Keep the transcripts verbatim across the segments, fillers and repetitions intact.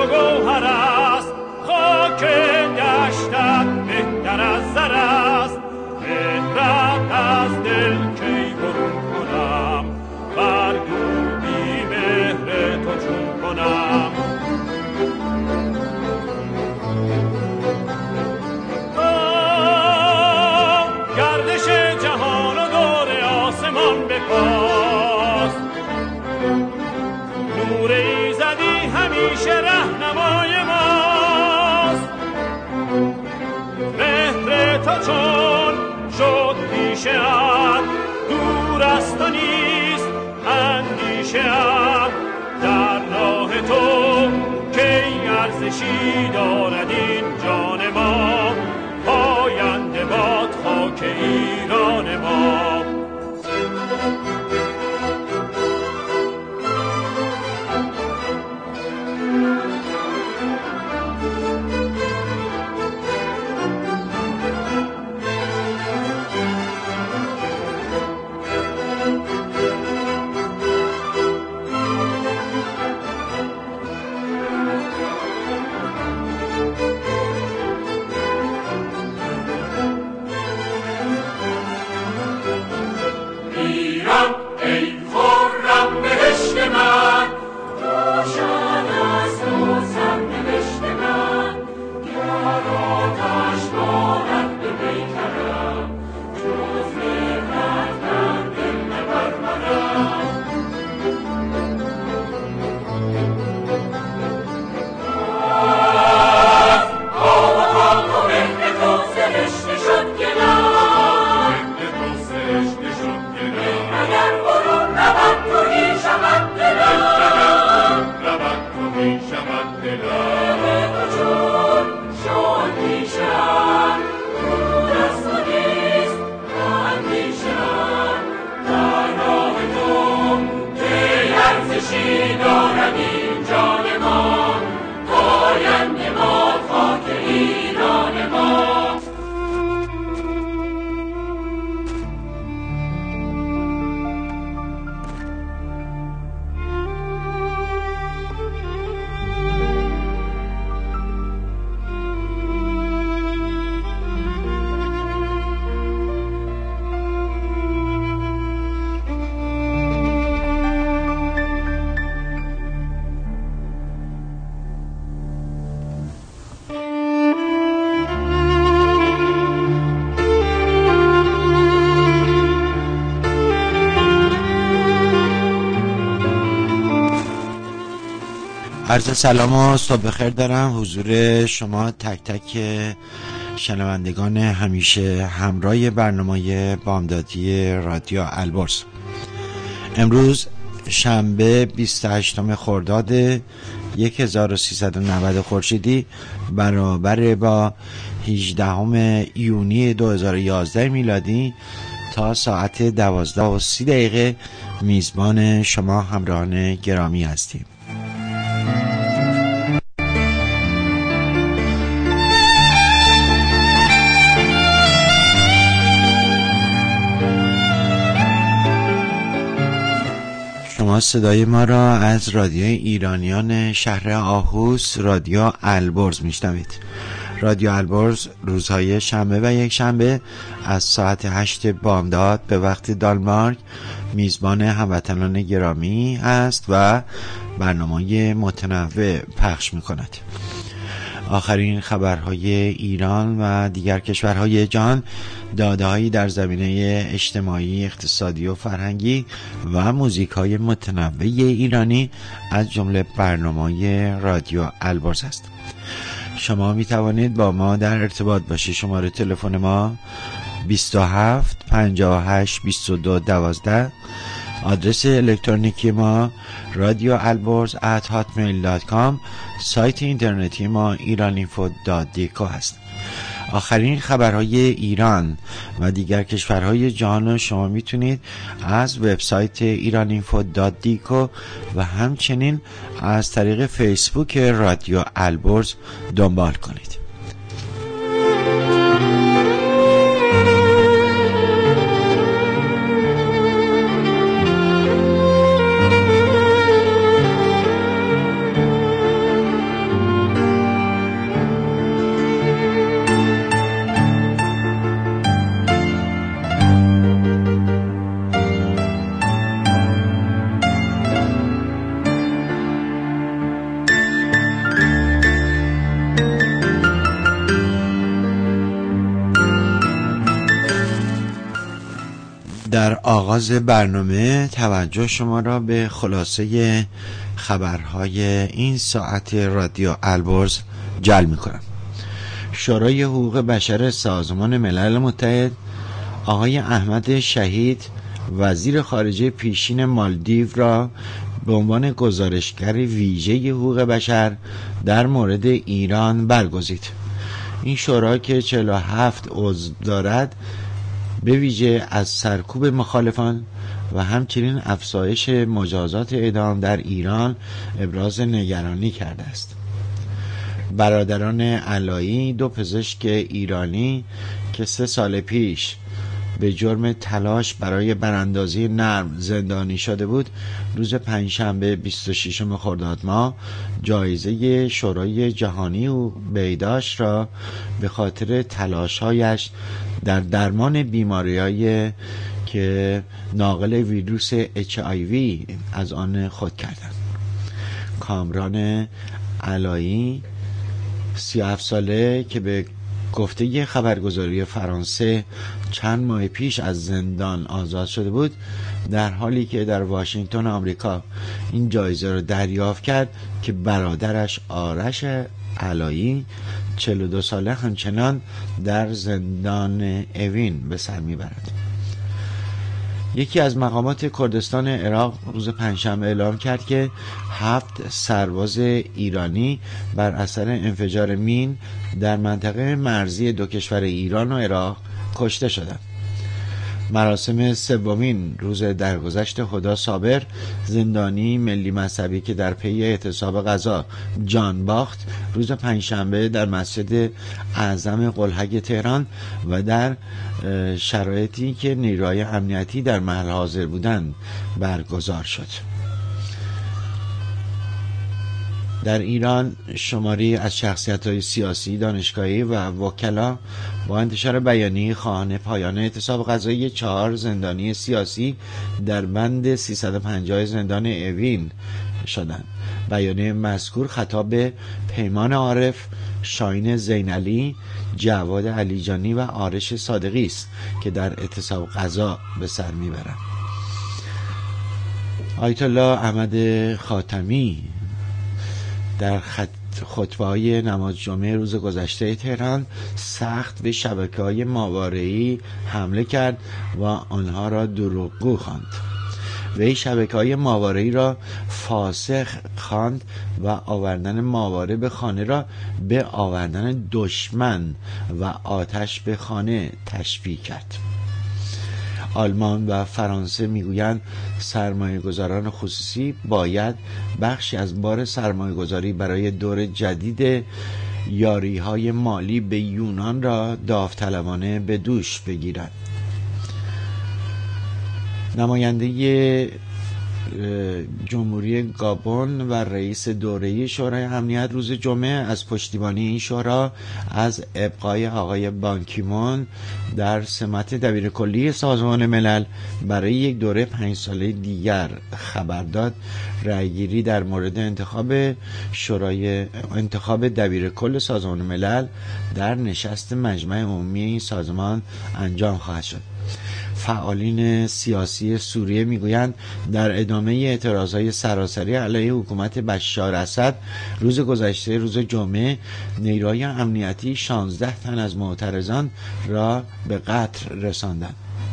گوهر است، خاک دشتت بهتر از زر است. مهرت از دل کی برون کنم، برگو بی مهر تو چون کنم. گردش جهان و دور آسمان بپاس، نور ایزدی همیشه رهنمای ماست. مهر تو چون شد پیشه ام، دور است و نیست اندیشه ام. در راه تو کی ارزشی دارد این جان ما، پاینده باد خاک ایران ما. عرض سلام و صبح بخیر دارم حضور شما تک تک شنوندگان همیشه همراه برنامه بامدادی رادیو البرز. امروز شنبه بیست و هشتم خرداد هزار و سیصد و نود خورشیدی برابر با هجدهم یونی دو هزار و یازده میلادی تا ساعت دوازده و سی دقیقه میزبان شما همراهان گرامی هستیم. شما صدای ما را از رادیو ایرانیان شهر آهوس رادیو البرز میشنوید. رادیو البرز روزهای شنبه و یک شنبه از ساعت هشت بامداد به وقت دانمارک میزبان هموطنان گرامی است و برنامه متنوع پخش میکند. آخرین خبرهای ایران و دیگر کشورهای جهان، داده‌هایی در زمینه اجتماعی، اقتصادی و فرهنگی و موزیک‌های متنوع ایرانی از جمله برنامه رادیو البرز است. شما می توانید با ما در ارتباط باشید. شماره تلفن ما بیست و هفت پنجاه و هشت بیست و دو دوازده، آدرس الکترونیکی ما رادیو البرز ات هاتمیل دات کام، سایت اینترنتی ما ایران اینفو دات دیکو هست. آخرین خبرهای ایران و دیگر کشورهای جهان را شما میتونید از وبسایت ایران اینفو دات دیکو و همچنین از طریق فیسبوک رادیو البرز دنبال کنید. در آغاز برنامه توجه شما را به خلاصه خبرهای این ساعت رادیو البرز جلب می‌کنم. شورای حقوق بشر سازمان ملل متحد آقای احمد شهید وزیر خارجه پیشین مالدیو را به عنوان گزارشگر ویژه حقوق بشر در مورد ایران برگزید. این شورا که چهل و هفت عضو دارد به ویژه از سرکوب مخالفان و همچنین افزایش مجازات اعدام در ایران ابراز نگرانی کرده است. برادران علایی، دو پزشک ایرانی که سه سال پیش به جرم تلاش برای براندازی نرم زندانی شده بود، روز پنجشنبه بیست و ششم خرداد ماه جایزه شورای جهانی و بهداشت را به خاطر تلاش‌هایش در درمان بیماری‌های که ناقل ویروس اچ آی وی از آن خود کردند. کامران علایی سی و هفت ساله که به گفته خبرگزاری فرانسه چند ماه پیش از زندان آزاد شده بود، در حالی که در واشنگتن آمریکا این جایزه را دریافت کرد که برادرش آرش علایی چهل و دو ساله همچنان در زندان اوین به سر میبرد. یکی از مقامات کردستان عراق روز پنجشنبه اعلام کرد که هفت سرباز ایرانی بر اثر انفجار مین در منطقه مرزی دو کشور ایران و عراق کشته شدند. مراسم سومین روز درگذشت هدی صابر، زندانی ملی مذهبی که در پی اعتصاب غذا جان باخت، روز پنجشنبه در مسجد اعظم قلهگ تهران و در شرایطی که نیروهای امنیتی در محل حاضر بودند برگزار شد. در ایران شماری از شخصیت‌های سیاسی، دانشگاهی و وکلا با انتشار بیانیه خواهان پایان اعتصاب غذایی چهار زندانی سیاسی در بند سیصد و پنجاه زندان اوین شدند. بیانیه مذکور خطاب به پیمان عارف، شاهین زینعلی، جواد علیجانی و آرش صادقی است که در اعتصاب غذا به سر میبرند. آیت الله احمد خاتمی در خطبه‌های نماز جمعه روز گذشته تهران سخت به شبکه‌های ماورایی حمله کرد و آنها را دروغگو خواند. وی شبکه‌های ماورایی را فاسق خواند و آوردن ماوره به خانه را به آوردن دشمن و آتش به خانه تشبیه کرد. آلمان و فرانسه میگویند سرمایه‌گذاران خصوصی باید بخشی از بار سرمایه‌گذاری برای دور جدید یاری‌های مالی به یونان را داوطلبانه به دوش بگیرند. نماینده جمهوری گابون و رئیس دوره شورای امنیت روز جمعه از پشتیبانی این شورا از ابقای آقای بانکیمون در سمت دبیرکلی سازمان ملل برای یک دوره پنج ساله دیگر خبر داد. رأیگیری در مورد انتخاب شورای انتخاب دبیرکل سازمان ملل در نشست مجمع عمومی این سازمان انجام خواهد شد. فعالین سیاسی سوریه میگویند در ادامه اعتراضهای سراسری علیه حکومت بشار اسد روز گذشته روز جمعه نیروهای امنیتی شانزده تن از معترضان را به قتل رساندند.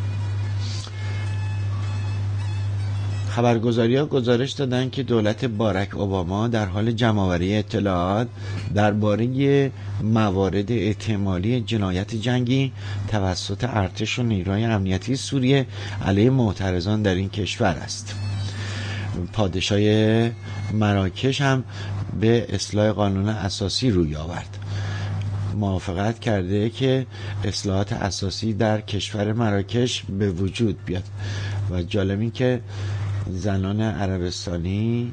خبرگزاری‌ها گزارش دادند که دولت باراک اوباما در حال جمع‌آوری اطلاعات درباره موارد احتمالی جنایت جنگی توسط ارتش و نیروهای امنیتی سوریه علیه معترضان در این کشور است. پادشاه مراکش هم به اصلاح قانون اساسی روی آورد. موافقت کرده که اصلاحات اساسی در کشور مراکش به وجود بیاد و جالب این که زنان عربستانی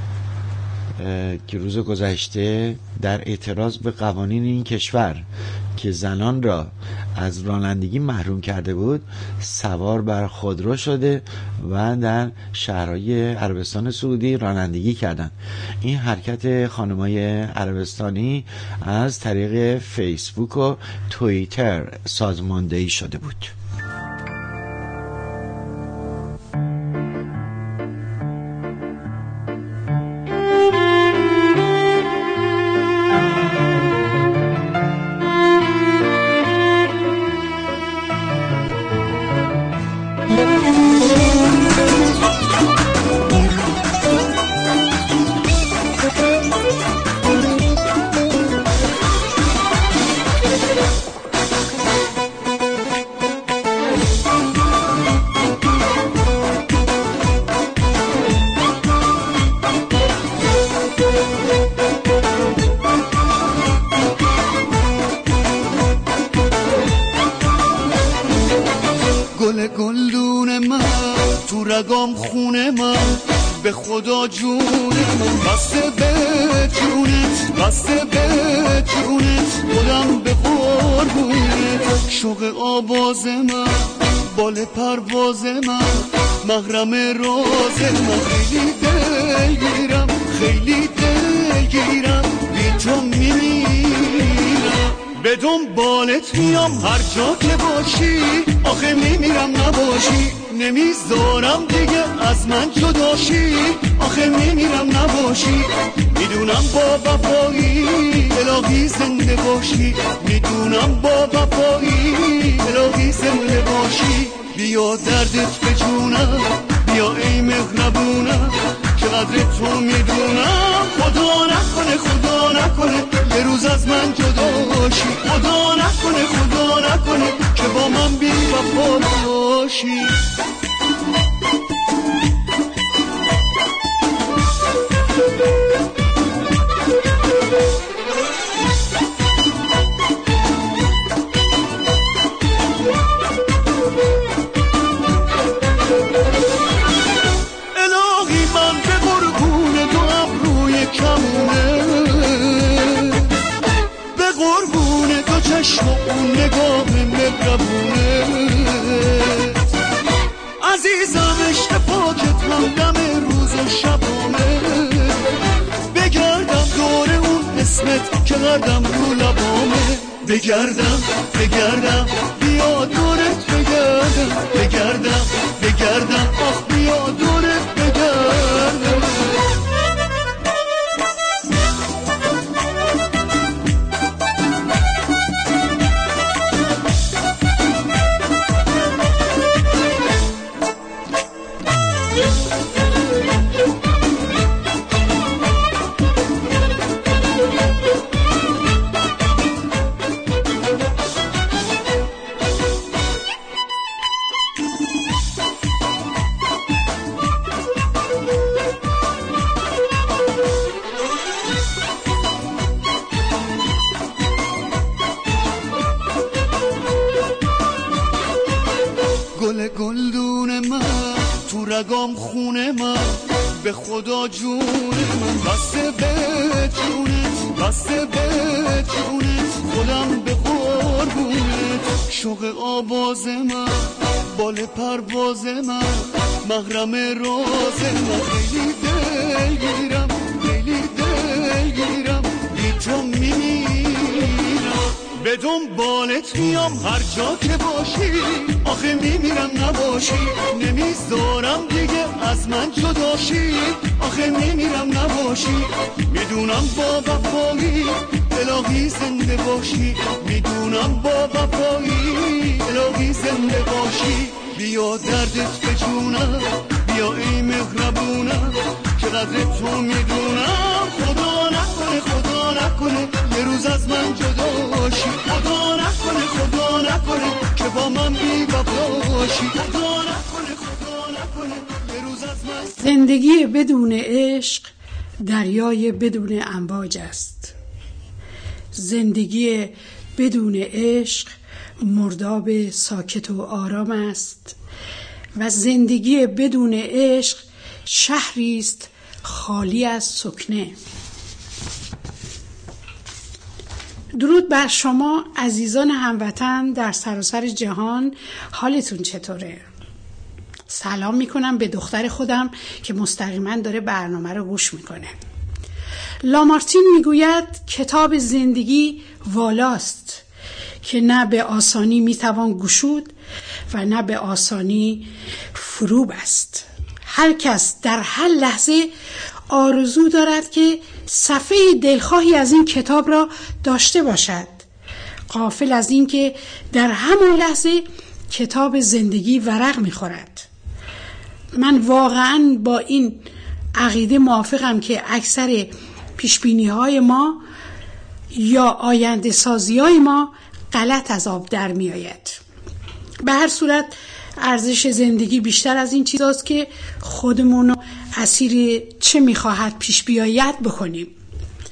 که روز گذشته در اعتراض به قوانین این کشور که زنان را از رانندگی محروم کرده بود سوار بر خودرو شده و در شهرهای عربستان سعودی رانندگی کردند. این حرکت خانمای عربستانی از طریق فیسبوک و توییتر سازماندهی شده بود. گلدون من تو رگام خونه من، به خدا جون من بسته به جونت، بسته به جونت، خودم به قربونت. شوق آواز من، بال پرواز من، محرم راز من، خیلی دلگیرم، خیلی دلگیرم، بی تو میمیرم. به دنبالت میام هر جا که باشی، آخه میمیرم نباشی، نمیذارم دیگه از من جداشی، آخه میمیرم نباشی. میدونم با وفایی الهی زنده باشی، میدونم با وفایی الهی زنده باشی. بیا دردت به جونم، بیا ای مهربونم، چقدر تو میدونم. خدا نکنه خدا نکنه یه روز از من جداشی، خدا نکنه خدا نکنه که با من بی وفا باشی. الهی من به قربون دو ابروی کمونه، به قربون دو چشم و اون نگاه مهربونه. عزیزم عشق پاکت همدم روز و شبامه، بگردم دور اون اسمت که قدم رو لبامه. بگردم بگردم بیا دورت بگردم، بگردم بگردم آخ بیا دورت بگردم. گل گلدون من تو رگام خونه من، به خدا جون من بسته به جونت، بسته به جونت، خودم به قربونت. شوق آواز من، بال پرواز من، محرم راز من، خیلی دلگیرم، خیلی دلگیرم، بی تو میمیرم. به دنبالت میام هر جا که باشی، آخه میمیرم نباشی، نمیذارم دیگه از من جداشی، آخه میمیرم نباشی. میدونم با وفایی الهی زنده باشی، میدونم با وفایی الهی زنده باشی. بیا دردت به جونم، بیا ای مهربونم، چقدر تو میدونم. خدا نکنه خدا نکنه یه روز از من جداشی، خدا نکنه خدا نکنه که با من بی وفا باشی، خدا نکنه خدا نکنه یه روز از من. زندگی بدون عشق دریای بدون امواج است. زندگی بدون عشق مرداب ساکت و آرام است و زندگی بدون عشق شهری است خالی از سکنه. درود بر شما عزیزان هموطن در سراسر جهان، حالتون چطوره؟ سلام میکنم به دختر خودم که مستقیما داره برنامه رو گوش میکنه. لامارتین میگوید کتاب زندگی والاست که نه به آسانی میتوان گشود و نه به آسانی فرو بست. هر کس در هر لحظه آرزو دارد که صفحه دلخواهی از این کتاب را داشته باشد، غافل از این که در همان لحظه کتاب زندگی ورق میخورد. من واقعا با این عقیده موافقم که اکثر پیشبینی های ما یا آینده سازی های ما غلط از آب در می آید. به هر صورت ارزش زندگی بیشتر از این چیزاست که خودمونو اسیر چه میخواهد پیش بیاید بکنیم.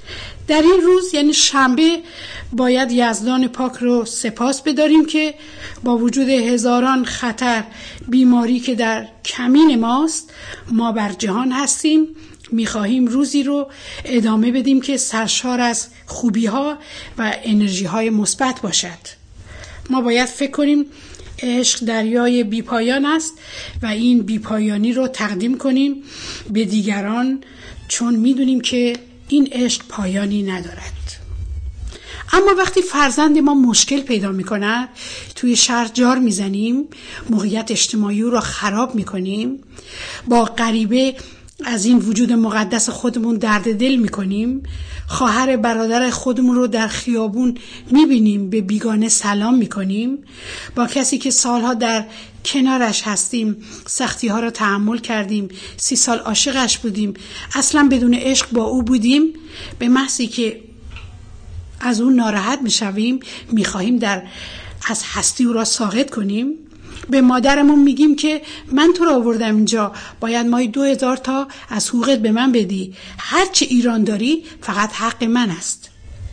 در این روز یعنی شنبه باید یزدان پاک رو سپاس بداریم که با وجود هزاران خطر، بیماری که در کمین ماست، ما بر جهان هستیم. میخواهیم روزی رو ادامه بدیم که سرشار از خوبی ها و انرژی های مثبت باشد. ما باید فکر کنیم عشق دریای بیپایان است و این بیپایانی رو تقدیم کنیم به دیگران، چون میدونیم که این عشق پایانی ندارد. اما وقتی فرزند ما مشکل پیدا میکند، توی شهر جار میزنیم، موقعیت اجتماعی رو خراب میکنیم، با غریبه از این وجود مقدس خودمون درد دل میکنیم، خواهر برادر خودمون رو در خیابون میبینیم به بیگانه سلام میکنیم، با کسی که سالها در کنارش هستیم سختی ها رو تحمل کردیم، سی سال عاشقش بودیم، اصلا بدون عشق با او بودیم، به محضی که از اون ناراحت میشویم میخواهیم در از هستی او را ساقط کنیم. به مادرمون میگیم که من تو را آوردم اینجا، باید ماهی دو هزار تا از حقوقت به من بدی، هرچی ایران داری فقط حق من است.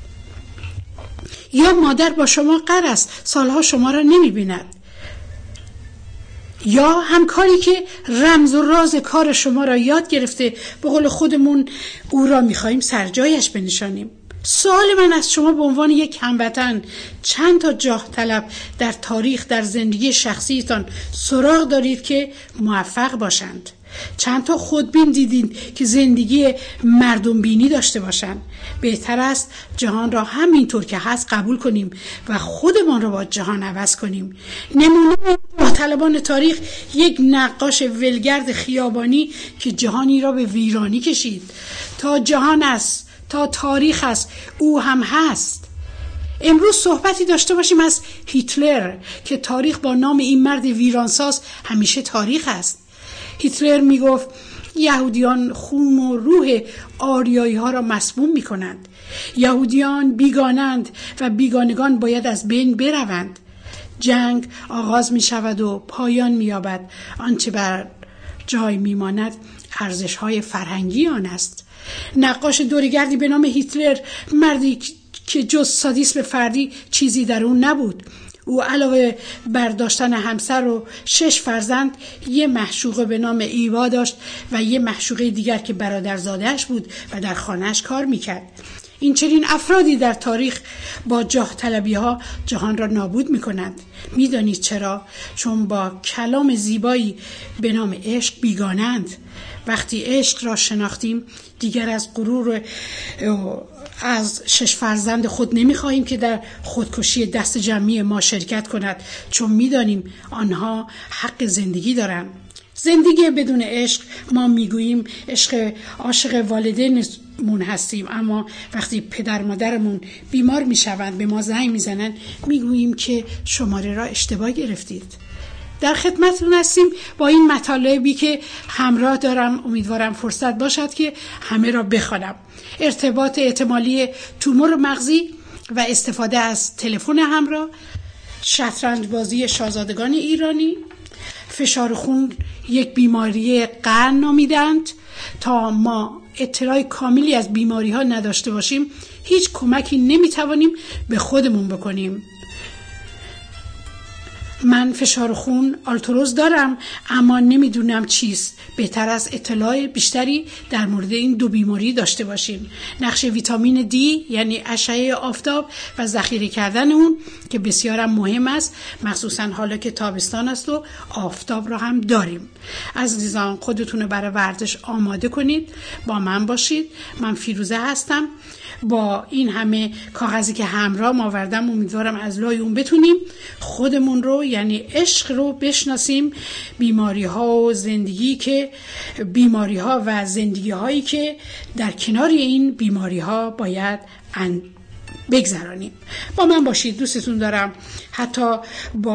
یا مادر با شما قرار است، سالها شما را نمیبیند. یا همکاری که رمز و راز کار شما را یاد گرفته، به قول خودمون او را میخواییم سرجایش بنشانیم. سوال من از شما به عنوان یک هموطن، چند تا جاه طلب در تاریخ، در زندگی شخصیتان سراغ دارید که موفق باشند؟ چند تا خودبین دیدید که زندگی مردم بینی داشته باشند؟ بهتر است جهان را همینطور که هست قبول کنیم و خودمان را با جهان عوض کنیم. نمونه طلبان تاریخ یک نقاش ولگرد خیابانی که جهانی را به ویرانی کشید. تا جهان است، تا تاریخ است، او هم هست. امروز صحبتی داشته باشیم از هیتلر که تاریخ با نام این مرد ویرانساز همیشه تاریخ است. هیتلر میگفت یهودیان خون و روح آریایی ها را مسموم می کنند. یهودیان بیگانند و بیگانگان باید از بین بروند. جنگ آغاز می شود و پایان می یابد. آنچه بر جای می ماند ارزش های فرهنگی آن است. نقاش دورگردی به نام هیتلر، مردی که جز سادیسم فردی چیزی در اون نبود. او علاوه بر داشتن همسر و شش فرزند، یه معشوقه به نام ایوا داشت و یه معشوقه دیگر که برادرزاده‌اش بود و در خانه‌اش کار میکرد. این چنین افرادی در تاریخ با جاه طلبی ها جهان را نابود میکنند. میدانید چرا؟ چون با کلام زیبایی به نام عشق بیگانند. وقتی عشق را شناختیم دیگر از غرور از شش فرزند خود نمیخواهیم که در خودکشی دست جمعی ما شرکت کند، چون میدانیم آنها حق زندگی دارند. زندگی بدون عشق، ما میگوییم عشق عاشق والدینمون هستیم، اما وقتی پدر مادرمون بیمار میشوند به ما زنگ میزنن میگوییم که شماره را اشتباه گرفتید. در خدمتتون هستیم با این مطالبی که همراه دارم. امیدوارم فرصت باشد که همه را بخوانم. ارتباط احتمالی تومور مغزی و استفاده از تلفن همراه، شطرنج بازی شاهزادگان ایرانی، فشار خون یک بیماری قرن نامیدند. تا ما اطلاع کاملی از بیماری ها نداشته باشیم هیچ کمکی نمیتوانیم به خودمون بکنیم. من فشار خون آلتروز دارم اما نمیدونم چیست. بهتر از اطلاع بیشتری در مورد این دو بیماری داشته باشیم. نقش ویتامین دی یعنی اشعه آفتاب و ذخیره کردن اون که بسیارم مهم است، مخصوصا حالا که تابستان است و آفتاب را هم داریم. عزیزان خودتون رو برای ورزش آماده کنید، با من باشید. من فیروزه هستم. با این همه کاغذی که همراه آوردم امیدوارم از لای اون بتونیم خودمون رو یعنی عشق رو بشناسیم. بیماری ها و زندگی که بیماری ها و زندگی هایی که در کنار این بیماری ها باید بگذرانیم. با من باشید، دوستتون دارم. حتی با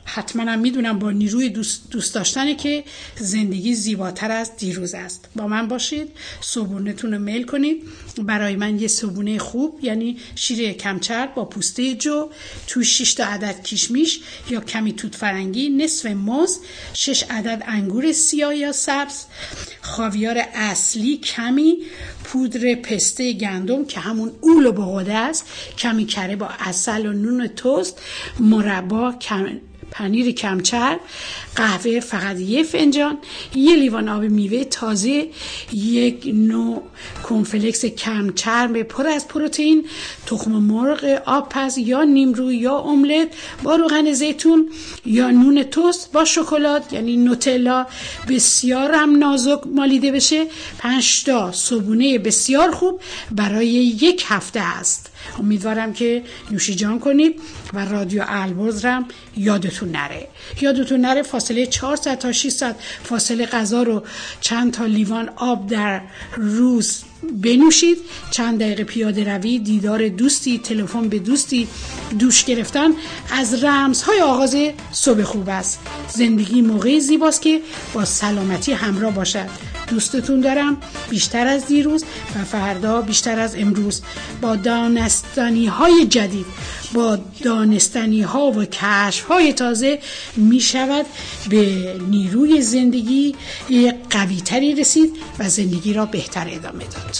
حتما هم میدونم با نیروی دوست, دوست داشتنه که زندگی زیباتر از دیروز است. با من باشید، صبحونه‌تون رو میل کنید. برای من یه صبحونه خوب یعنی شیر کمچرب با پوسته جو، تو شش تا عدد کشمیش یا کمی توت فرنگی، نصف موز، شش عدد انگور سیاه یا سبز، خاویار اصلی کمی، پودر پسته گندم که همون اول و بغوده است، کمی کره با عسل و نون توست، مربا، کم پنیر کمچرب، قهوه فقط یه فنجان، یه لیوان آب میوه تازه، یک نوع کنفلکس کمچرب پر از پروتئین، تخم مرغ آبپز یا نیمرو یا املت با روغن زیتون یا نون توست با شکلات یعنی نوتلا بسیار هم نازک مالیده بشه. پنج تا صبحونه بسیار خوب برای یک هفته است. امیدوارم که نوشیجان کنید و رادیو البرز رم یادتون نره. یادتون نره فاصله چهارصد تا ششصد فاصله غذا رو چند تا لیوان آب در روز بنوشید. چند دقیقه پیاده روی، دیدار دوستی، تلفن به دوستی، دوش گرفتن از رمزهای آغاز صبح خوب است. زندگی موقعی زیباست که با سلامتی همراه باشد. دوستتون دارم بیشتر از دیروز و فردا بیشتر از امروز. با دانستنی های جدید، با دانستنی ها و کشف های تازه می شود به نیروی زندگی قوی تری رسید و زندگی را بهتر ادامه داد.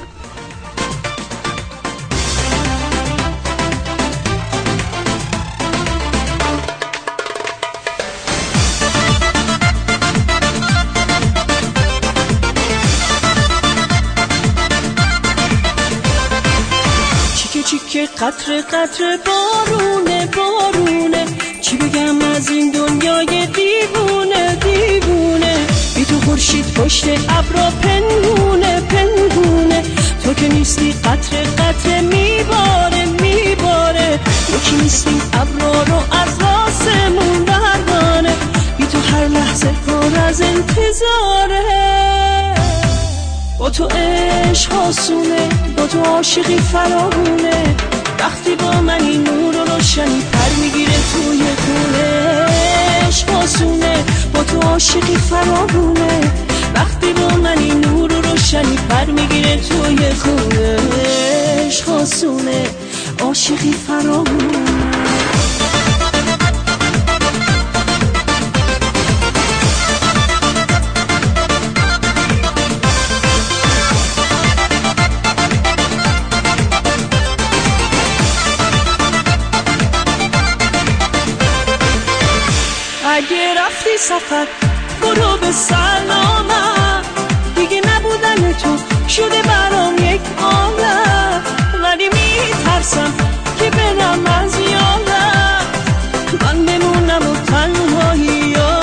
قطره قطره بارونه بارونه، چی بگم از این دنیای دیوونه دیوونه، بی تو خورشید پشت ابرا پنهونه پنهونه، تو که نیستی قطره قطره میباره میباره، یکی نیستی ابرا رو از آسمون بردانه، بی تو هر لحظه پر از انتظاره، با تو عشق آسونه، با تو عاشقی فراوونه، وقتی با من این نور و روشنی پر میگیره توی خونه، عشق آسونه، با تو عاشقی فراوونه، وقتی با من این نور و روشنی پر میگیره توی خونه، عشق آسونه، عاشقی فراوونه. اگه رفتی سفر برو به سلامت، دیگه نبودن تو شده برام یک عالم، ولی میترسم که برم از یادت، من بمونم و تنهایی ها،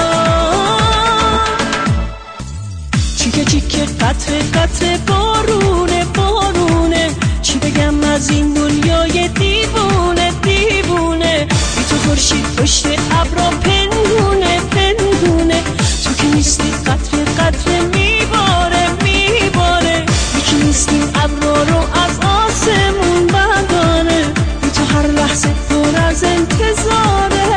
چیکه چیکه قطره قطره بارونه بارونه، چی بگم از این دنیای دیوونه دیوونه، بی تو خورشید پشت ابرا پنهونه پنهونه، تو که نیستی قطره قطره میباره میباره، یکی نیستی ابرا رو از آسمون بردانه، بی تو هر لحظه پر از انتظاره.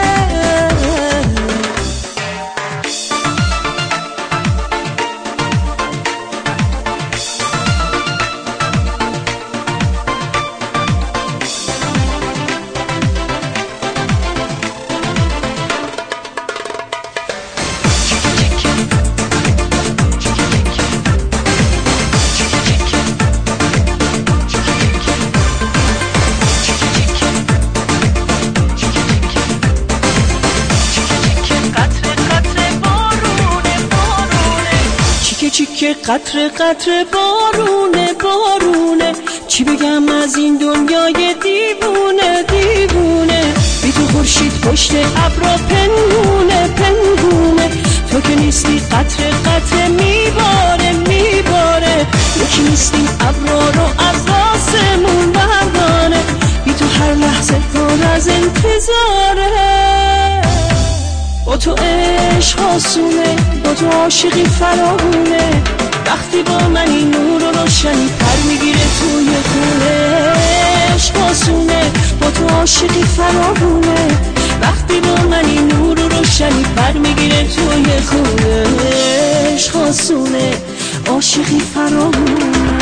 قطره قطره بارونه بارونه، چی بگم از این دنیای دیوونه دیوونه، بی تو خورشید پشت ابرا پنهونه پنهونه، تو که نیستی قطره قطره میباره میباره، یکی نیستی ابرا رو از آسمون بردانه، بی تو هر لحظه پر از انتظاره، با تو عشق آسونه، با تو عاشقی فراوونه، وقتی با من این نور و روشنی پر میگیره توی خونه، عشق آسونه، با تو عاشقی فراوونه، وقتی با منی نور و روشنی پر میگیره توی خونه. عشق آسونه عاشقی فرامونه.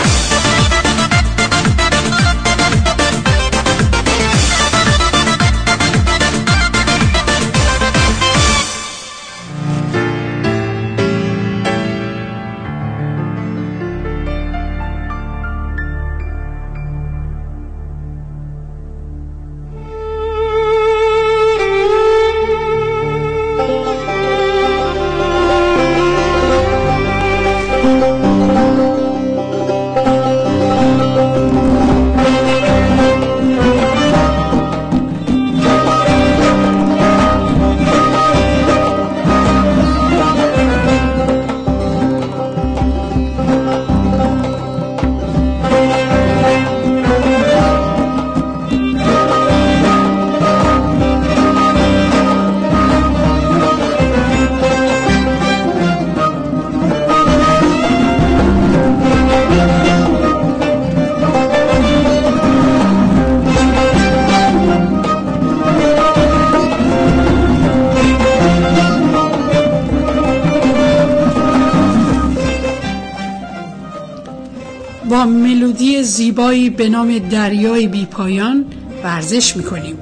با ملودی زیبایی به نام دریای بی پایان ورزش میکنیم.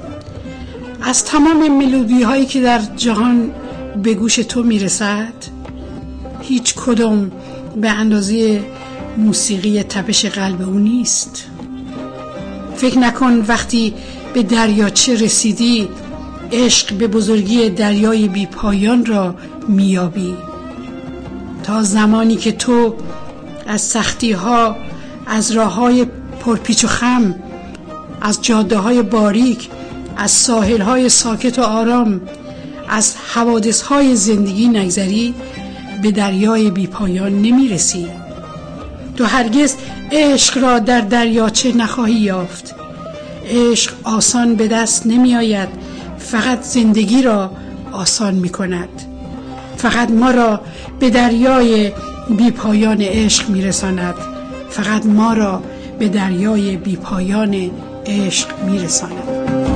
از تمام ملودی هایی که در جهان به گوش تو میرسد، هیچ کدام به اندازه موسیقی تپش قلب او نیست. فکر نکن وقتی به دریاچه رسیدی عشق به بزرگی دریای بی پایان را میابی. تا زمانی که تو از سختی ها، از راه های پرپیچ و خم، از جاده های باریک، از ساحل های ساکت و آرام، از حوادث های زندگی نگذری، به دریای بی پایان نمی رسی. تو هرگز عشق را در دریاچه نخواهی یافت. عشق آسان به دست نمی آید، فقط زندگی را آسان می کند. فقط ما را به دریای بی پایان عشق می رساند. فقط ما را به دریای بی پایان عشق می رساند.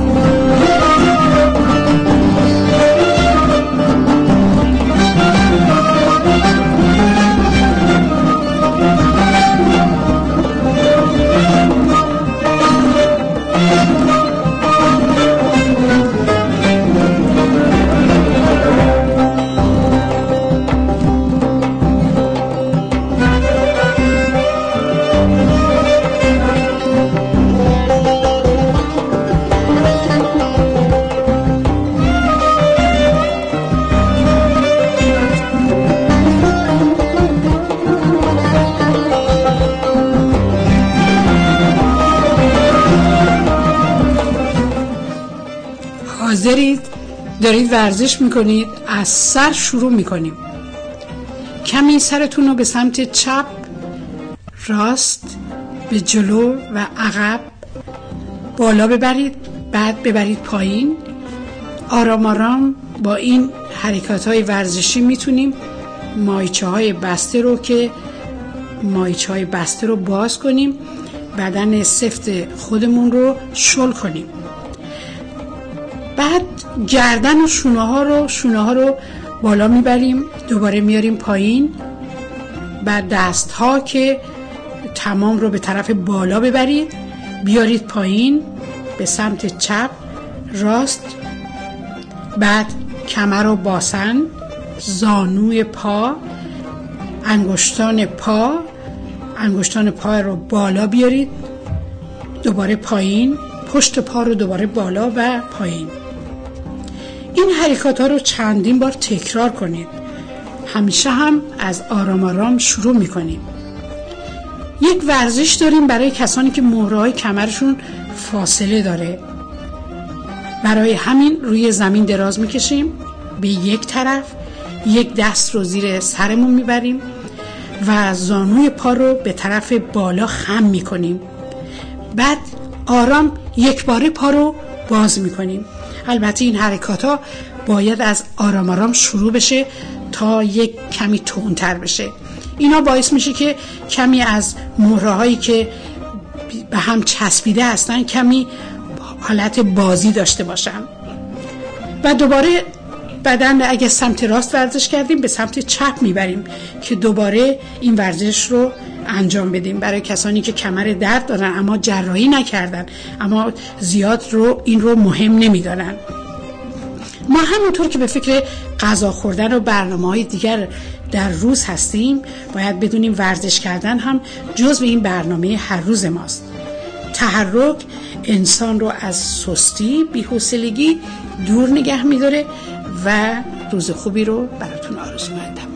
حاضرید؟ دارید ورزش میکنید؟ از سر شروع میکنیم. کمی سرتون رو به سمت چپ، راست، به جلو و عقب بالا ببرید، بعد ببرید پایین. آرام آرام با این حرکات های ورزشی میتونیم مایچه های بسته رو که مایچه های بسته رو باز کنیم، بدن سفت خودمون رو شل کنیم. بعد گردن و شونه ها رو شونه ها رو بالا میبریم، دوباره میاریم پایین. بعد دست ها که تمام رو به طرف بالا ببرید، بیارید پایین به سمت چپ، راست. بعد کمر و باسن، زانوی پا، انگشتان پا انگشتان پا رو بالا بیارید، دوباره پایین. پشت پا رو دوباره بالا و پایین. این حرکات ها رو چندین بار تکرار کنید. همیشه هم از آرام آرام شروع میکنیم. یک ورزش داریم برای کسانی که مهره‌های کمرشون فاصله داره. برای همین روی زمین دراز میکشیم، به یک طرف یک دست رو زیر سرمون میبریم و زانوی پا رو به طرف بالا خم میکنیم. بعد آرام یک باره پا رو باز میکنیم. البته این حرکات ها باید از آرام آرام شروع بشه تا یک کمی تندتر بشه. اینا باعث میشه که کمی از مهره هایی که به هم چسبیده هستن کمی حالت بازی داشته باشن. و دوباره بدن اگه سمت راست ورزش کردیم به سمت چپ میبریم که دوباره این ورزش رو انجام بدیم. برای کسانی که کمر درد دارن اما جراحی نکردن اما زیاد رو این رو مهم نمیدانن. ما همونطور که به فکر غذا خوردن و برنامه‌های دیگر در روز هستیم باید بدونیم ورزش کردن هم جزو این برنامه هر روز ماست. تحرک انسان رو از سستی، بی‌حوصلگی دور نگه می‌داره و روز خوبی رو براتون آرزو می‌کنم.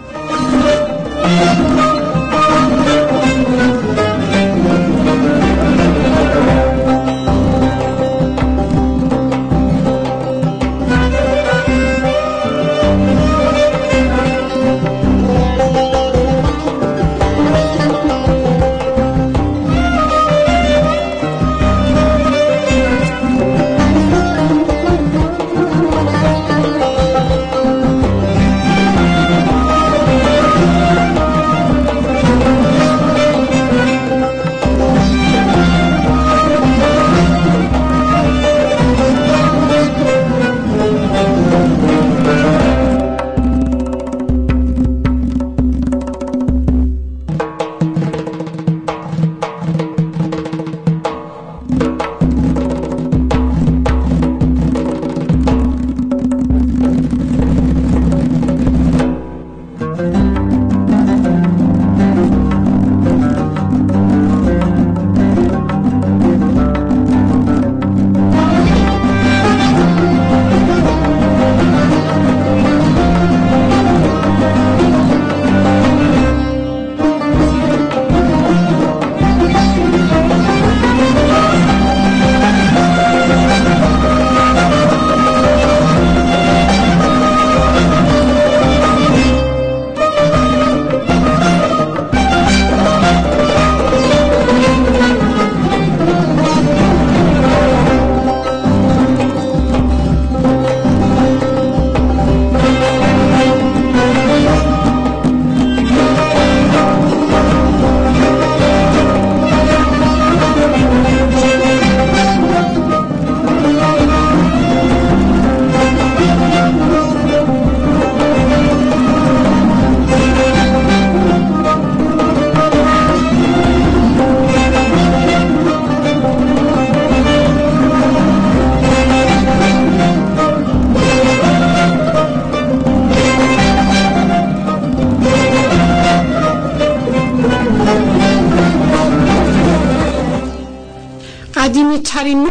قدیمی ترین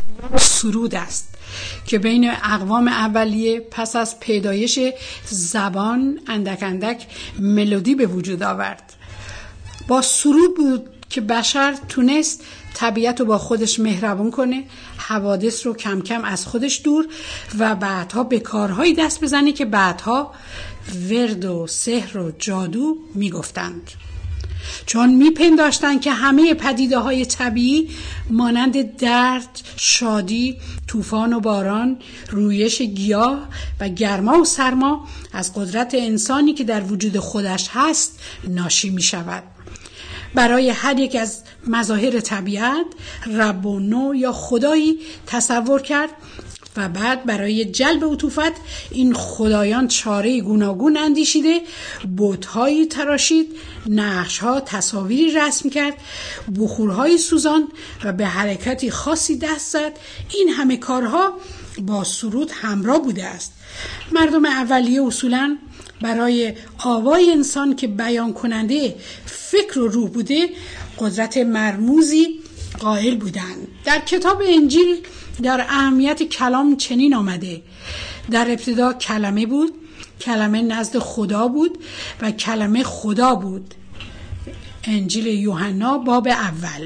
سرود است که بین اقوام اولیه پس از پیدایش زبان اندک اندک ملودی به وجود آورد. با سرود بود که بشر تونست طبیعت رو با خودش مهربون کنه، حوادث رو کم کم از خودش دور و بعدها به کارهایی دست بزنه که بعدها ورد و سحر و جادو میگفتند، چون میپنداشتند که همه پدیده های طبیعی مانند درد، شادی، طوفان و باران، رویش گیاه و گرما و سرما از قدرت انسانی که در وجود خودش هست ناشی میشود. برای هر یک از مظاهر طبیعت رب و نوع یا خدایی تصور کرد و بعد برای جلب عطوفت این خدایان چاره گوناگون اندیشیده، بت‌هایی تراشید، نقش‌ها تصاویری رسم کرد، بخورهای سوزان و به حرکتی خاصی دست زد. این همه کارها با سرود همراه بوده است. مردم اولیه اصولاً برای آوای انسان که بیان کننده فکر و روح بوده قدرت مرموزی قائل بودند. در کتاب انجیل در اهمیت کلام چنین آمده: در ابتدا کلمه بود، کلمه نزد خدا بود و کلمه خدا بود. انجیل یوحنا باب اول.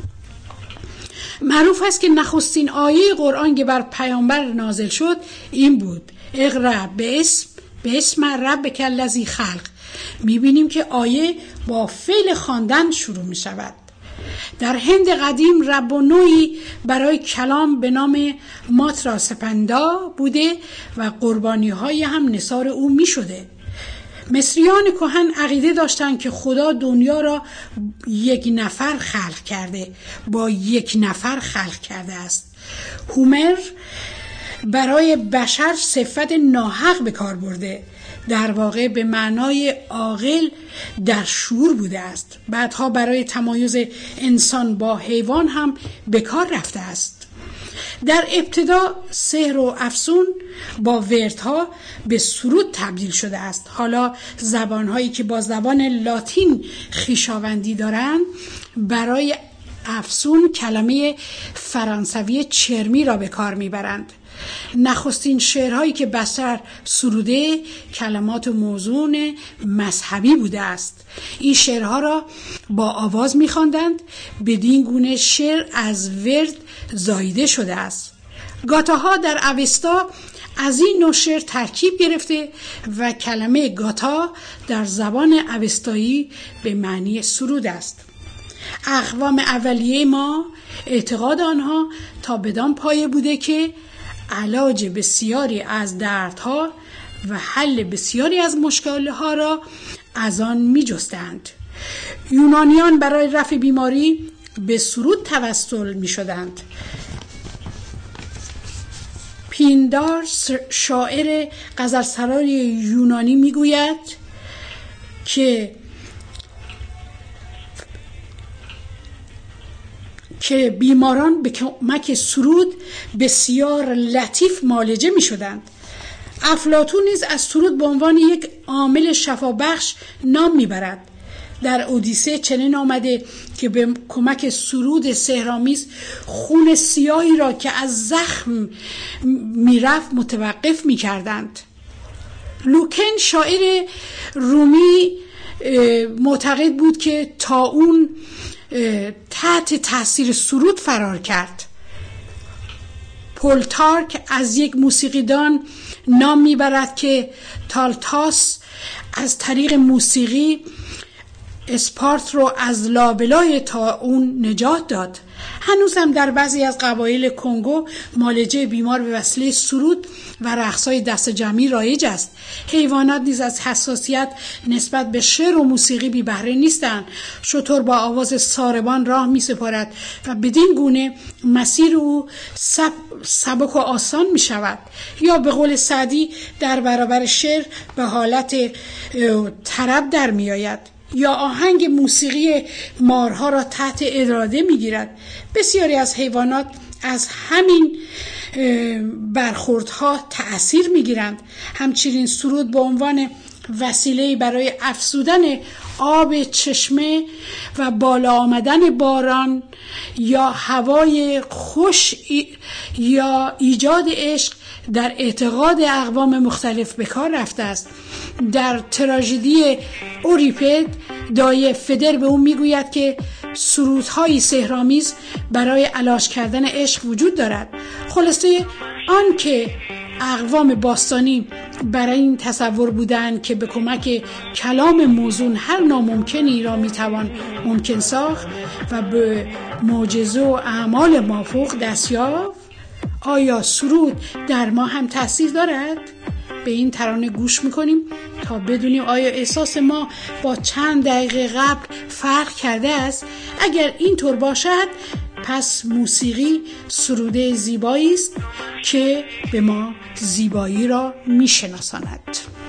معروف است که نخستین آیه قرآن که بر پیامبر نازل شد این بود: اقرأ به اسم به اسم ربک الذی خلق. میبینیم که آیه با فعل خواندن شروع می شود. در هند قدیم رب و نوعی برای کلام به نام ماترا سپندا بوده و قربانی های هم نثار او می شده. مصریان کهن عقیده داشتند که خدا دنیا را یک نفر خلق کرده، با یک نفر خلق کرده است. هومر برای بشر صفت ناحق به کار برده، در واقع به معنای عاقل در شعور بوده است. بعدها برای تمایز انسان با حیوان هم به کار رفته است. در ابتدا سحر و افسون با وردها به سرود تبدیل شده است. حالا زبانهایی که با زبان لاتین خویشاوندی دارند برای افسون کلمه فرانسوی چرمی را به کار میبرند. نخستین شعرهایی که بشر سروده کلمات موزون مذهبی بوده است. این شعرها را با آواز می‌خواندند. بدین گونه شعر از ورد زایده شده است. گاتاها در اوستا از این نوع شعر ترکیب گرفته و کلمه گاتا در زبان اوستایی به معنی سرود است. اقوام اولیه ما اعتقاد آنها تا بدان پایه بوده که علاج بسیاری از دردها و حل بسیاری از مشکلها را از آن می جستند. یونانیان برای رفع بیماری به سرود توسل می شدند. پیندار شاعر غزلسرای یونانی می گوید که که بیماران به کمک سرود بسیار لطیف معالجه می شدند. افلاطون نیز از سرود به عنوان یک عامل شفابخش نام می برد. در اودیسه چنین آمده که به کمک سرود سحرآمیز خون سیاهی را که از زخم می رفت متوقف می کردند. لوکن شاعر رومی معتقد بود که طاعون تحت تاثیر سرود فرار کرد. پولتارک از یک موسیقیدان نام میبرد که تالتاس از طریق موسیقی اسپارت رو از لابلای طاعون نجات داد. هنوز هم در بعضی از قبایل کنگو معالجه بیمار به وسیله سرود و رقص‌های دست جمعی رایج است. حیوانات نیز از حساسیت نسبت به شعر و موسیقی بی بهره نیستند. شتر با آواز ساربان راه می سپارد و بدین گونه مسیر او سب... سبک و آسان می شود. یا به قول سعدی در برابر شعر به حالت طرب در می آید. یا آهنگ موسیقی مارها را تحت اراده میگیرد. بسیاری از حیوانات از همین برخوردها تأثیر میگیرند. همچنین سرود به عنوان وسیله برای افزودن آب چشمه و بالا آمدن باران یا هوای خوش یا ایجاد عشق در اعتقاد اقوام مختلف به کار رفته است. در تراژدی اوریپید دایه فدر به اون میگوید که سرودهای سحرآمیز برای علاج کردن عشق وجود دارد. خلاصه آن که اقوام باستانی برای این تصور بودند که به کمک کلام موزون هر ناممکنی را میتوان ممکن ساخت و به معجزه و اعمال مافوق دست یافت. آیا سرود در ما هم تأثیر دارد؟ به این ترانه گوش میکنیم تا بدونیم آیا احساس ما با چند دقیقه قبل فرق کرده است. اگر اینطور باشد پس موسیقی سروده زیبایی است که به ما زیبایی را میشناساند.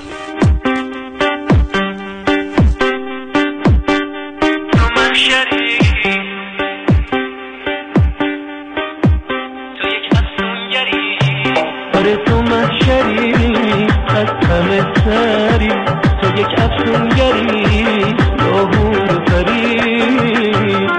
تو یک افسونگری لاهور و فرید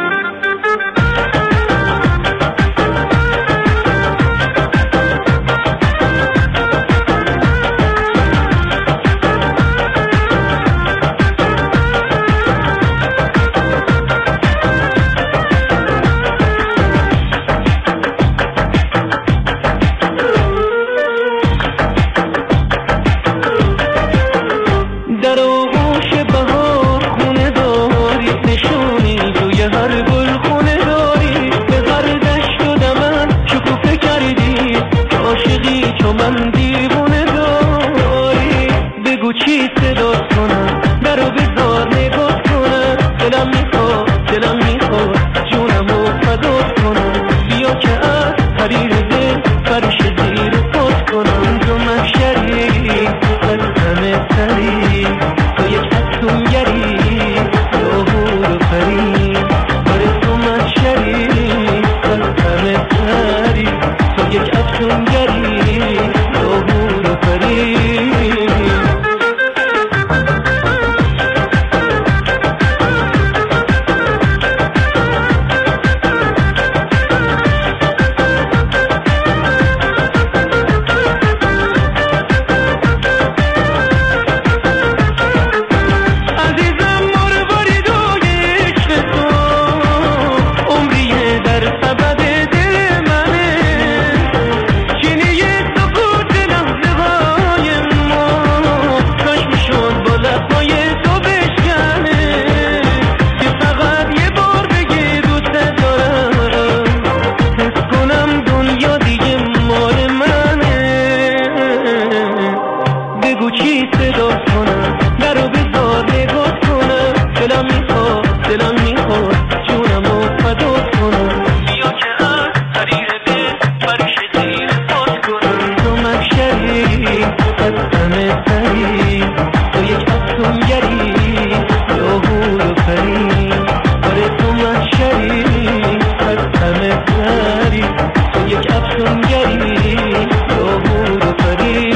چی صدا کنم، درو بذار نگاه کنم، دلم میخواد دلم میخواد جونمو فدا کنم، بیا که از حریر دل فرش دیر پاس کنم. تو محشری از همه سری، تو یک افسونگری یا هور و پری. آره تو محشری از همه سری، تو یک افسونگری یا هور و پری.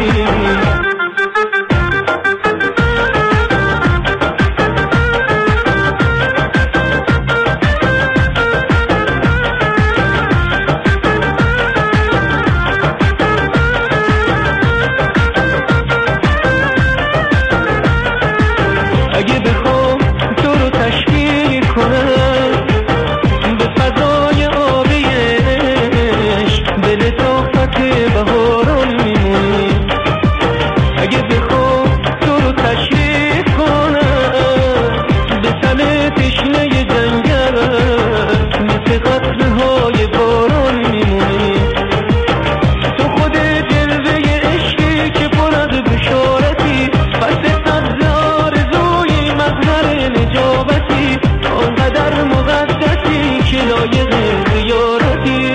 اگه بخوام تو رو تشکیل کنم به فضای آبی عشق، به لطافت بهاران میمونی. اگه بخوام تو رو تشکیل کنم به تن تشنه جنگل، مثل قطره‌های باران میمونی. تو خود جلوه عشقی که پر از بشارتی، فصل سبز آرزوی مظهر نجابتی، آنقدر مقدسی که لایق زیارتی.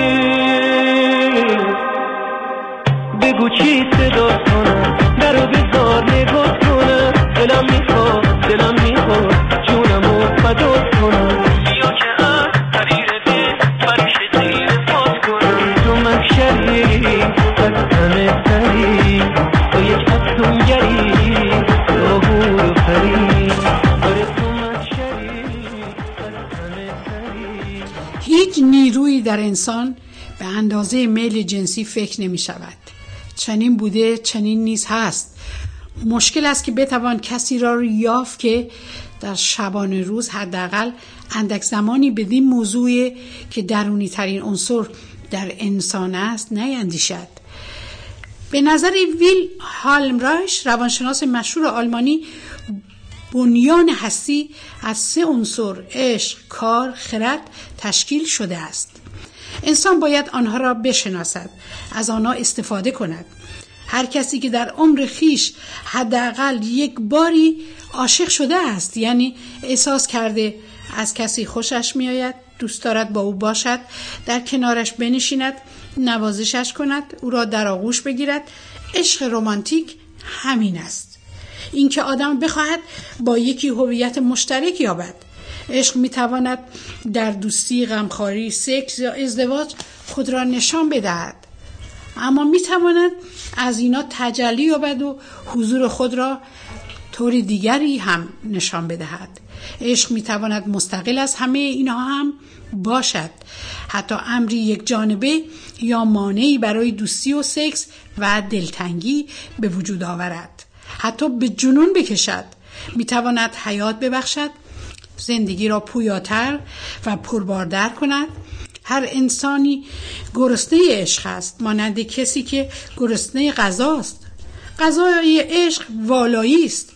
بگو چی صدا کنم، درو بذار نگاه کنم، دلم میخواد دلم میخواد جونمو فدا کنم، بیا که از حریر دل فرش دیر پاس کنم. تو محشری از همه سری، تو یک افسونگری یا هور و پری. آره تو محشری از همه سری. هیچ نیرویی در انسان به اندازه میل جنسی فکر نمی شود. چنین بوده چنین نیز هست. مشکل است که بتوان کسی را یافت که در شبانه روز حداقل اندک زمانی بدین موضوع که درونی ترین عنصر در انسان است نیندیشد. به نظر ویل هالمرایش، روانشناس مشهور آلمانی، بنیان هستی از سه عنصر عشق، کار، خرد تشکیل شده است. انسان باید آنها را بشناسد، از آنها استفاده کند. هر کسی که در عمر خیش حداقل یک باری عاشق شده است، یعنی احساس کرده از کسی خوشش میآید، دوست دارد با او باشد، در کنارش بنشیند، نوازشش کند، او را در آغوش بگیرد، عشق رمانتیک همین است. اینکه آدم بخواهد با یکی هویت مشترک یابد. عشق میتواند در دوستی، غمخواری، سکس یا ازدواج خود را نشان بدهد، اما میتواند از اینا تجلی یابد و حضور خود را طور دیگری هم نشان بدهد. عشق میتواند مستقل از همه اینها هم باشد، حتی امری یک جانبه یا مانعی برای دوستی و سکس و دلتنگی به وجود آورد، حتی به جنون بکشد. میتواند حیات ببخشد، زندگی را پویاتر و پرباردر کند. هر انسانی گرسنه عشق است، مانند کسی که گرسنه غذاست. غذای عشق والایی است.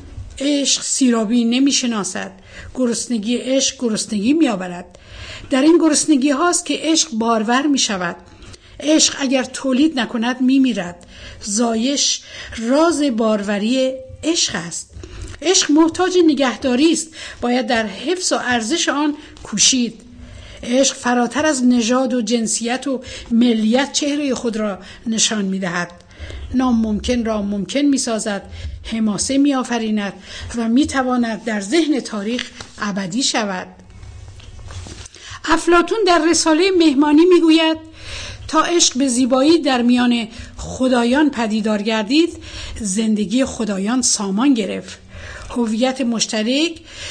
عشق سیرابی نمی شناسد. گرسنگی عشق گرسنگی می آورد. در این گرسنگی هاست که عشق بارور می شود. عشق اگر تولید نکند می میرد. زایش راز باروری عشق است. عشق محتاج نگهداری است، باید در حفظ و ارزش آن کوشید. عشق فراتر از نژاد و جنسیت و ملیت چهره خود را نشان می دهد. ناممکن را ممکن می سازد، حماسه می آفریند و می تواند در ذهن تاریخ ابدی شود. افلاطون در رساله مهمانی می گوید تا عشق به زیبایی در میان خدایان پدیدار گردید، زندگی خدایان سامان گرفت. هویت مشترک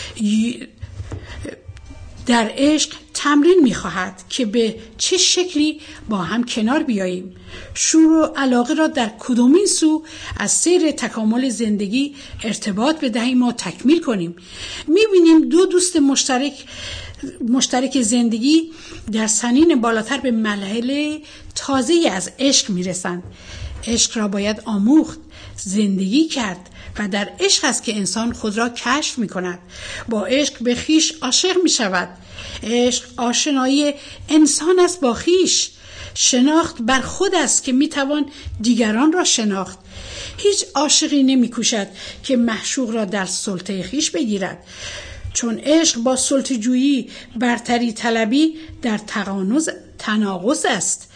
در عشق تمرین می‌خواهد که به چه شکلی با هم کنار بیاییم. شور و علاقه را در کدومین سو از سیر تکامل زندگی ارتباط بدهیم و تکمیل کنیم. می‌بینیم دو دوست مشترک مشترک زندگی در سنین بالاتر به مرحله تازه‌ای از عشق می‌رسند. عشق را باید آموخت، زندگی کرد و در عشق است که انسان خود را کشف می کند. با عشق به خیش عاشق می شود. عشق آشنایی انسان است با خیش. شناخت بر خود است که می توان دیگران را شناخت. هیچ عاشقی نمی‌کوشد که معشوق را در سلطه خویش بگیرد، چون عشق با سلطه‌جویی برتری طلبی در تقانض تناقض است.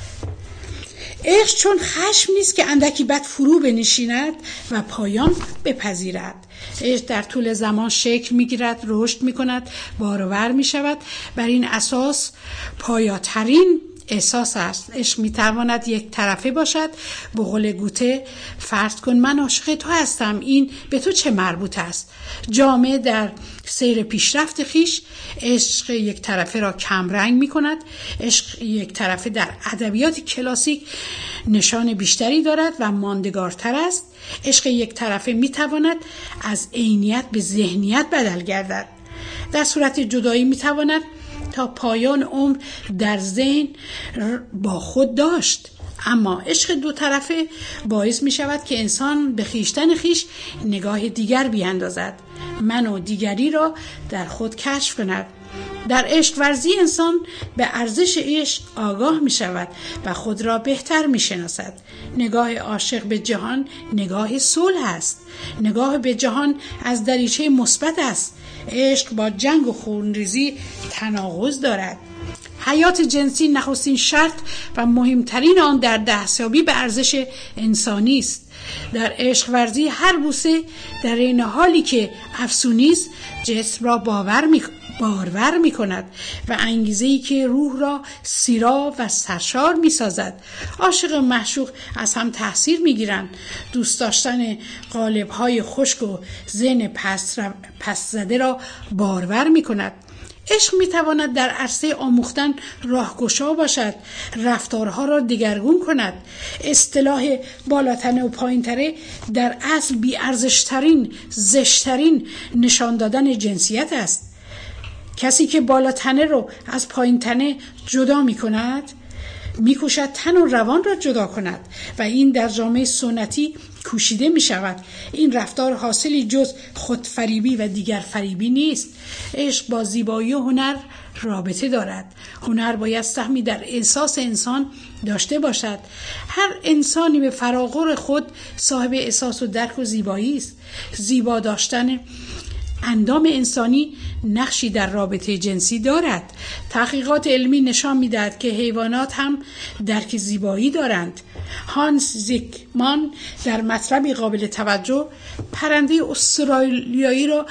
عشق چون خشم نیست که اندکی بعد فرو بنشیند و پایان بپذیرد. عشق در طول زمان شکل میگیرد، رشد میکند، بارور میشود. بر این اساس پایاترین احساس است. عشق میتواند یک طرفه باشد. به قول گوته فرض کن من عاشق تو هستم، این به تو چه مربوط است؟ جامعه در سیر پیشرفت خیش عشق یک طرفه را کم رنگ می کند. عشق یک طرفه در ادبیات کلاسیک نشان بیشتری دارد و ماندگارتر است. عشق یک طرفه می تواند از عینیت به ذهنیت بدل گردد. در صورت جدایی می تواند تا پایان عمر در ذهن با خود داشت. اما عشق دو طرفه باعث می شود که انسان به خیشتن خیش نگاه دیگر بیاندازد، من و دیگری را در خود کشف کند. در عشق ورزی انسان به ارزش عشق آگاه می شود و خود را بهتر می شناسد. نگاه عاشق به جهان نگاه صلح است. نگاه به جهان از دریچه مثبت است. عشق با جنگ و خونریزی تناقض دارد. حیات جنسی نخستین شرط و مهمترین آن در دستیابی به ارزش انسانی است. در عشق ورزی هر بوسه در این حالی که افسونی است جسم را باور می بارور می کند و انگیزه‌ای که روح را سیرا و سرشار می سازد. عاشق و معشوق از هم تأثیر می گیرند. دوست داشتن قالب‌های خشک و ذهن پس, پس زده را بارور می کند. عشق می تواند در عرصه آموختن راهگشا باشد، رفتارها را دگرگون کند. اصطلاح بالاتنه و پایینتره در اصل بی ارزشترین، زشترین نشان دادن جنسیت است. کسی که بالاتنه رو از پایینتنه جدا می کند می کوشد تن و روان را جدا کند و این در جامعه سنتی کوشیده می شود. این رفتار حاصلی جز خودفریبی و دیگر فریبی نیست. عشق با زیبایی و هنر رابطه دارد. هنر باید سهمی در احساس انسان داشته باشد. هر انسانی به فراغور خود صاحب احساس و درک و زیبایی است. زیبا داشتن اندام انسانی نقشی در رابطه جنسی دارد. تحقیقات علمی نشان می‌دهد که حیوانات هم درک زیبایی دارند. هانس زیکمان در مطلبی قابل توجه پرنده استرالیایی را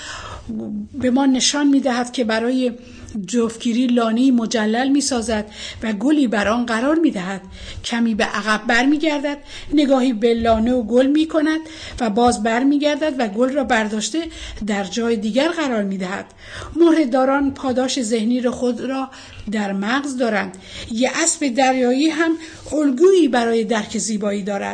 به ما نشان می‌دهد که برای جفتگیری لانه‌ای مجلل می‌سازد و گلی بر آن قرار می‌دهد. کمی به عقب برمیگردد، نگاهی به لانه و گل می‌کند و باز برمیگردد و گل را برداشته در جای دیگر قرار می‌دهد. مهره‌داران پاداش ذهنی را خود را در مغز دارند. یه اسب دریایی هم الگویی برای درک زیبایی دارد.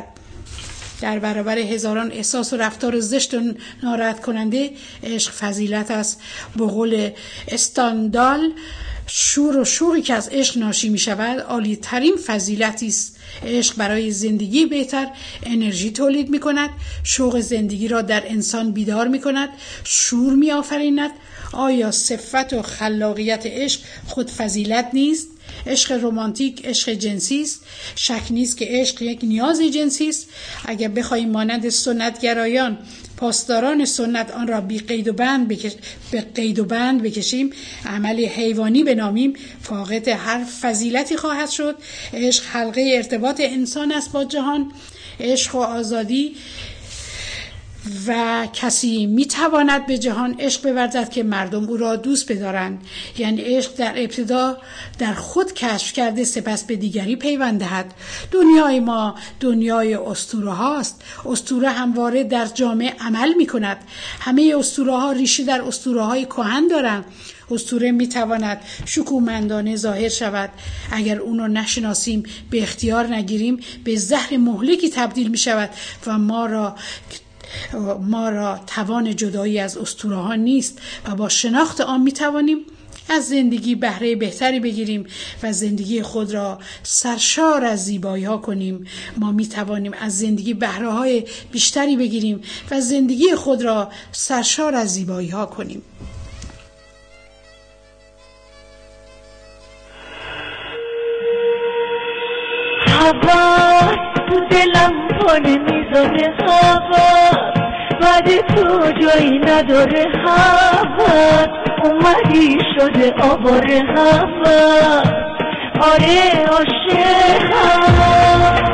در برابر هزاران احساس و رفتار زشت و ناراحت کننده عشق فضیلت است. به قول استاندال شور و شوقی که از عشق ناشی می شود عالی ترین فضیلتی است. عشق برای زندگی بهتر انرژی تولید می کند، شوق زندگی را در انسان بیدار می کند، شور می آفریند. آیا صفت و خلاقیت عشق خود فضیلت نیست؟ عشق رمانتیک عشق جنسی است. شک نیست که عشق یک نیاز جنسی است. اگر بخوایم مانند سنتگرایان پاسداران سنت آن را بی قید و بند بکش... به قید و بند بکشیم، عمل حیوانی بنامیم، فاقد هر فضیلتی خواهد شد. عشق حلقه ارتباط انسان است با جهان. عشق و آزادی و کسی میتواند به جهان عشق بورزد که مردم او را دوست بدارند. یعنی عشق در ابتدا در خود کشف کرده سپس به دیگری پیوند دهد. دنیای ما دنیای اسطوره هاست. اسطوره همواره در جامعه عمل می کند. همه اسطوره ها ریشه در اسطوره های کهن دارند. اسطوره می تواند شکومندانه ظاهر شود. اگر اون رو نشناسیم، به اختیار نگیریم، به زهر مهلکی تبدیل می شود و ما را ما را توان جدایی از اسطوره ها نیست و با شناخت آن می توانیم از زندگی بهره بهتری بگیریم و زندگی خود را سرشار از زیبایی ها کنیم. ما می توانیم از زندگی بهره های بیشتری بگیریم و زندگی خود را سرشار از زیبایی ها کنیم. هوا تو دلم پانه میذاره، بعد تو جایی نداره هوا، اومدی شده آواره هوا، آره عاشقم.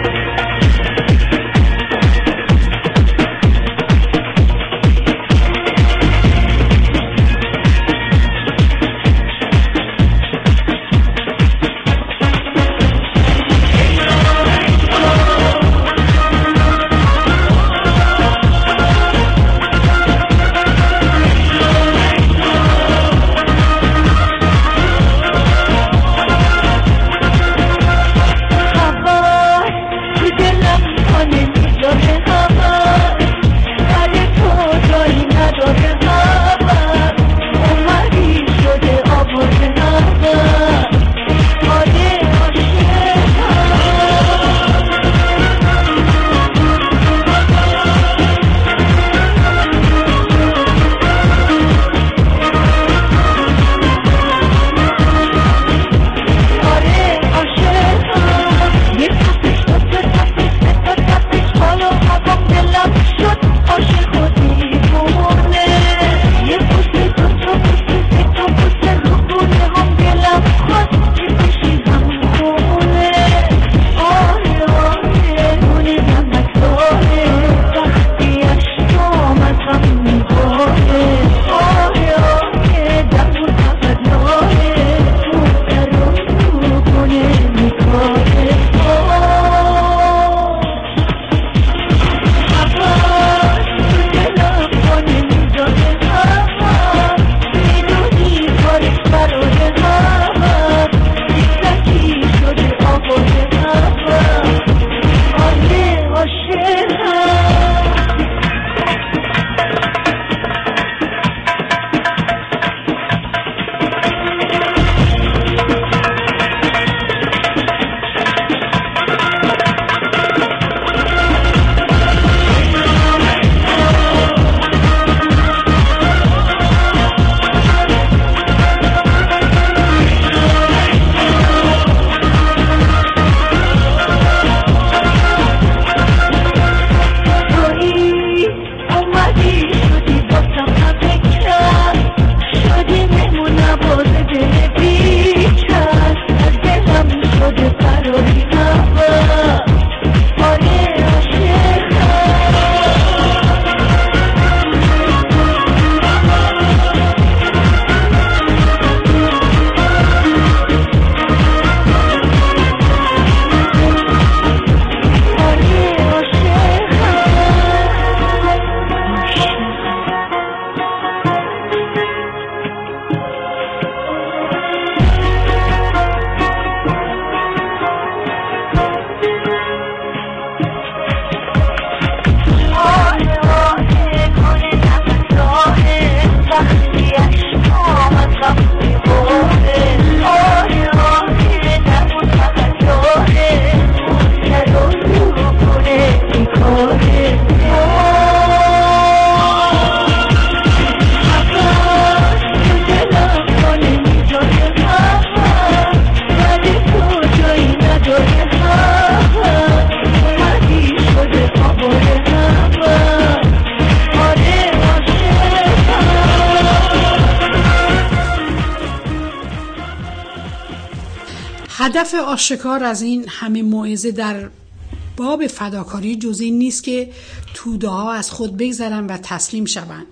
هدف آشکار از این همه موعظه در باب فداکاری جز این نیست که توده ها از خود بگذرن و تسلیم شوند.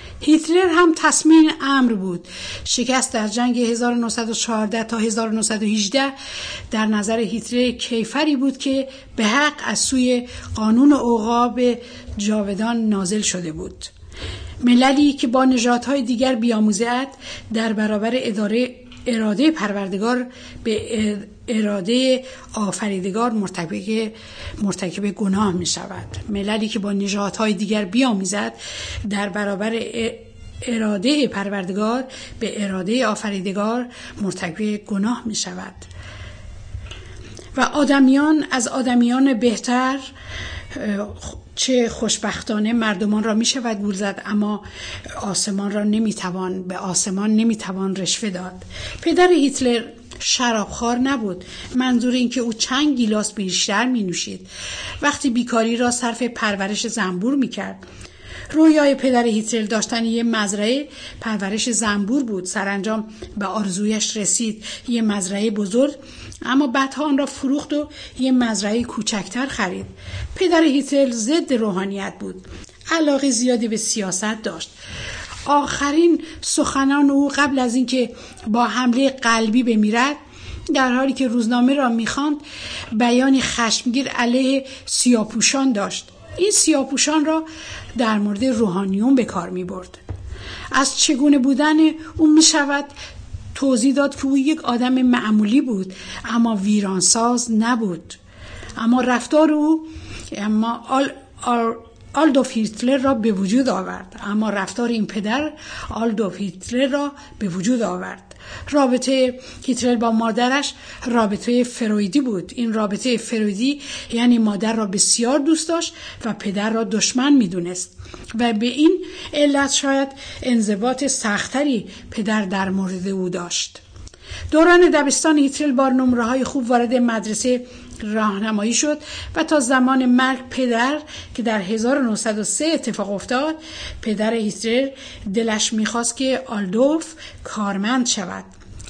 هیتلر هم تصمیم امر بود. شکست در جنگ هزار و نهصد و چهارده تا هزار و نهصد و هجده در نظر هیتلر کیفری بود که به حق از سوی قانون عقاب جاودان نازل شده بود. مللی که با نژادهای دیگر بیاموزد در برابر اداره اراده پروردگار به اراده آفریدگار مرتکب مرتکب گناه می شود. مللی که با نژادهای دیگر بیاموزد در برابر اراده پروردگار به اراده آفریدگار مرتکب گناه می شود. و آدمیان از آدمیان بهتر چه خوشبختانه مردمان را می شود گول زد، اما آسمان را نمی توان به آسمان نمی توان رشوه داد. پدر هیتلر شرابخوار نبود. منظور این که او چند گیلاس بیشتر می نوشید. وقتی بیکاری را صرف پرورش زنبور می کرد. رویای پدر هیتلر داشتن یه مزرعه پرورش زنبور بود. سرانجام به آرزویش رسید، یه مزرعه بزرگ، اما بعدها آن را فروخت و یه مزرعه کوچکتر خرید. پدر هیتلر ضد روحانیت بود، علاقه زیادی به سیاست داشت. آخرین سخنان او قبل از اینکه با حمله قلبی بمیرد، در حالی که روزنامه را می‌خواند، بیانی خشمگین علیه سیاه‌پوشان داشت. این سیاه‌پوشان را در مورد روحانیون به کار می‌برد. از چگونه بودن او می‌شود توضیح داد که او یک آدم معمولی بود، اما ویرانساز نبود. اما رفتار او اما آل آل آلدوف هیتلر را به وجود آورد. اما رفتار این پدر آلدوف هیتلر را به وجود آورد. رابطه هیتلر با مادرش رابطه فرویدی بود. این رابطه فرویدی یعنی مادر را بسیار دوست داشت و پدر را دشمن میدونست و به این علت شاید انضباط سختری پدر در مورد او داشت. دوران دبستان هیتلر با نمره‌های خوب وارد مدرسه راهنمایی شد و تا زمان مرگ پدر که در هزار و نهصد و سه اتفاق افتاد، پدر هیتلر دلش میخواست که آلدوف کارمند شود.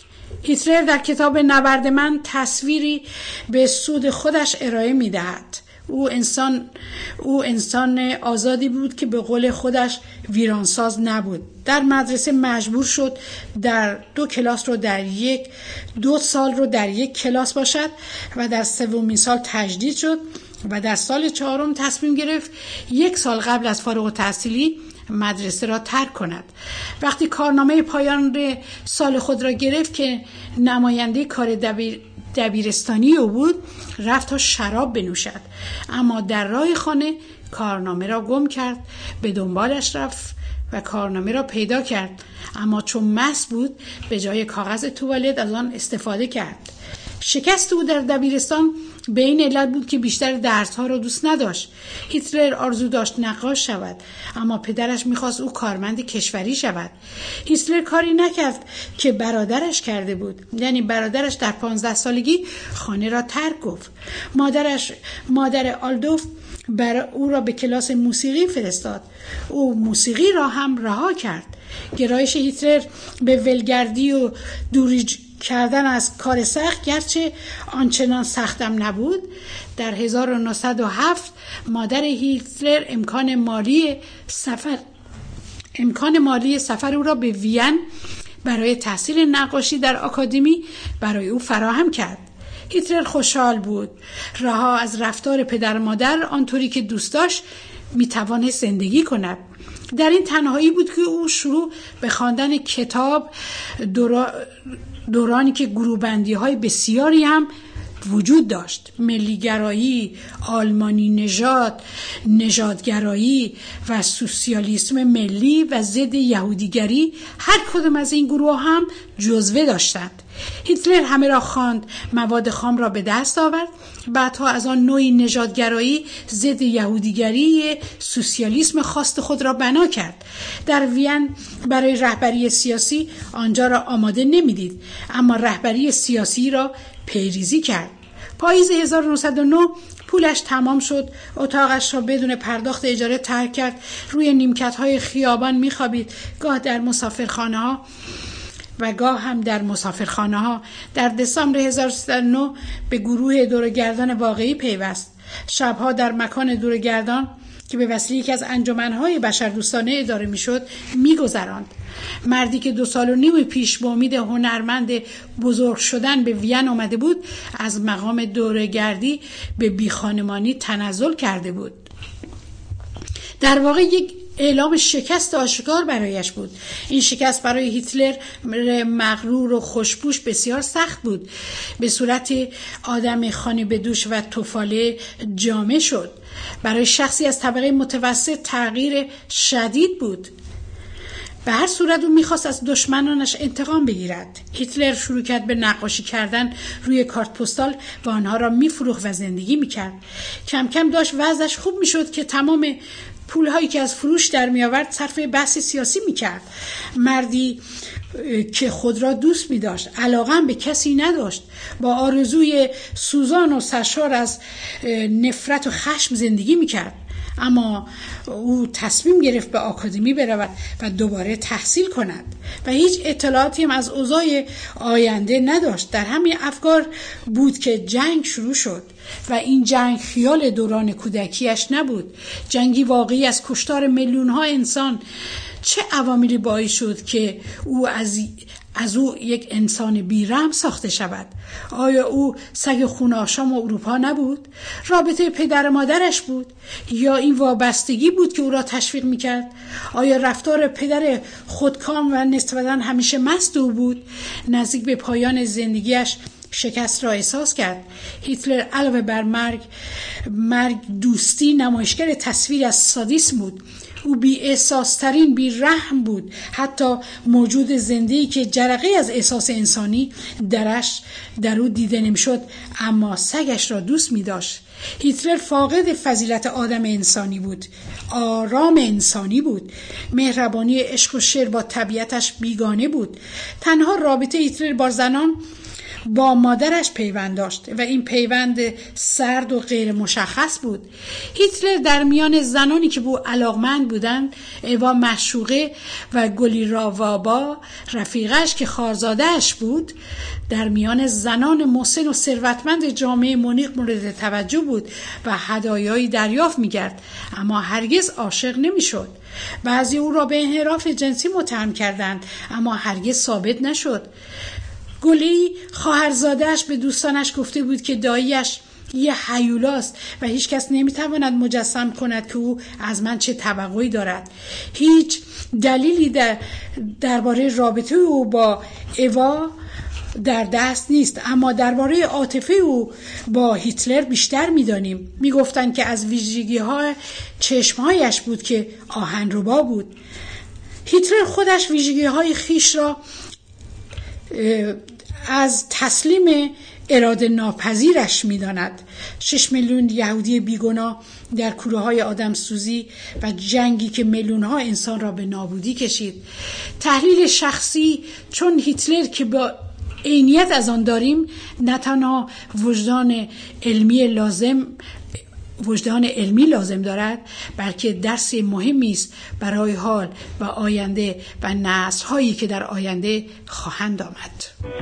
هیتلر در کتاب نبرد من تصویری به سود خودش ارائه میدهد. او انسان او انسان آزادی بود که به قول خودش ویرانساز نبود. در مدرسه مجبور شد در دو کلاس رو در یک دو سال رو در یک کلاس باشد و در سومین سال تجدید شد و در سال چهارم تصمیم گرفت یک سال قبل از فارغ التحصیلی مدرسه را ترک کند. وقتی کارنامه پایان سال خود را گرفت که نماینده کار دبیر دبیرستانی او بود، رفت تا شراب بنوشد، اما در راه خانه کارنامه را گم کرد. به دنبالش رفت و کارنامه را پیدا کرد، اما چون مست بود به جای کاغذ توالت از آن استفاده کرد. شکست او در دبیرستان به این علت بود که بیشتر درس‌ها را دوست نداشت. هیتلر آرزو داشت نقاش شود، اما پدرش می‌خواست او کارمند کشوری شود. هیتلر کاری نکرد که برادرش کرده بود، یعنی برادرش در پانزده سالگی خانه را ترک گفت. مادرش مادر آلدوف برای او را به کلاس موسیقی فرستاد. او موسیقی را هم رها کرد. گرایش هیتلر به ولگردی و دوری کردن از کار سخت گرچه آنچنان سختم نبود. در هزار و نهصد و هفت مادر هیتلر امکان مالی سفر امکان مالی سفر او را به وین برای تحصیل نقاشی در آکادمی برای او فراهم کرد. هیتلر خوشحال بود. رها از رفتار پدر مادر آنطوری که دوست داشت میتوانست زندگی کند. در این تنهایی بود که او شروع به خواندن کتاب دورا... دورانی که گروه‌بندی های بسیاری هم وجود داشت: ملیگرایی، آلمانی نژاد، نژادگرایی و سوسیالیسم ملی و ضد یهودیگری. هر کدام از این گروه هم جزوه داشتند. هیتلر همه را خواند، مواد خام را به دست آورد، بعدها از آن نوعی نژادگرایی ضد یهودیگری سوسیالیسم خاص خود را بنا کرد. در وین برای رهبری سیاسی آنجا را آماده نمیدید، اما رهبری سیاسی را پیریزی کرد. پاییز هزار و نهصد و نه پولش تمام شد. اتاقش را بدون پرداخت اجاره ترک کرد. روی نیمکت‌های خیابان می‌خوابید، گاه در مسافرخانه‌ها و گاه هم در مسافرخانه ها. در دسامبر هزار و سیصد و نه به گروه دورگردان واقعی پیوست. شبها در مکان دورگردان که به وسیله یکی از انجمنهای بشردوستانه اداره میشد میگذراند. مردی که دو سال و نیم پیش با امید هنرمند بزرگ شدن به وین آمده بود، از مقام دورگردی به بیخانمانی تنزل کرده بود. در واقع یک اعلام شکست آشکار برایش بود. این شکست برای هیتلر مغرور و خوشپوش بسیار سخت بود. به صورت آدم خانه به دوش و توفاله جامه شد. برای شخصی از طبقه متوسط تغییر شدید بود. به هر صورت او میخواست از دشمنانش انتقام بگیرد. هیتلر شروع کرد به نقاشی کردن روی کارت پستال و آنها را میفروخت و زندگی میکرد. کم کم داشت وضعش خوب میشد که تمام پولهایی که از فروش در می آورد صرف بحث سیاسی می کرد. مردی که خود را دوست می داشت، علاقه به کسی نداشت، با آرزوی سوزان و سرشار از نفرت و خشم زندگی می کرد. اما او تصمیم گرفت به آکادمی برود و دوباره تحصیل کند و هیچ اطلاعاتی هم از اوضاع آینده نداشت. در همین افکار بود که جنگ شروع شد و این جنگ خیال دوران کودکیش نبود. جنگی واقعی از کشتار میلیون ها انسان. چه عواملی باعث شد که او از از او یک انسان بیرحم ساخته شود؟ آیا او سگ خون آشام اروپا نبود؟ رابطه پدر مادرش بود؟ یا این وابستگی بود که او را تشویق میکرد؟ آیا رفتار پدر خودکام و نسبتاً همیشه مست او بود؟ نزدیک به پایان زندگیش شکست را احساس کرد. هیتلر علاوه بر مرگ مرگ دوستی نمایشگر تصویری از سادیسم بود. او بی احساس ترین بی رحم بود، حتی موجود زنده‌ای که جرقه از احساس انسانی درش در او دیده نمی‌شد، اما سگش را دوست می‌داشت. هیتلر فاقد فضیلت آدم انسانی بود، آرام انسانی بود. مهربانی عشق و شعر با طبیعتش بیگانه بود. تنها رابطه هیتلر با زنان با مادرش پیوند داشت و این پیوند سرد و غیر مشخص بود. هیتلر در میان زنانی که به او علاقمند بودند، ایوا معشوقه و گلیرا وابا رفیقش که خارزاده‌اش بود، در میان زنان مسن و ثروتمند جامعه مونیخ مورد توجه بود و هدایایی دریافت می‌کرد، اما هرگز عاشق نمی‌شد. بعضی او را به انحراف جنسی متهم کردند، اما هرگز ثابت نشد. گلی خواهرزاده‌اش به دوستانش گفته بود که داییش یه هیولاست و هیچ کس نمیتواند مجسم کند که او از من چه توقعی دارد. هیچ دلیلی در درباره رابطه او با ایوا در دست نیست، اما درباره عاطفه او با هیتلر بیشتر میدانیم. میگفتند که از ویژگی‌های چشمهایش بود که آهنربا بود. هیتلر خودش ویژگی‌های خیش را از تسلیم اراده ناپذیرش می‌داند. شش میلیون یهودی بیگناه در کوله‌های آدمسوزی و جنگی که میلیون‌ها انسان را به نابودی کشید. تحلیل شخصی، چون هیتلر که با عینیت از آن داریم، نه تنها وجدان علمی لازم وجدان علمی لازم دارد، بلکه درس مهمی است برای حال و آینده و نسل‌هایی که در آینده خواهند آمد.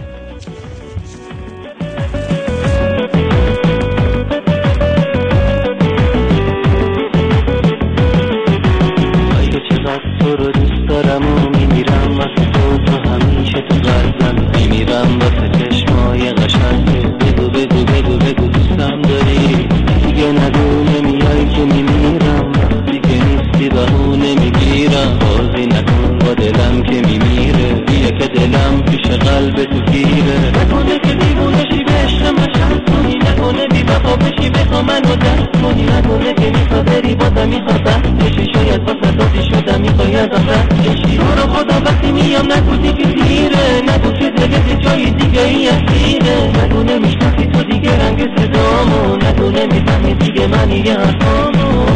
آیا چقدر تو رو دوست دارم و میمیرم واسه تو، تو همیشه تو قلبم میمیرم واسه چشمای قشنگه. بگو بگو بگو بگو دوستم داری، دیگه نگو نمیای که میمیرم، وقتی که نیستی بهونه میگیرم. بازی نکن با دلم که میمیره، بیا که دلم پیش قلب تو گیره. نکنه که دیوونشی به عشقم شرط کنی، نکنه بی وفا بشی بخوا منو دست کنی، نکنه که میخوا بری بازم میخوا بحث بشی، شاید واسه دادی شدم میخوای ازم رد کشی. تو رو خدا وقتی میام نگو دیگه دیره، نگو که دلت جای دیگه ای اسیره، نگو نمیشناسی تو دیگه رنگ صدامو، نگو نمیفهمی دیگه من یه حرفامو.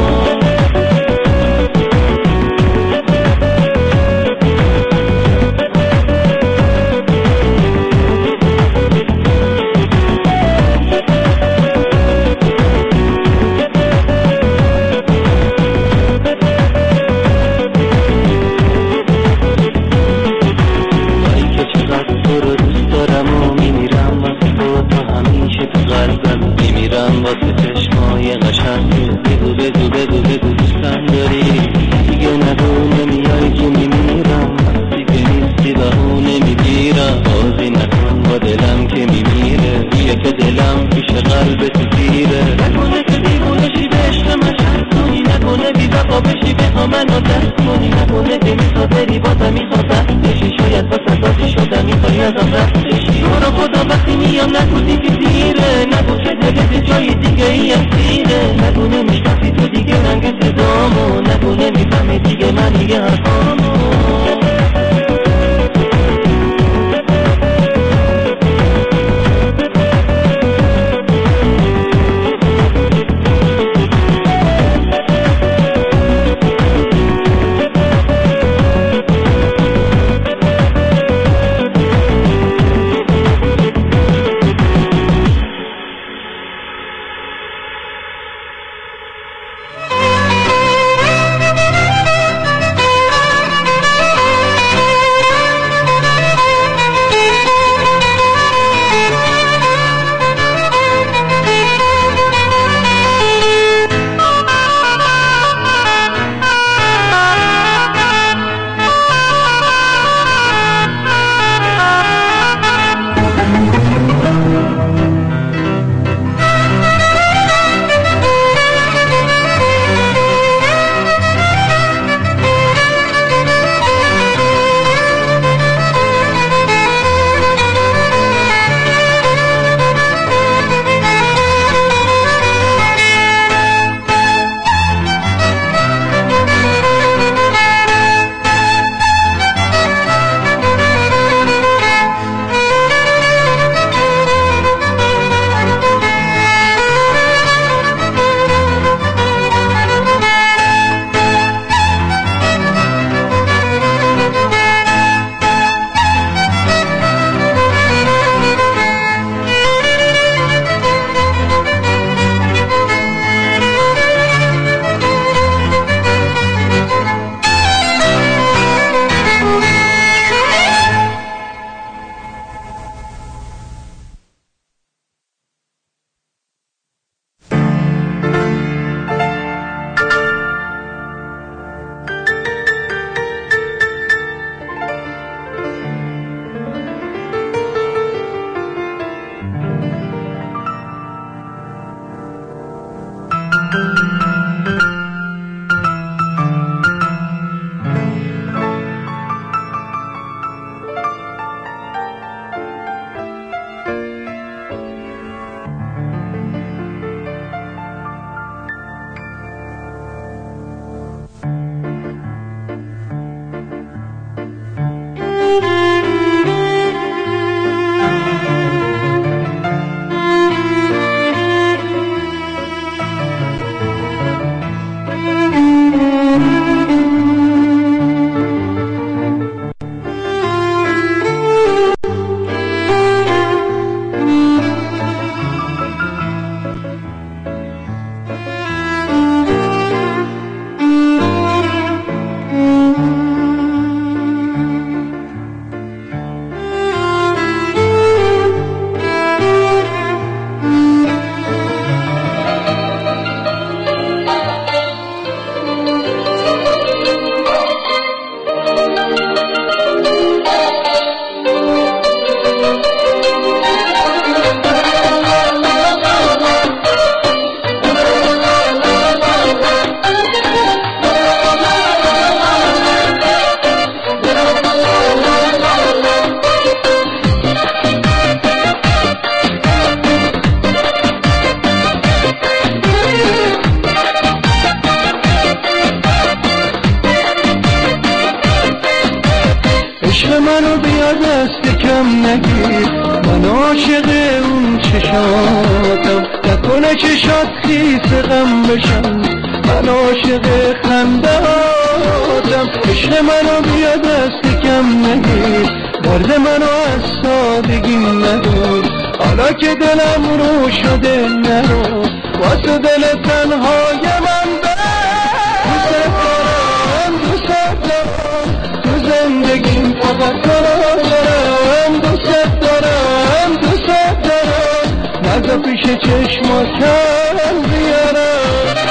واسه چشمای قشنگه. بگو بگو بگو بگو دوستم داری، دیگه نگو نمیای که میمیرم، وقتی که نیستی بهونه میگیرم. بازی نکن با دلم که میمیره، بیا که دلم پیش قلب تو گیره. نکنه که دیوونشی به عشق من شرط کنی، نکنه بی وفا بشی بخوا منو دست کنی، نکنه که میخوا بری بازم میخوا بحث بشی، شاید واسه دادی شدم میخوای ازم رد بشی. تو رو خدا وقتی میام نگو دیگه دیره، نگو که دلت جای دیگه ای اسیره، نگو نمیشناسی تو دیگه رنگ صدامو، نگو نمیفهمی دیگه من دیگه حرفامو. عشق منو بیا دست کم نگیر، من عاشق اون چشاتم، نکنه چشات خیس غم بشم، من عاشق خندهاتم. عشق منو بیا دست کم نگیر، درد منو از سادگی ندار، حالا که دلم رو شده نرو، واسه دل تنهای من دوست دارم، دوست دارم تو زندگیم فقط تو رو دارم، دوست دارم دوست دارم نزا پیش چشماتم بیارم.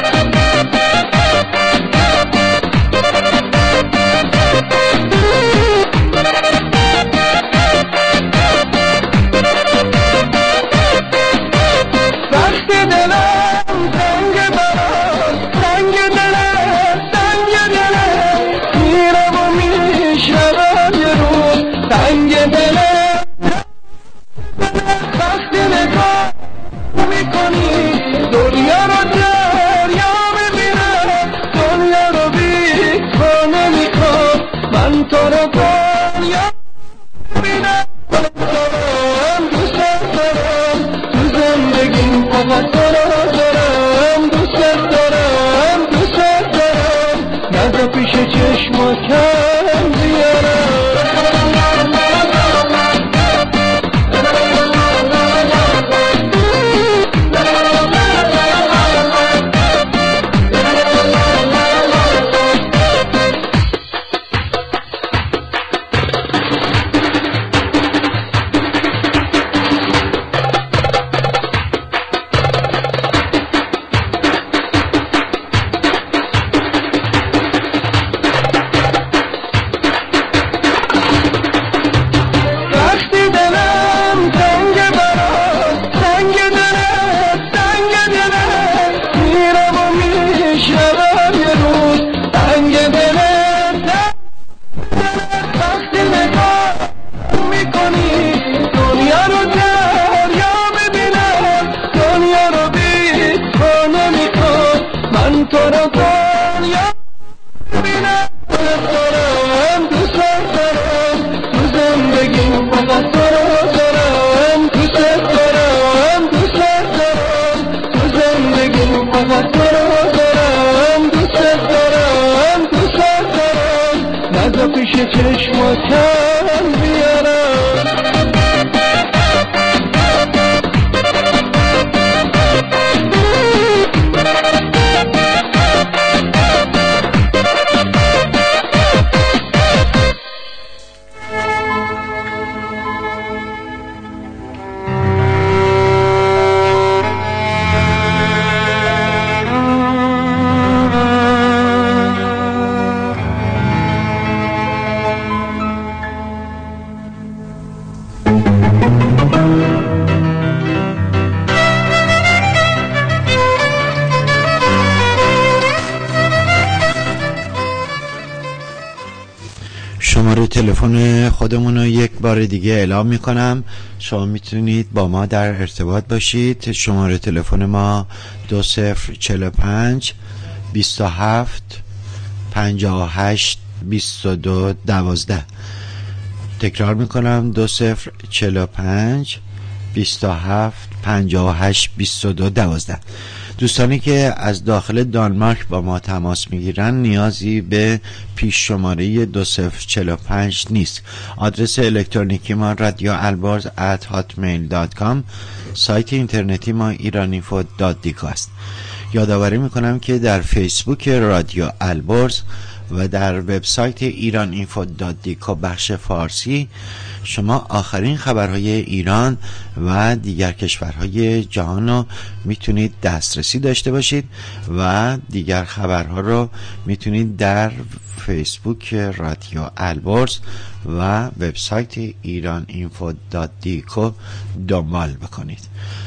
شماره تلفن خودمون رو یک بار دیگه اعلام میکنم، شما میتونید با ما در ارتباط باشید. شماره تلفن ما دو صفر چهل و پنج بیست و هفت پنجاه و هشت بیست و دو دوازده. تکرار میکنم دو صفر چهل و پنج بیست و هفت پنجاه و هشت بیست و دو دوازده. دوستانی که از داخل دانمارک با ما تماس میگیرن نیازی به پیش شماره دو صفر چهل و پنج نیست. آدرس الکترونیکی ما رادیو البرز ات هاتمیل دات کام، سایت اینترنتی ما ایرانینفو دات دیکو است. یادآوری میکنم که در فیسبوک رادیو البرز و در وبسایت ایرانینفو دات دیکو بخش فارسی شما آخرین خبرهای ایران و دیگر کشورهای جهان رو میتونید دسترسی داشته باشید و دیگر خبرها رو میتونید در فیسبوک رادیو البرز و وبسایت ایرانینفو دات دیکو دنبال بکنید.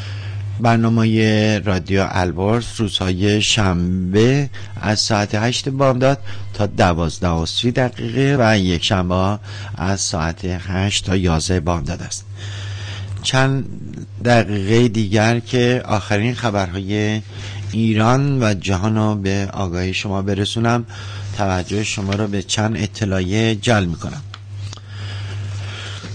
برنامه رادیو البرز روزهای شنبه از ساعت هشت بامداد تا دوازده و سی دقیقه و یک شنبه از ساعت هشت تا یازده بامداد است. چند دقیقه دیگر که آخرین خبرهای ایران و جهان رو به آگاهی شما برسونم، توجه شما رو به چند اطلاعیه جلب میکنم.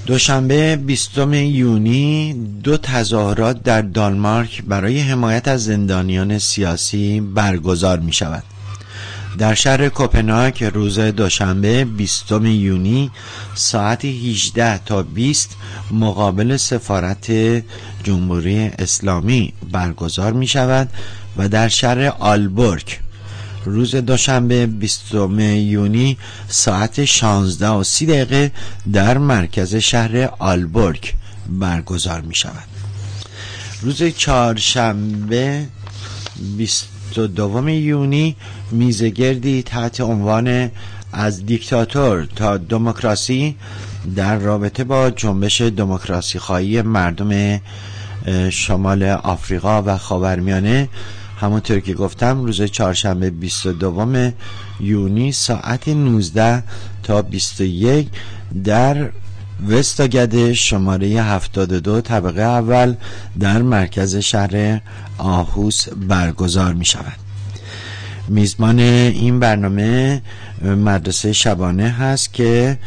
دوشنبه بیستم یونی دو تظاهرات در دانمارک برای حمایت از زندانیان سیاسی برگزار می شود. در شهر کوپنهاگ روز دوشنبه بیستم یونی ساعت هجده تا بیست مقابل سفارت جمهوری اسلامی برگزار می شود و در شهر آلبورگ روز دوشنبه بیستم یونی ساعت شانزده و سی دقیقه در مرکز شهر آلبورگ برگزار می شود. روز چهارشنبه بیست و دوم یونی میزگردی تحت عنوان از دیکتاتور تا دموکراسی در رابطه با جنبش دموکراسی خواهی مردم شمال آفریقا و خاورمیانه، همونطور که گفتم روز چهارشنبه بیست و دوم یونی ساعت نوزده تا بیست و یک در وستاگد شماره هفتاد و دو طبقه اول در مرکز شهر آهوس برگزار می شود. میزبان این برنامه مدرسه شبانه هست که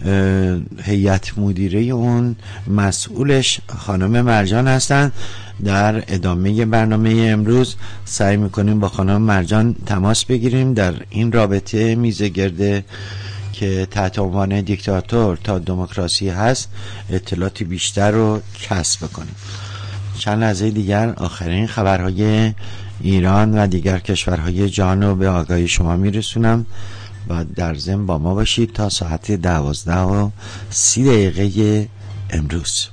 هیئت مدیره اون مسئولش خانم مرجان هستند. در ادامه برنامه امروز سعی میکنیم با خانم مرجان تماس بگیریم در این رابطه میزگرد که تحت عنوان دیکتاتور تا دموکراسی هست اطلاعاتی بیشتر رو کسب کنیم. چند لحظه دیگر آخرین خبرهای ایران و دیگر کشورهای جهان رو به آگاهی شما میرسونم و در ضمن با ما باشید تا ساعت دوازده و سی دقیقه امروز.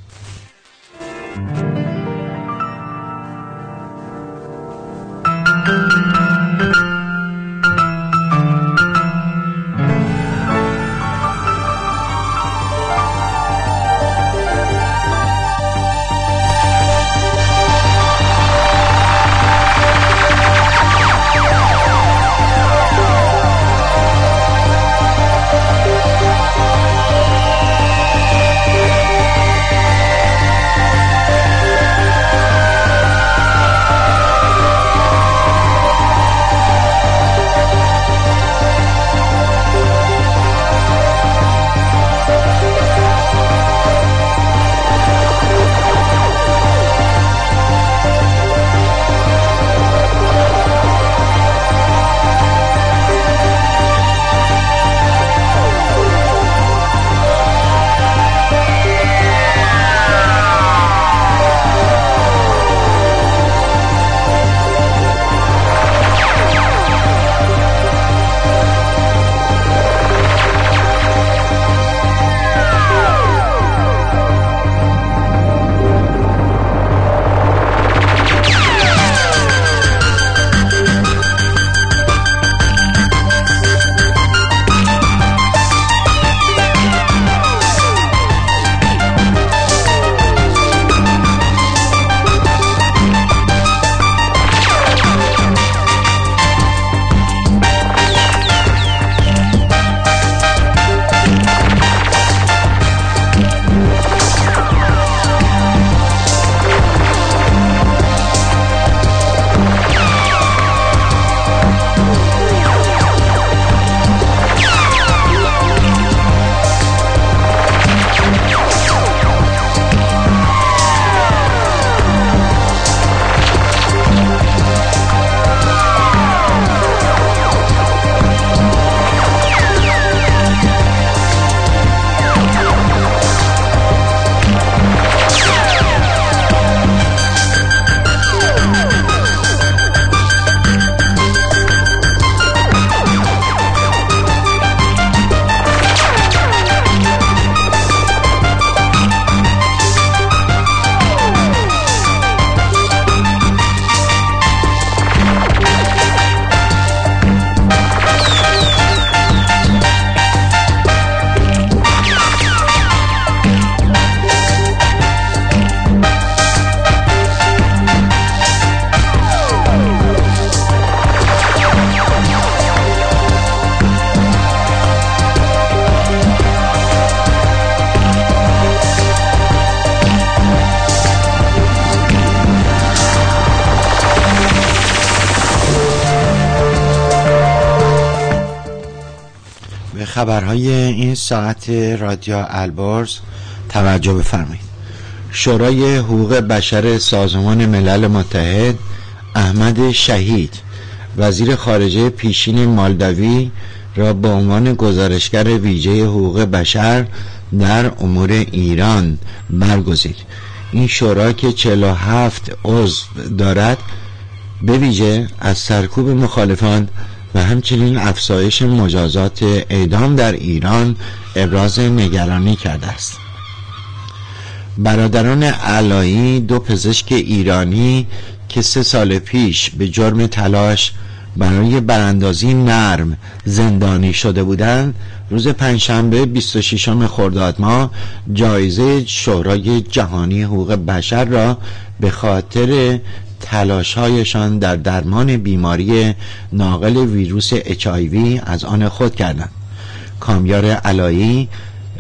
خبرهای این ساعت رادیو البرز توجه بفرمایید. شورای حقوق بشر سازمان ملل متحد احمد شهید وزیر خارجه پیشین مالداوی را به عنوان گزارشگر ویژه حقوق بشر در امور ایران برگزید. این شورا که چهل و هفت عضو دارد به ویژه از سرکوب مخالفان و همچنین افزایش مجازات اعدام در ایران ابراز نگرانی کرده است. برادران علایی، دو پزشک ایرانی که سه سال پیش به جرم تلاش برای براندازی نرم زندانی شده بودند، روز پنجشنبه بیست و ششم خرداد ماه جایزه شورای جهانی حقوق بشر را به خاطر تلاش‌هایشان در درمان بیماری ناقل ویروس اچ آی وی از آن خود کردند. کامیار علایی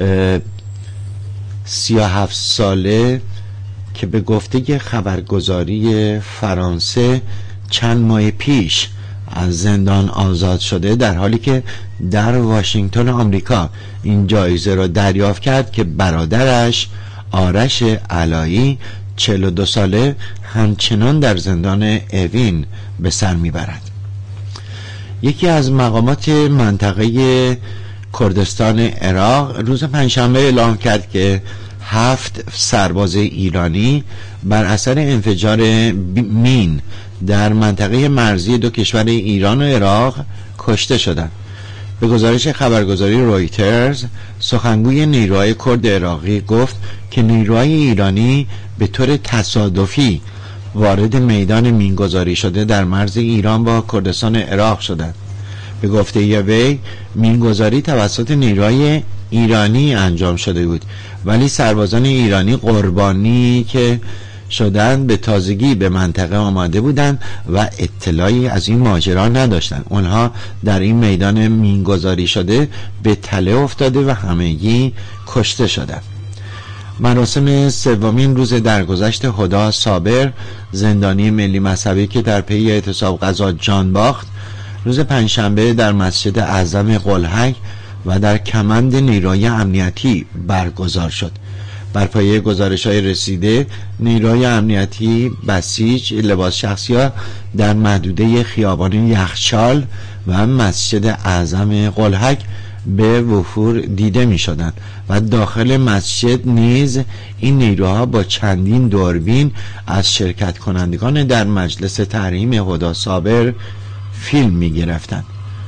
سی و هفت ساله که به گفته خبرگزاری فرانسه چند ماه پیش از زندان آزاد شده، در حالی که در واشنگتن آمریکا این جایزه را دریافت کرد که برادرش آرش علایی چهل و دو ساله همچنان در زندان اوین به سر میبرد. یکی از مقامات منطقه کردستان عراق روز پنجشنبه اعلام کرد که هفت سرباز ایرانی بر اثر انفجار مین در منطقه مرزی دو کشور ایران و عراق کشته شدند. به گزارش خبرگزاری رویترز، سخنگوی نیروهای کرد عراقی گفت که نیروهای ایرانی به طور تصادفی وارد میدان مینگذاری شده در مرز ایران با کردستان عراق شدند. به گفته وی مینگذاری توسط نیروهای ایرانی انجام شده بود، ولی سربازان ایرانی قربانی که شدند به تازگی به منطقه آمده بودند و اطلاعی از این ماجرا نداشتند. اونها در این میدان مینگذاری شده به تله افتاده و همگی کشته شدند. مراسم سومین روز درگذشت هدا صابر، زندانی ملی مذهبی که در پی اعتصاب غذا جان باخت، روز پنجشنبه در مسجد اعظم قلهک و در کمند نیروی امنیتی برگزار شد. بر پایه گزارش‌های رسیده، نیروی امنیتی بسیج لباس شخصی‌ها در محدوده خیابان یخچال و مسجد اعظم قلهک به وفور دیده می‌شدند و داخل مسجد نیز این نیروها با چندین دوربین از شرکت کنندگان در مجلس تحریم هدا صابر فیلم می‌گرفتند.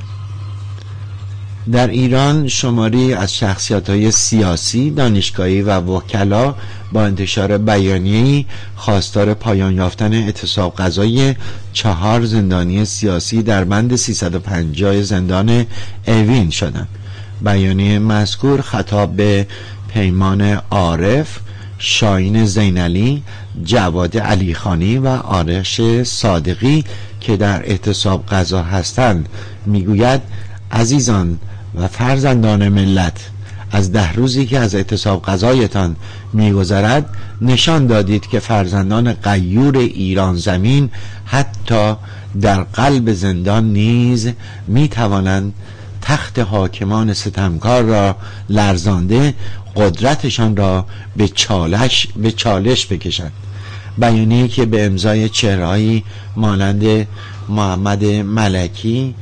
در ایران شماری از شخصیت‌های سیاسی، دانشگاهی و وکلا با انتشار بیانیه‌ای خواستار پایان یافتن اعتصاب غذایی چهار زندانی سیاسی در بند سیصد و پنجاه زندان اوین شدند. بیانیه مذکور خطاب به پیمان عارف، شاهین زینعلی، جواد علیخانی و آرش صادقی که در اعتصاب غذا هستند میگوید: عزیزان و فرزندان ملت، از ده روزی که از اعتصاب غذایتان میگذرد نشان دادید که فرزندان غیور ایران زمین حتی در قلب زندان نیز میتوانند تخت حاکمان ستمکار را لرزانده قدرتشان را به چالش به چالش بکشند. بیانیه‌ای که به امضای چهره‌هایی مانند محمد ملکی،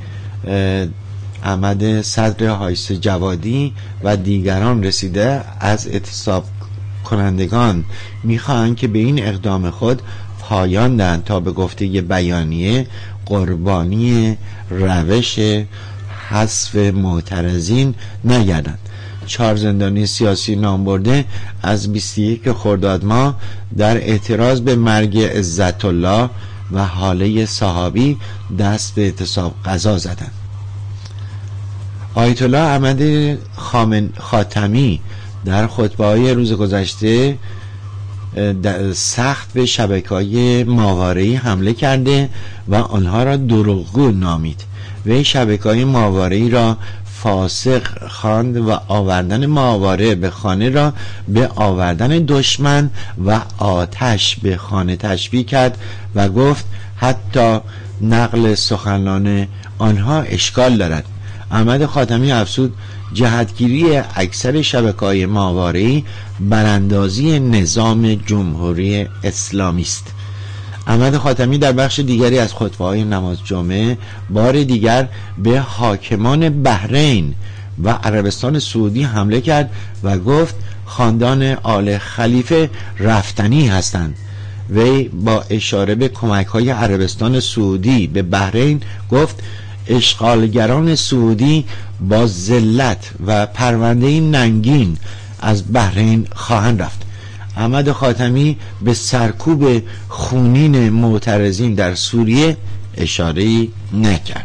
احمد صدر حایس جوادی و دیگران رسیده، از اعتصاب کنندگان میخواهند که به این اقدام خود پایان دهند تا به گفته بیانیه قربانی روش حذف معترضین نگردند. چهار زندانی سیاسی نامبرده از بیست و یک خرداد ماه در اعتراض به مرگ عزت الله و حاله صحابی دست به اعتصاب غذا زدند. آیت الله احمد خاتمی در خطبه‌های روز گذشته سخت به شبکه‌های ماهواره‌ای حمله کرده و آنها را دروغگو نامید. وی شبکه‌های ماهواره‌ای را فاسق خواند و آوردن ماهواره به خانه را به آوردن دشمن و آتش به خانه تشبیه کرد و گفت حتی نقل سخنان آنها اشکال دارد. احمد خاتمی افزود جهتگیری اکثر شبکه‌های ماهواره‌ای براندازی نظام جمهوری اسلامی است. احمد خاتمی در بخش دیگری از خطبه‌های نماز جمعه بار دیگر به حاکمان بحرین و عربستان سعودی حمله کرد و گفت خاندان آل خلیفه رفتنی هستند. وی با اشاره به کمک‌های عربستان سعودی به بحرین گفت اشغالگران سعودی با ذلت و پرونده ننگین از بحرین خواهند رفت. احمد خاتمی به سرکوب خونین معترضین در سوریه اشاره‌ای نکرد.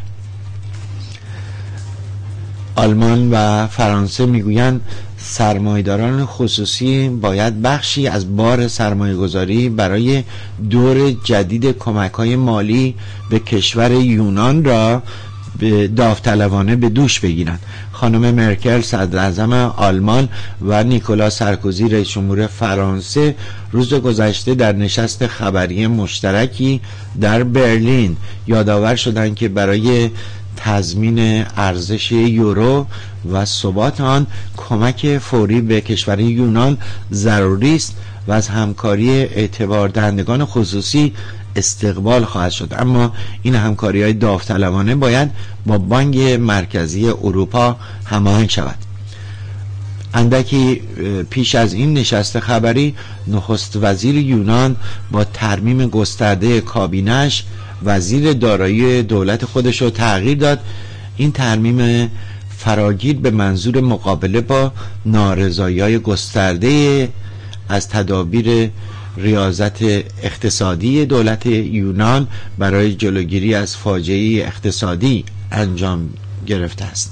آلمان و فرانسه میگویند سرمایه‌داران خصوصی باید بخشی از بار سرمایه‌گذاری برای دور جدید کمک‌های مالی به کشور یونان را به داوطلبانه به دوش بگیرند. خانم مرکل صدراعظم آلمان و نیکولا سارکوزی رئیس جمهور فرانسه روز گذشته در نشست خبری مشترکی در برلین یادآور شدند که برای تضمین ارزش یورو و ثبات آن کمک فوری به کشور یونان ضروری است و از همکاری اعتبار دهندگان خصوصی استقبال خواهد شد، اما این همکاری‌های داوطلبانه باید با بانک مرکزی اروپا هماهنگ شود. اندکی پیش از این نشست خبری نخست وزیر یونان با ترمیم گسترده کابینه‌اش وزیر دارایی دولت خودش رو تغییر داد. این ترمیم فراگیر به منظور مقابله با نارضایی‌های گسترده از تدابیر ریاضت اقتصادی دولت یونان برای جلوگیری از فاجعه اقتصادی انجام گرفته است.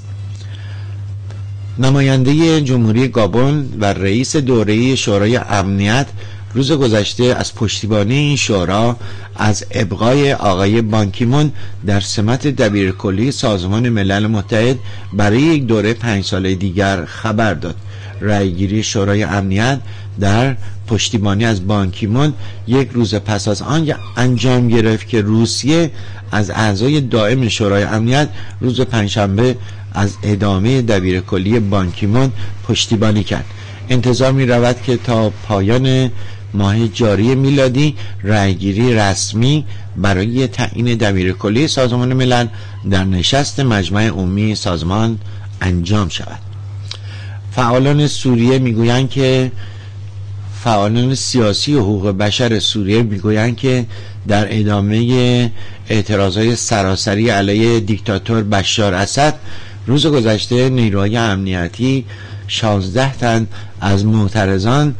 نماینده جمهوری گابون و رئیس دوره شورای امنیت روز گذشته از پشتیبانی این شورا از ابقای آقای بانکیمون در سمت دبیرکلی سازمان ملل متحد برای یک دوره پنج ساله دیگر خبر داد. رأیگیری شورای امنیت در پشتیبانی از بانکیمون یک روز پس از آن انجام گرفت که روسیه از اعضای دائم شورای امنیت روز پنجشنبه از ادامه دبیرکلی بانکیمون پشتیبانی کرد. انتظار می رود که تا پایان ماه جاری میلادی رأیگیری رسمی برای تعیین دبیرکلی سازمان ملل در نشست مجمع عمومی سازمان انجام شود. فعالان سوریه میگویند که فعالان سیاسی و حقوق بشر سوریه میگویند که در ادامه اعتراضات سراسری علیه دیکتاتور بشار اسد روز گذشته نیروهای امنیتی شانزده تن از معترضان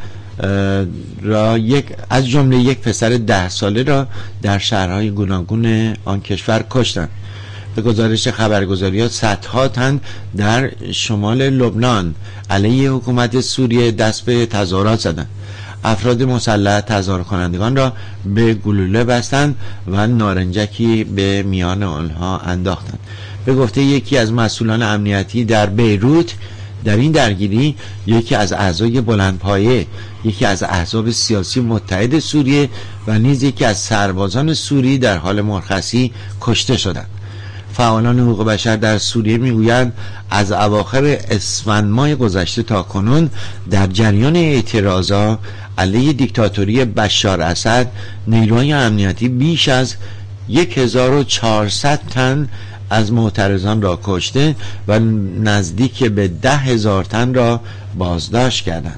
را یک از جمله یک پسر ده ساله را در شهرهای گوناگون آن کشور کشتند. به گزارش خبرگزاری‌ها صدها تن در شمال لبنان علیه حکومت سوریه دست به تظاهرات زدند. افراد مسلح تظاهر کنندگان را به گلوله بستند و نارنجکی به میان آنها انداختند. به گفته یکی از مسئولان امنیتی در بیروت، در این درگیری یکی از اعضای بلندپایه یکی از احزاب سیاسی متحد سوریه و نیز یکی از سربازان سوری در حال مرخصی کشته شدند. فعالان حقوق بشر در سوریه میگویند از اواخر اسفند ماه گذشته تا کنون در جریان اعتراضات علیه دیکتاتوری بشار اسد نیروهای امنیتی بیش از هزار و چهارصد تن از معترضان را کشته و نزدیک به ده هزار تن را بازداشت کردند.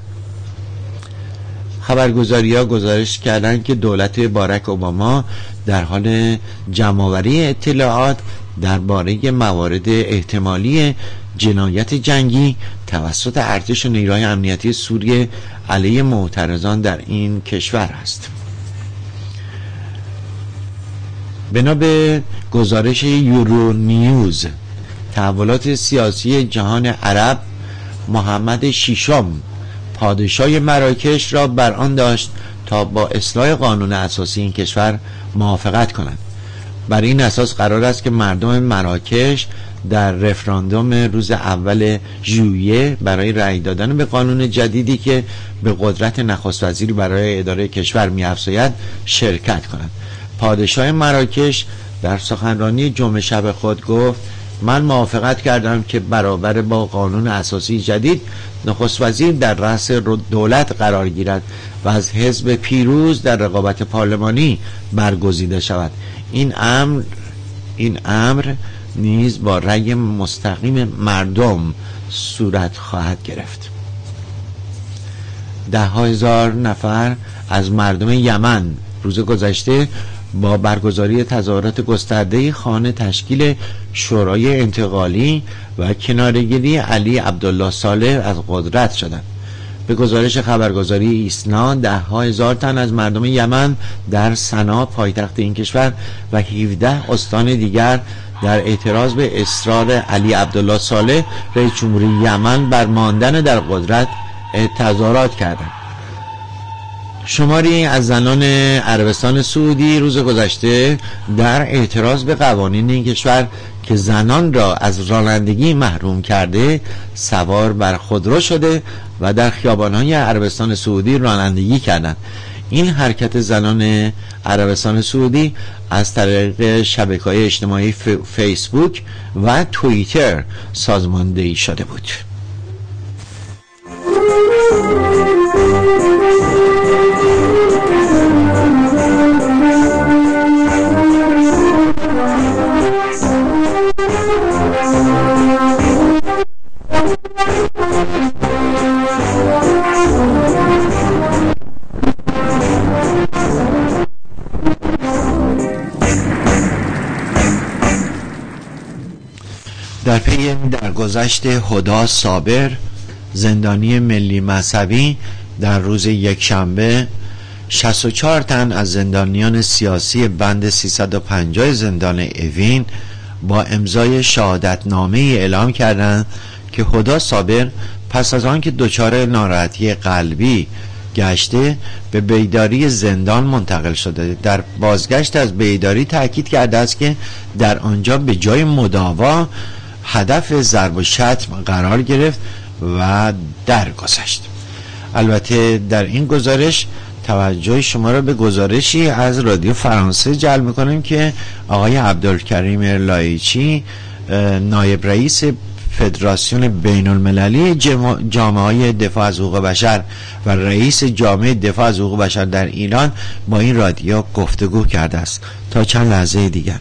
خبرگزاری‌ها گزارش کردند که دولت باراک اوباما در حال جمع‌آوری اطلاعات درباره موارد احتمالی جنایت جنگی توسط ارتش و نیروهای امنیتی سوریه علیه معترضان در این کشور است. بنا به گزارش یورو نیوز، تحولات سیاسی جهان عرب محمد ششم پادشاه مراکش را بر آن داشت تا با اصلاح قانون اساسی این کشور موافقت کنند. بر این اساس قرار است که مردم مراکش در رفراندوم روز اول ژوئیه برای رأی دادن به قانون جدیدی که به قدرت نخست وزیر برای اداره کشور می‌افزاید شرکت کنند. پادشاه مراکش در سخنرانی جمعه شب خود گفت من موافقت کردم که برابر با قانون اساسی جدید نخست وزیر در رأس دولت قرار گیرد و از حزب پیروز در رقابت پارلمانی برگزیده شود. این امر این امر نیز با رأی مستقیم مردم صورت خواهد گرفت. ده هزار نفر از مردم یمن روز گذشته با برگزاری تظاهرات گسترده خواهان تشکیل شورای انتقالی و کناره‌گیری علی عبدالله صالح از قدرت شدند. به گزارش خبرگزاری ایسنا، ده ها هزار تن از مردم یمن در سنا پایتخت این کشور و هفده استان دیگر در اعتراض به اصرار علی عبدالله صالح رئیس جمهوری یمن بر ماندن در قدرت تظاهرات کردند. شماری از زنان عربستان سعودی روز گذشته در اعتراض به قوانین این کشور که زنان را از رانندگی محروم کرده سوار بر خودرو شده و در خیابان‌های عربستان سعودی رانندگی کردند. این حرکت زنان عربستان سعودی از طریق شبکه‌های اجتماعی فیسبوک و توییتر سازماندهی شده بود. در پی درگذشت هدی صابر، زندانی ملی مذهبی، در روز یکشنبه شصت و چهار تن از زندانیان سیاسی بند سیصد و پنجاه زندان اوین با امضای شهادتنامه اعلام کردند که هدی صابر پس از آن که دچار ناراحتی قلبی گشته به بیداری زندان منتقل شده. در بازگشت از بیداری تاکید کرده است که در آنجا به جای مداوا هدف ضرب و شتم قرار گرفت و درگذشت. البته در این گزارش توجه شما را به گزارشی از رادیو فرانسه جلب می‌کنیم که آقای عبدالکریم لایچی، نایب رئیس فدراسیون بین المللی جامعه دفاع از حقوق بشر و رئیس جامعه دفاع از حقوق بشر در ایران با این رادیو گفتگو کرده است. تا چند لحظه دیگر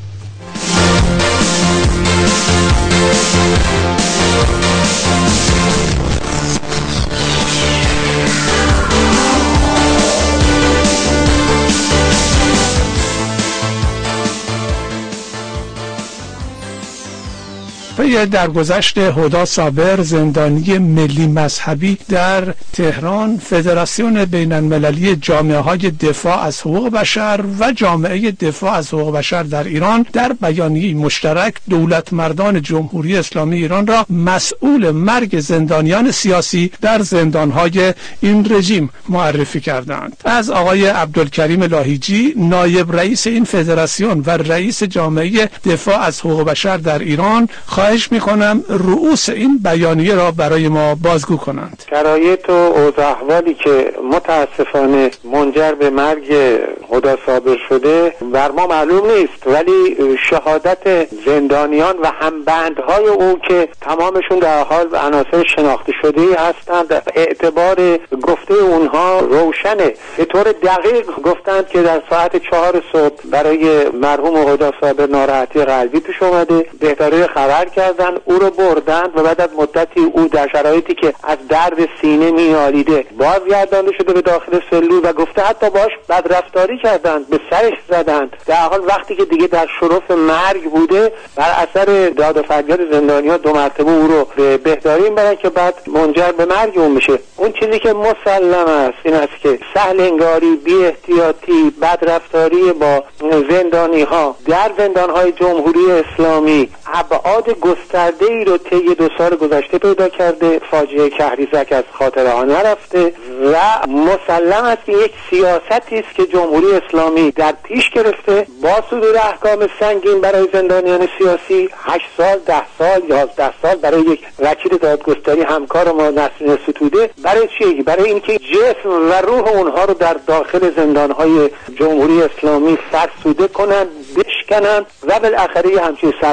پی درگذشت هدی صابر، زندانی ملی مذهبی در تهران، فدراسیون بین المللی جامعه های دفاع از حقوق بشر و جامعه دفاع از حقوق بشر در ایران در بیانیه مشترک دولت مردان جمهوری اسلامی ایران را مسئول مرگ زندانیان سیاسی در زندانهای این رژیم معرفی کردند. از آقای عبدالکریم لاهیجی، نایب رئیس این فدراسیون و رئیس جامعه دفاع از حقوق بشر در ایران، خواهش میکنم رؤوس این بیانیه را برای ما بازگو کنند. شرایط و اوضاع احوالی که متاسفانه منجر به مرگ هدی صابر شده بر ما معلوم نیست، ولی شهادت زندانیان و همبندهای او که تمامشون در حال عناصر شناخته شده هستند، اعتبار گفته اونها روشنه. به طور دقیق گفتند که در ساعت چهار صبح برای مرحوم هدی صابر ناراحتی قلبی پیش اومده، بهداری خبر کردن، او رو بردند و بعد از مدتی او در شرایطی که از درد سینه می‌آلیده بازگردانده شده به داخل سلول و گفته حتی باش بدرفتاری کردند، به سرش زدند. در حال وقتی که دیگه در شرف مرگ بوده، بر اثر داد و فریاد زندانیان دو مرتبه او رو به بهداری میبرن که بعد منجر به مرگ اون میشه. اون چیزی که مسلم است این است که سهل انگاری، بی احتیاطی، بدرفتاری با زندانی ها در زندان های جمهوری اسلامی ابعاد گسترده ای رو طی دو سال گذشته پیدا کرده. فاجعه کهریزک از خاطر ها نرفته و مسلم است که یک سیاستی است که جمهوری اسلامی در پیش گرفته با صدور احکام سنگین برای زندانیان سیاسی، هشت سال، ده سال، یازده سال برای یک وکیل دادگستری همکار ما نسرین ستوده. برای چی؟ برای اینکه جسم و روح اونها رو در داخل زندانهای جمهوری اسلامی فرسوده کنند، بشکنند و بالاخره همچین سرنوشت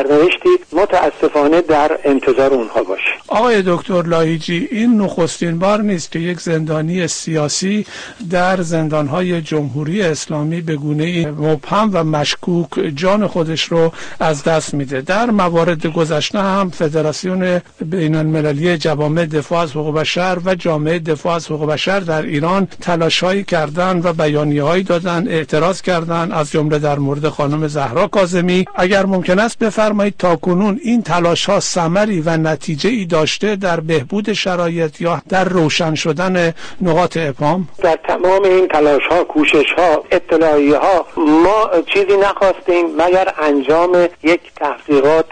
گفتید متاسفانه در انتظار اونها باشه. آقای دکتر لاهیجی، این نخستین بار نیست که یک زندانی سیاسی در زندانهای جمهوری اسلامی به گونه‌ای مبهم و مشکوک جان خودش رو از دست میده. در موارد گذشته هم فدراسیون بین المللی جوامع دفاع از حقوق بشر و جامعه دفاع از حقوق بشر در ایران تلاش‌هایی کردن و بیانیه‌هایی دادن، اعتراض کردن، از جمله در مورد خانم زهرا کاظمی. اگر ممکن است بفرمایید تاکنون این تلاش‌ها ثمری و نتیجه‌ای داشته در بهبود شرایط یا در روشن شدن نقاط ابهام؟ در تمام این تلاش‌ها، کوشش‌ها، اطلاعیه‌ها ما چیزی نخواستیم مگر انجام یک تحقیقات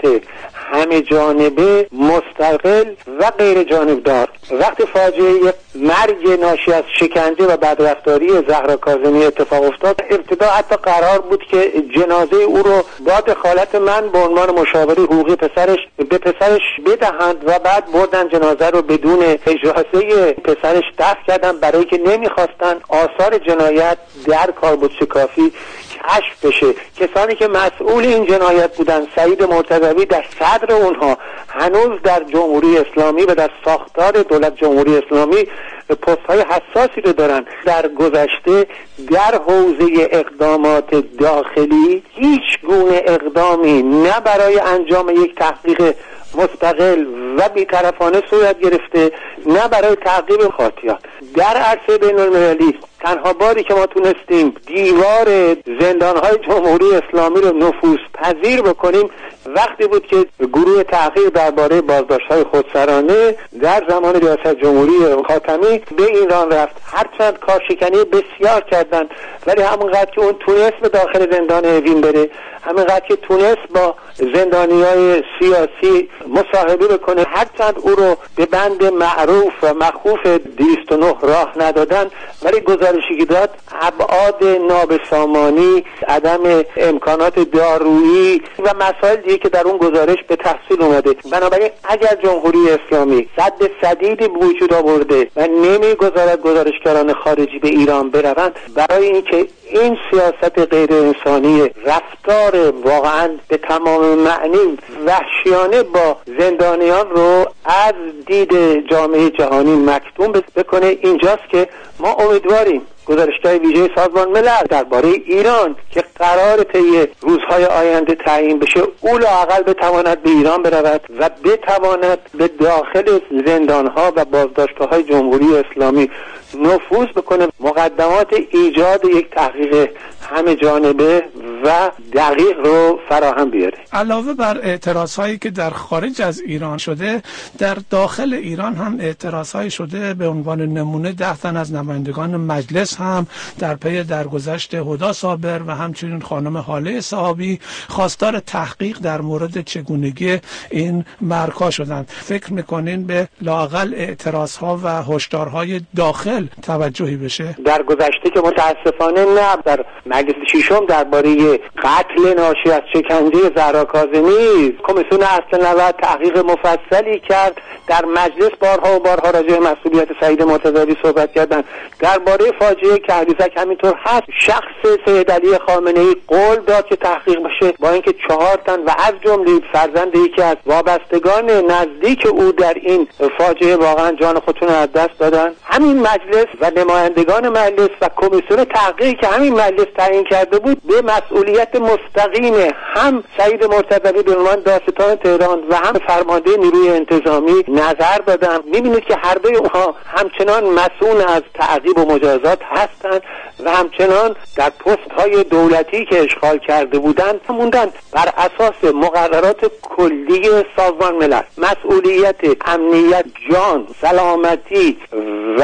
همه جانبه، مستقل و غیر جانبدار. وقتی فاجعه مرگ ناشی از شکنجه و بدرفتاری زهرا کاظمی اتفاق افتاد، ابتدا حتی قرار بود که جنازه او رو با دخالت من به عنوان مشاوره حقوقی پسرش به پسرش بدهند و بعد بردن جنازه رو بدون اجازه پسرش دفن کردن، برای که نمیخواستن آثار جنایت در کاربدشکافی کشف بشه. کسانی که مسئول این جنایت بودن، سعید مرتضوی در صدر اونها، هنوز در جمهوری اسلامی و در ساختار دولت جمهوری اسلامی پست های حساسی رو دارن. در گذشته در حوزه اقدامات داخلی هیچ گونه اقدامی نه برای انجام یک تحقیق مستقل و بی‌طرفانه صورت گرفته، نه برای تعقیب خاطیات. در عرصه بین المللی تنها باری که ما تونستیم دیوار زندانهای جمهوری اسلامی رو نفوذ پذیر بکنیم وقتی بود که گروه تحقیق درباره بازداشت‌های خودسرانه در زمان ریاست جمهوری خاتمی به ایران رفت. هرچند کارشکنی بسیار کردند، ولی همونقدر که اون تونست به داخل زندان اوین بره، همینقدر که تونست با زندانیای سیاسی مصاحبه بکنه، هرچند او رو به بند معروف و مخوف دویست و نه راه ندادن، ولی گزارشی که داد ابعاد نابسامانی، عدم امکانات دارویی و مسائل دیگه که در اون گزارش به تفصیل اومده. بنابراین اگر جمهوری اسلامی صد صدیدی به وجود آورده و نمیگذارد گزارشگران خارجی به ایران بروند، برای اینکه این سیاست غیر انسانی، رفتار واقعا به تمام معنی وحشیانه با زندانیان رو از دید جامعه جهانی مکتوم بکنه، اینجاست که ما امیدواریم گزارشگر ویژه سازمان ملل درباره ایران که قرار طی روزهای آینده تعیین بشه، او لااقل بتواند به ایران برود و بتواند به داخل زندانها و بازداشتگاه‌های جمهوری اسلامی نفوذ بکنه، مقدمات ایجاد یک تحقیق همه جانبه و دقیق رو فراهم بیاره. علاوه بر اعتراض هایی که در خارج از ایران شده، در داخل ایران هم اعتراض هایی شده. به عنوان نمونه ده تن از نمایندگان مجلس هم در پی درگذشت هدی صابر و همچنین خانم هاله صحابی خواستار تحقیق در مورد چگونگی این مرگ‌ها شدند. فکر میکنین به لااقل اعتراض ها و هشدارهای داخل توجهی بشه؟ در گذشته که متاسفانه نه، در مجلس ششم درباره قتل ناشی از شکنجه زهرا کاظمی کمیسیون اصل نود تحقیق مفصلی کرد. در مجلس بارها و بارها راجع به مسئولیت سعید مرتضوی صحبت کردن. درباره فاجعه کهریزک همینطور هست. شخص سید علی خامنه‌ای قول داد که تحقیق بشه، با اینکه چهار تن و از جمله فرزند یکی از وابستگان نزدیک او در این فاجعه واقعا جان خودشون از دست دادن. همین مجلس و نمایندگان مجلس و کمیسیون تحقیقی که همین مجلس تعیین کرده بود به مسئولیت مستقیم هم سعید مرتضوی به عنوان دادستان تهران و هم فرمانده نیروی انتظامی نظر دادن. می‌بینید که هر دوی اونها همچنان مسئول از تعقیب و مجازات هستند و همچنان در پست‌های دولتی که اشغال کرده بودند موندن. بر اساس مقررات کلی سازمان ملل مسئولیت امنیت، جان، سلامتی و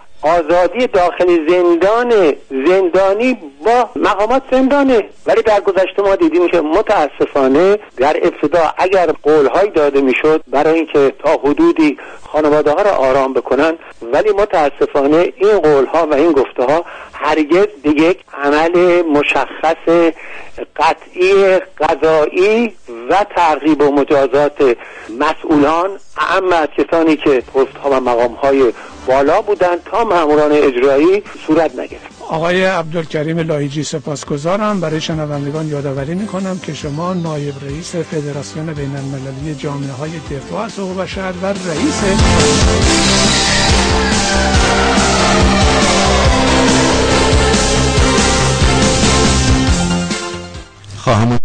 آزادی داخل زندان زندانی با مقامات زندانه. ولی در گذشته ما دیدیم که متاسفانه در ابتدا اگر قول‌های داده میشد برای اینکه تا حدودی خانواده‌ها را آرام بکنن، ولی متاسفانه این قول‌ها و این گفته‌ها هرگز به یک عمل مشخص قطعی قضایی و تعقیب و مجازات مسئولان، اما از کسانی که پست‌ها و مقام‌های بالا بودن تا ماموران اجرایی صورت نگرفت. آقای عبدالکریم لایجی سپاسگزارم. برای شنوندگان یادآوری میکنم که شما نایب رئیس فدراسیون بین المللی جامعه های دفاع از حقوق بشر و رئیس خواهم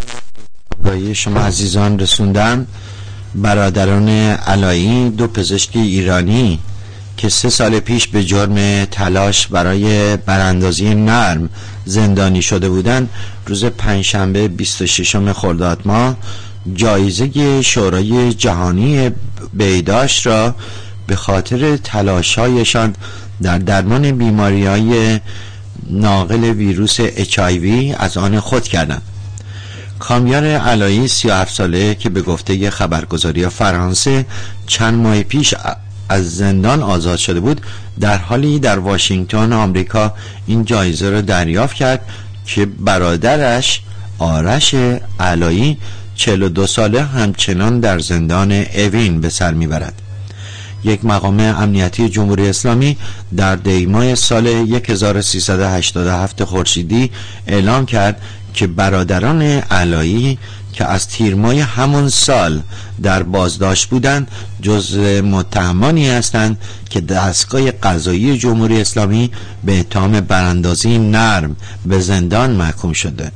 برای شما عزیزان رسوندم. برادران علایی، دو پزشک ایرانی که سه سال پیش به جرم تلاش برای براندازی نرم زندانی شده بودند، روز پنجشنبه بیست و ششم خرداد ماه جایزه شورای جهانی بهداشت را به خاطر تلاش‌هایشان در درمان بیماری‌های ناقل ویروس اچ آی وی از آن خود کردند. کامیار علایی سی و هفت ساله که به گفته خبرگزاری فرانسه چند ماه پیش از زندان آزاد شده بود، در حالی در واشنگتن آمریکا این جایزه را دریافت کرد که برادرش آرش علایی چهل و دو ساله همچنان در زندان اوین به سر میبرد. یک مقام امنیتی جمهوری اسلامی در دیماه سال هزار و سیصد و هشتاد و هفت خورشیدی اعلام کرد که برادران علایی که از تیر ماه همون سال در بازداشت بودند جزو متهمانی هستند که دستگاه قضایی جمهوری اسلامی به اتهام براندازی نرم به زندان محکوم شده.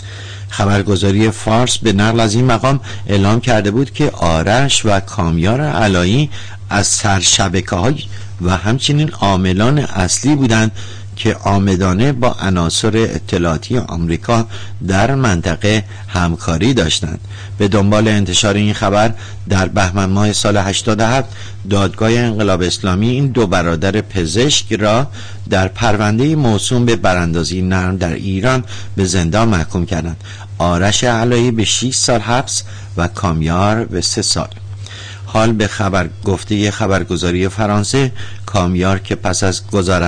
خبرگزاری فارس به نقل از این مقام اعلام کرده بود که آرش و کامیار علایی از سرشبکه‌های و همچنین عاملان اصلی بودند که عامدانه با عناصر اطلاعاتی آمریکا در منطقه همکاری داشتند. به دنبال انتشار این خبر در بهمن ماه سال هشتاد و هفت دادگاه انقلاب اسلامی این دو برادر پزشک را در پرونده موسوم به براندازی نرم در ایران به زندان محکوم کردند. آرش علایی به شش سال حبس و کامیار به سه سال. حال به خبر گفته خبرگزاری فرانسه، کامیار که پس از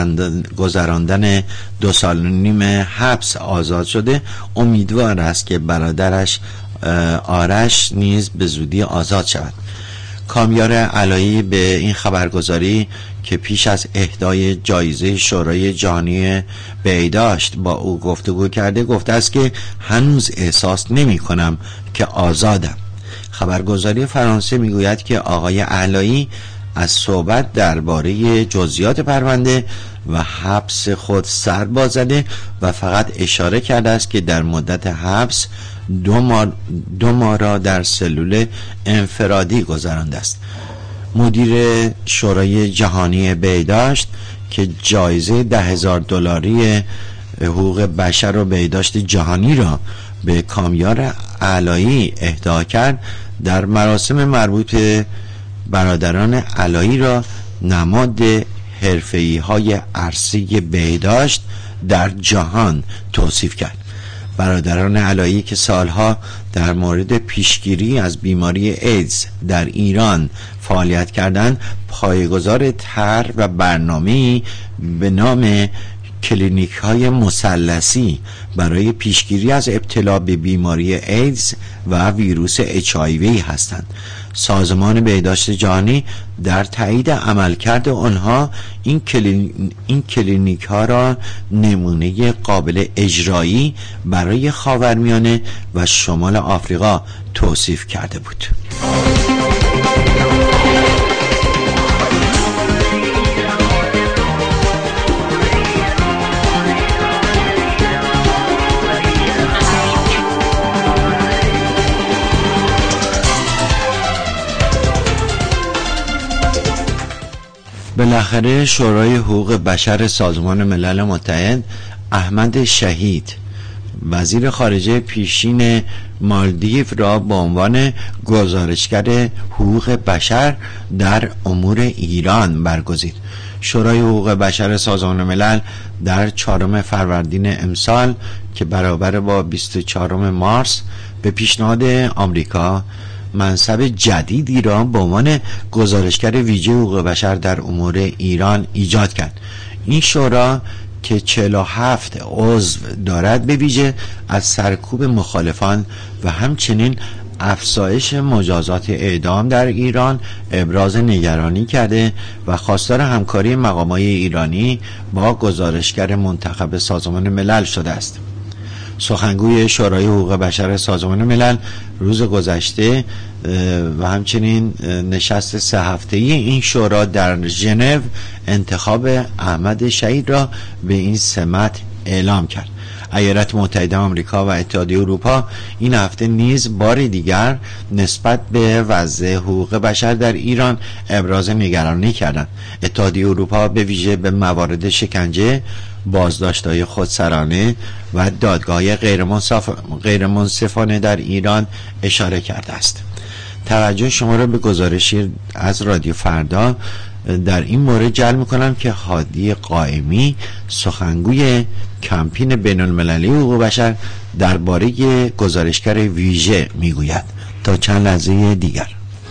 گذراندن دو سال و نیم حبس آزاد شده، امیدوار است که برادرش آرش نیز به زودی آزاد شود. کامیار علایی به این خبرگزاری که پیش از اهدای جایزه شورای جهانی بهداشت با او گفتگو کرده گفته است که هنوز احساس نمی کنم که آزادم. خبرگزاری فرانسه میگوید که آقای علایی از صحبت درباره جزئیات پرونده و حبس خود سر باز زده و فقط اشاره کرده است که در مدت حبس دو ماه, دو ماه را در سلول انفرادی گذرانده است. مدیر شورای جهانی بهداشت که جایزه ده هزار دلاری حقوق بشر و بهداشت جهانی را به کامیار علایی اهدا کرد، در مراسم مربوط به برادران علایی را نماد حرفه‌ای های عرصه بهداشت در جهان توصیف کرد. برادران علایی که سالها در مورد پیشگیری از بیماری ایدز در ایران فعالیت کردند، پایه‌گذار طرح و برنامه‌ای به نام کلینیک های مثلثی برای پیشگیری از ابتلا به بیماری ایدز و ویروس اچ آی وی هستند. سازمان بهداشت جهانی در تایید عملکرد آنها این, کلین... این کلینیک ها را نمونه قابل اجرایی برای خاورمیانه و شمال آفریقا توصیف کرده بود. بالاخره شورای حقوق بشر سازمان ملل متحد احمد شهید، وزیر خارجه پیشین مالدیو، را به عنوان گزارشگر حقوق بشر در امور ایران برگزید. شورای حقوق بشر سازمان ملل در چهارم فروردین امسال که برابر با بیست و چهارم مارس به پیشنهاد آمریکا منصب جدیدی را به عنوان گزارشگر ویژه حقوق بشر در امور ایران ایجاد کرد. این شورا که چهل و هفت عضو دارد به ویژه از سرکوب مخالفان و همچنین افزایش مجازات اعدام در ایران ابراز نگرانی کرده و خواستار همکاری مقامات ایرانی با گزارشگر منتخب سازمان ملل شده است. سخنگوی شورای حقوق بشر سازمان ملل روز گذشته و همچنین نشست سه هفته‌ای این شورا در ژنو انتخاب احمد شهید را به این سمت اعلام کرد. ایالات متحده آمریکا و اتحادیه اروپا این هفته نیز بار دیگر نسبت به وضع حقوق بشر در ایران ابراز نگرانی کردند. اتحادیه اروپا به ویژه به موارد شکنجه، بازداشت‌های خودسرانه و دادگاه غیر منصفانه در ایران اشاره کرده است. توجه شما را به گزارشی از رادیو فردا در این مورد جلب می‌کنم که هادی قائمی سخنگوی کمپین بین‌المللی حقوق بشر درباره گزارشگر ویژه میگوید. تا چند لحظه دیگر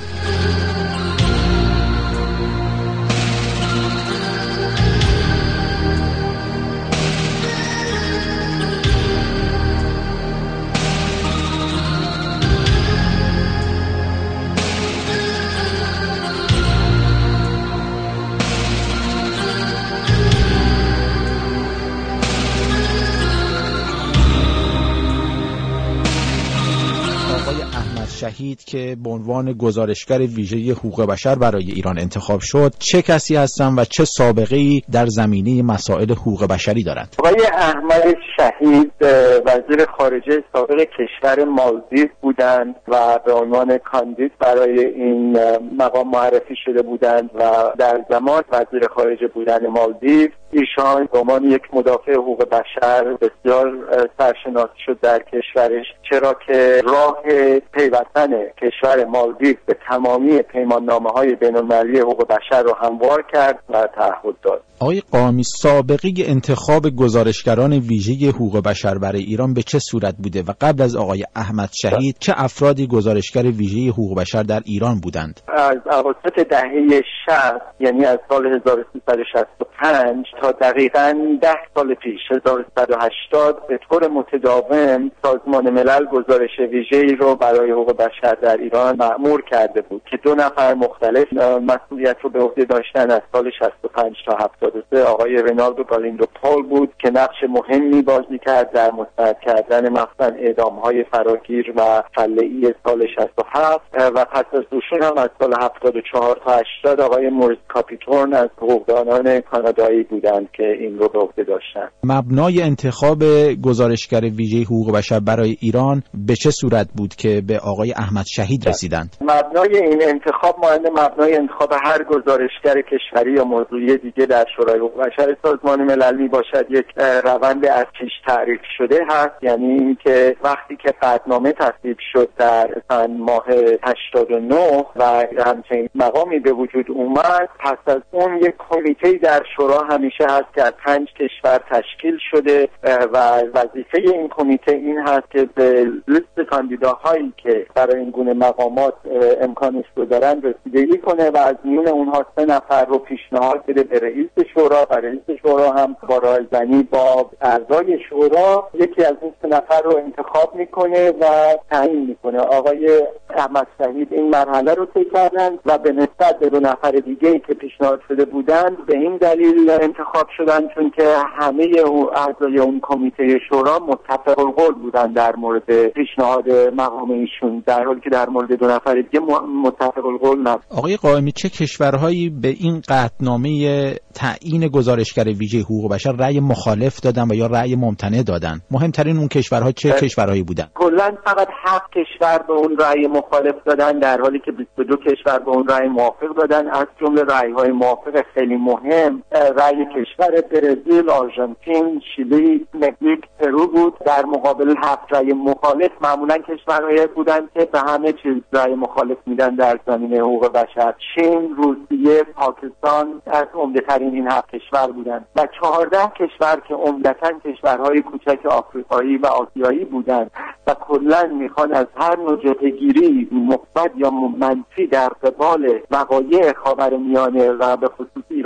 شهید که به عنوان گزارشگر ویژه حقوق بشر برای ایران انتخاب شد، چه کسی هستند و چه سابقه‌ای در زمینه مسائل حقوق بشری دارند؟ آقای احمد شهید وزیر خارجه سابق کشور مالدیو بودند و به عنوان کاندید برای این مقام معرفی شده بودند و در زمان وزیر خارجه بودن مالدیو ایشان به عنوان یک مدافع حقوق بشر بسیار سرشناسی شد در کشورش، چرا که راه پیوستن کشور مالدیو به تمامی پیماننامه‌های بین‌المللی حقوق بشر رو هموار کرد و تعهد داد. آقای قائمی، سابقه انتخاب گزارشگران ویژه حقوق بشر برای ایران به چه صورت بوده و قبل از آقای احمد شهید چه افرادی گزارشگر ویژه حقوق بشر در ایران بودند؟ از اواسط دهه شصت، یعنی از سال هزار و سیصد و شصت و پنج تا دقیقاً ده سال پیش هزار و سیصد و هشتاد به طور متداوم سازمان ملل گزارش ویژه‌ای رو برای حقوق بشر در ایران مأمور کرده بود که دو نفر مختلف مسئولیت رو به عهده داشتن. از سال شصت و پنج تا هفتاد و سه آقای رینالدو گالیندو پول بود که نقش مهمی بازی کرد در مسترد کردن مثلا اعدام‌های فراگیر و فله‌ای سال شصت و هفت و پس از ایشون هم از سال هفتاد و چهار تا هشتاد آقای موریس کاپیتورن از حقوقدانان کانادایی بودند که این رو به عهده داشتن. مبنای انتخاب گزارشگر ویژه حقوق بشر برای ایران به چه صورت بود که به آقای احمد شهید رسیدند؟ مبنای این انتخاب مانند مبنای انتخاب هر گزارشگر کشوری یا موضوعی دیگه در شورای حقوق بشر سازمان ملل می باشد، یک روند از پیش تعریف شده هست. یعنی اینکه وقتی که قطعنامه تصویب شد در ماه هشتاد و نه و همچنین مقامی به وجود اومد، پس از اون یک کمیته در شورا همیشه هست که از پنج کشور تشکیل شده و وظیفه این کمیته این هست که به لیست کاندیداهایی که برای این گونه مقامات امکانش رو دارن رسیدگی کنه و از میون اونها سه نفر رو پیشنهاد بده به رئیس شورا و رئیس شورا هم با رایزنی با اعضای شورا یکی از این سه نفر رو انتخاب میکنه و تعیین میکنه. آقای احمد شهید این مرحله رو طی کردن و به نسبت به دو نفر دیگه‌ای که پیشنهاد شده بودند به این دلیل انتخاب شدن چون که همه اعضای اون کمیته شورا متفق القول بودن در مورد پیشنهاد مقام ایشون، در حالی که در مورد دو نفر دیگه متفق القول نبود. آقای قائمی، چه کشورهایی به این قطعنامه تعیین گزارشگر ویژه حقوق بشر رأی مخالف دادن و یا رأی ممتنع دادن؟ مهمترین اون کشورها چه کشورهایی بودن؟ کلاً فقط هفت کشور به اون رأی مخالف دادن، در حالی که بیست و دو کشور به اون رأی موافق دادن. از جمله رأی‌های موافق خیلی مهم رأی کشور برزیل، آرژانتین، شیلی، مکزیک، پرو بود. در مقابل هفت رأی مخالف معمولاً کشورهایی بودند که به همه چیز رأی مخالف میدن در زمینه حقوق بشر. چین، روسیه، پاکستان از عمده‌ترین این هفت کشور بودند و چهارده کشور که عمدتاً کشورهای کوچک آفریقایی و آسیایی بودند و کلاً میخوان از هر نوع جبهه‌گیری مثبت یا منفی در قبال وقایع خاورمیانه و به خصوص ایران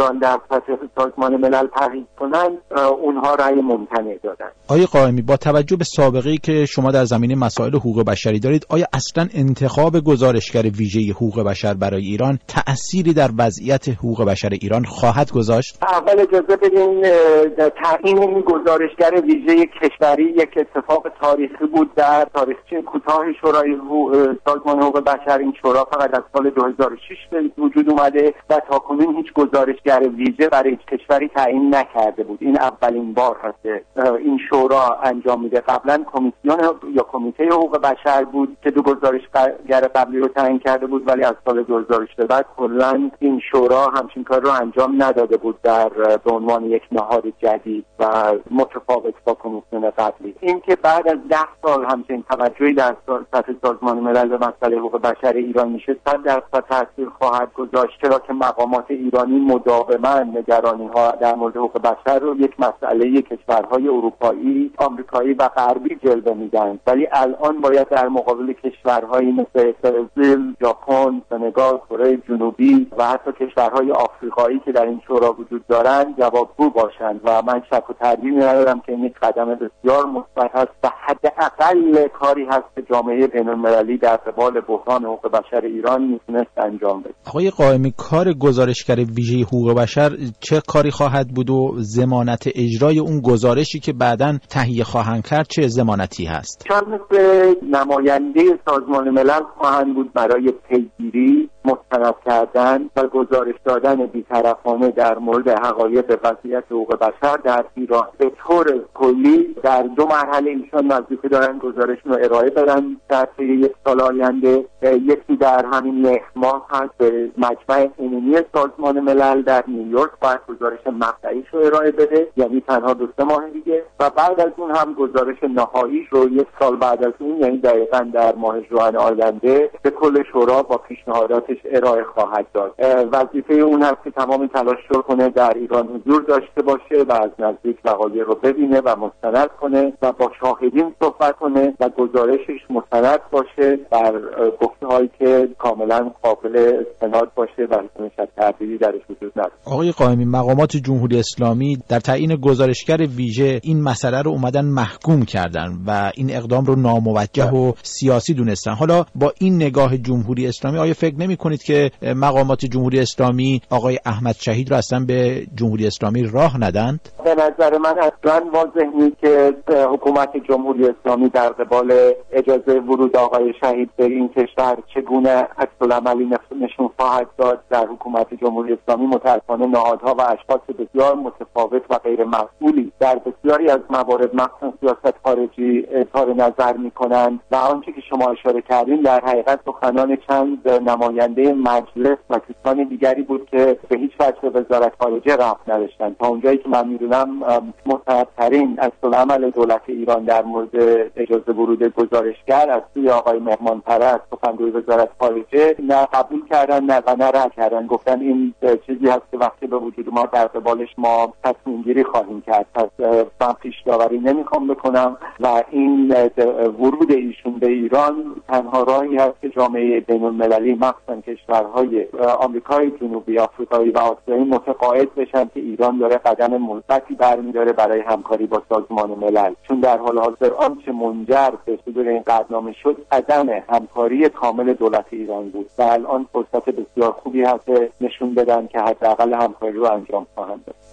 ایران در سطح سازمان ملل تغییر کنند اونها رأی ممتنع دادن. آقای قائمی، با توجه به سابقه‌ای که شما در زمینه مسائل حقوق بشری دارید، آیا اصلا انتخاب گزارشگر ویژه حقوق بشر برای ایران تأثیری در وضعیت حقوق بشر ایران خواهد گذاشت؟ اول اجازه بدین تعیین این گزارشگر ویژه کشوری یک اتفاق تاریخی بود در تاریخچه کوتاه شورای سازمان حقوق بشر. این شورا فقط از سال دو هزار و شش به وجود اومده و تاکنون هیچ گزارشگر ویژه برای هیچ کشوری تعیین نکرده بود. این اولین بار هست این شورا انجام میده. قبلا کمیسیون یا کمیته حقوق بشر بود که دو گزارشگر قبلی رو تعیین کرده بود، ولی از سال دو هزار و شش بعد کلا این شورا همچین کار رو انجام نداده بود در به عنوان یک نهاد جدید و متفاوت با کمیسیون قبلی. این که بعد از ده سال همچین توجهی در سطح سازمان ملل به مسئله حقوق بشر ایران میشه صد درصد تاثیر خواهد گذاشت، چرا که مقامات ایرانی مداوما نگرانی ها در مورد حقوق بشر رو یک مسئله کشورهای اروپایی، آمریکایی و غربی جلوه میدن، ولی الان باید در مقابل کشورهایی مثل برزیل، ژاپن، سنگال، کره جنوبی و حتی کشورهای آفریقایی که در این شورا وجود دارند جوابگو باشند و من شک و تردیدی ندارم که این یک قدم بسیار مثبت است و حداقل کاری هست که جامعه بین‌المللی در قبال بحران حقوق بشر ایران میتونست انجام بده. آقای قائمی، کار گزارشگر ویژه حقوق بشر چه کاری خواهد بود و ضمانت اجرای اون گزارشی که بعداً تهیه خواهند کرد چه ضمانتی هست؟ چند مثل نماینده سازمان ملل خواهند بود برای پیگیری، مستند کردن و گزارش دادن بی‌طرفانه در مورد حقایق وضعیت حقوق بشر در ایران. به طور کلی در دو مرحله ایشان نزدیک دارن گزارشون رو ارائه بدن در طی یک سال آینده. یکی در همین مهر ماه هست به مجمع عمومی سازمان ملل در نیویورک باید گزارش مقطعیش رو ارائه بده، یعنی تنها دو سه ماه دیگه، و بعد از اون هم گزارش نهاییش رو یک سال بعد از اون، یعنی دقیقاً در ماه ژوئن آینده به کل شورا با پیشنهاداتش ارائه خواهد داد. وظیفه اون هست که تمام تلاش رو کنه در ایران حضور داشته باشه و از نزدیک وقایع رو ببینه و مستند کنه و با شاهدین صحبت کنه و گزارشش مستند باشه بر گفته‌هایی که کاملا قابل استناد باشه و هیچ تردیدی درش وجود نداره. آقای قائمی، مقامات جمهوری اسلامی در تعیین گزارشگر ویژه این مسئله رو اومدن محکوم کردن و این اقدام رو ناموجه و سیاسی دونستن. حالا با این نگاه جمهوری اسلامی آیا فکر نمی‌کنید که مقامات جمهوری اسلامی آقای احمد شهید رو اصلا به جمهوری اسلامی راه ندند؟ به نظر من اصلا واضح نیست که حکومت جمهوری اسلامی در قبال اجازه ورود آقای شهید به این کشور چگونه عکس‌العملی نشون خواهد داد. در حکومت جمهوری اسلامی متأسفانه نهادها و اشخاص بسیار متفاوت و غیر مسئولی در بسیاری از موارد مخصوصا سیاست خارجی اظهار نظر می‌کنند و آنچه که شما اشاره کردین در حقیقت سخنان چند نماینده مجلس و کسان دیگری بود که به هیچ وجه به وزارت خارجه ربط نداشتند. تا اونجایی که من می‌دونم مستندترین عکس‌العمل دولت ایران در مورد اجازه ورود گزارشگر از سوی آقای مهمانپرست سخنگوی وزارت خارجه نه قبول کردن نه و نه رد کردن. گفتن این چیزی هست که وقتی به وجود ما در قبالش ما تصمیم گیری خواهیم کرد، پس من پیش داوری نمیخوام بکنم و این ورود ایشون به ایران تنها راهی هست که جامعه بین‌المللی مخصوصا کشورهای آمریکای جنوبی، آفریقایی و آسیایی متقاعد بشن که ایران داره قدم مثبتی برمی‌داره برای همکاری با سازمان ملل، چون در حال حاضر آنچه منجر به صدور این قطعنامه شد عدم همکاری کامل دولت ایران بود و الان فرصت بسیار خوبی هست نشون بدن که حداقل همکاری رو انجام خواهند داد.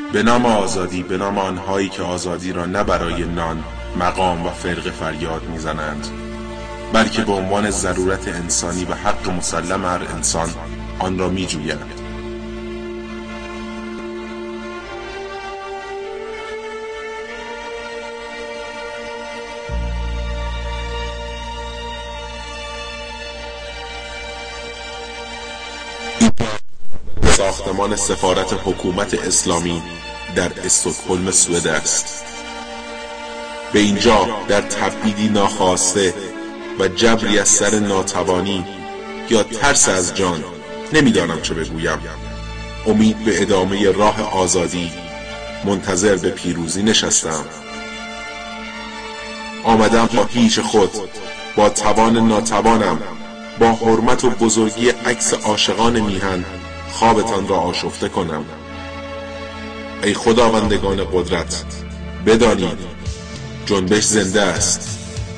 به نام آزادی، به نام آنهایی که آزادی را نه برای نان، مقام و فرق فریاد میزنند، بلکه به عنوان ضرورت انسانی و حق مسلم هر انسان آن را میجویند. ساختمان سفارت حکومت اسلامی در استکهلم سوئد است. به اینجا در تبعیدی ناخواسته و جبری از سر ناتوانی یا ترس از جان، نمیدانم چه بگویم، امید به ادامه راه آزادی، منتظر به پیروزی نشستم. آمدم با هیچ خود، با توان ناتوانم، با حرمت و بزرگی عکس عاشقان میهن خوابتان را آشفته کنم. ای خداوندگان قدرت، بدانید جنبش زنده است.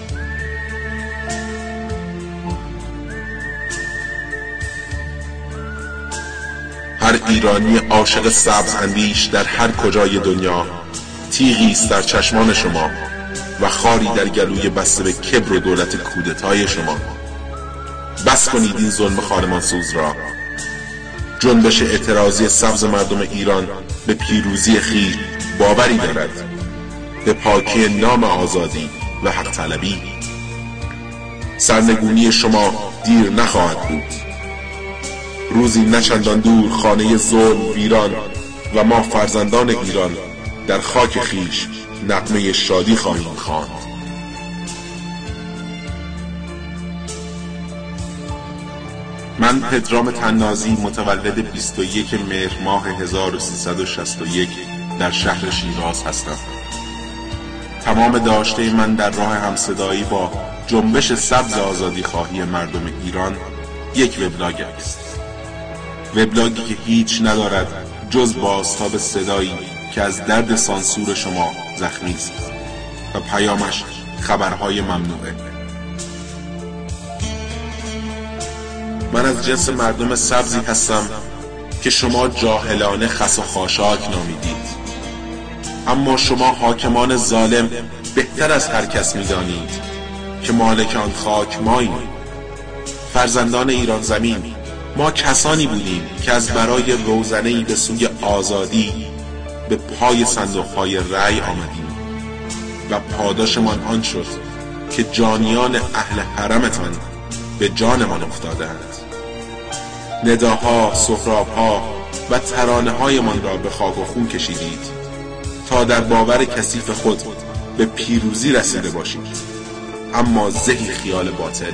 هر ایرانی عاشق سبز اندیش در هر کجای دنیا تیغی است در چشمان شما و خاری در گلوی بسته به کبر و دولت کودتای شما. بس کنید این ظلم خانمانسوز را. جنبش اعتراضی سبز مردم ایران به پیروزی خویش باوری دارد، به پاکی نام آزادی و حق طلبی. سرنگونی شما دیر نخواهد بود. روزی نچندان دور خانه ظلم ویران و ما فرزندان ایران در خاک خویش نغمه شادی خواهیم خواند. من پدرام طنازی، متولد بیست و یک مهر ماه هزار و سیصد و شصت و یک در شهر شیراز هستم. تمام داشته من در راه همصدایی با جنبش سبز آزادی خواهی مردم ایران یک وبلاگ است. وبلاگی که هیچ ندارد جز بازتاب صدایی که از درد سانسور شما زخمی است و پیامش خبرهای ممنوعه. من از جنس مردم سبزی هستم که شما جاهلانه خس و خاشاک نامیدید، اما شما حاکمان ظالم بهتر از هر کس می‌دانید که مالک آن خاک ماییم. فرزندان ایران زمین، ما کسانی بودیم که از برای روزنه‌ای به سوی آزادی به پای صندوق‌های رأی آمدیم و پاداشمان آن شد که جانیان اهل حرمتان به جانمان افتادند. نداها، سهرابها و ترانه‌هایمان را به خاک و خون کشیدید تا در باور کثیف خود به پیروزی رسیده باشید، اما زهی خیال باطل.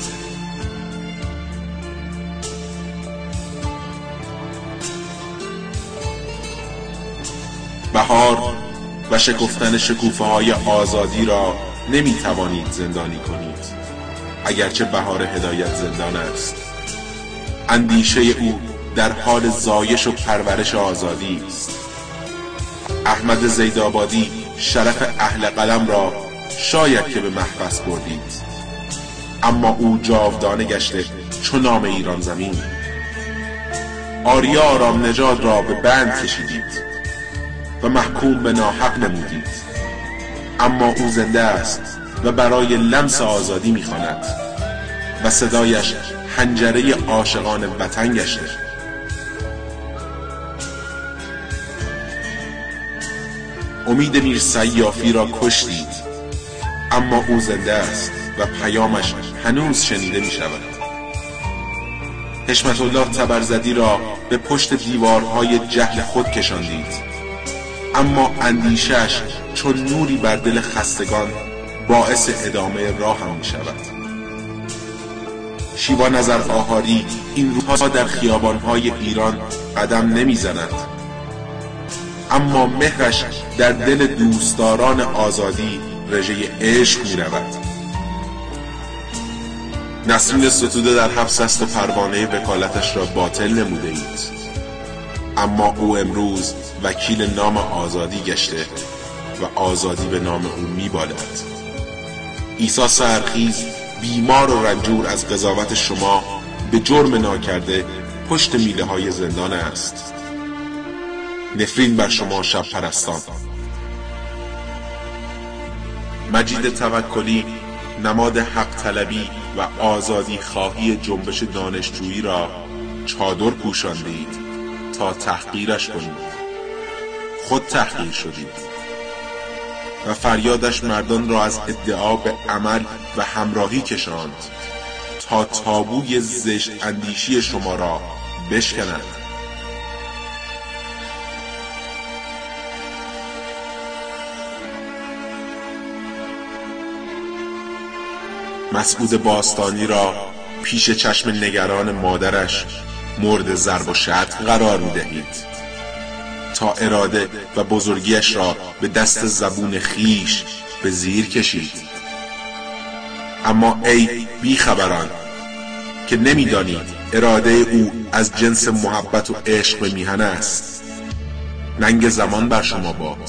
بهار و شکفتن شکوفه‌های آزادی را نمی‌توانید زندانی کنید، اگرچه بهار هدایت زندان است. اندیشه او در حال زایش و پرورش آزادی است. احمد زیدآبادی شرف اهل قلم را شاید که به محبس بردید، اما او جاودانه گشته چون نام ایران زمین. آریا آرام نژاد را به بند کشیدید و محکوم به ناحق نمودید، اما او زنده است و برای لمس آزادی می‌خواند و صدایش حنجره عاشقان وطن گشته. امید میر سیافی را کشتید، اما او زنده است و پیامش هنوز شنیده می شود. حشمت الله طبرزدی را به پشت دیوارهای جهل خود کشاندید، اما اندیشش چون نوری بر دل خستگان باعث ادامه راه هم می شود. شیوا نظر آهاری این روزها در خیابانهای ایران قدم نمی زند، اما مهرش در دل دوستداران آزادی رژه عشق می رود. نسرین ستوده در حبس است و پروانه وکالتش را باطل نموده اید، اما او امروز وکیل نام آزادی گشته و آزادی به نام او می بالد. عیسی سحرخیز بیمار و رنجور از قضاوت شما به جرم ناکرده پشت میله های زندان است. نفرین بر شما شب پرستان. مجید توکلی نماد حق طلبی و آزادی خواهی جنبش دانشجویی را چادر پوشاندید تا تحقیرش کنید. خود تحقیر شدید و فریادش مردان را از ادعا به عمل و همراهی کشاند تا تابوی زشت اندیشی شما را بشکنند. مسعود باستانی را پیش چشم نگران مادرش مورد ضرب و شتم قرار می دهید تا اراده و بزرگیش را به دست زبون خیش به زیر کشید. اما ای بیخبران که نمیدانید اراده او از جنس محبت و عشق به میهن است، ننگ زمان بر شما باد.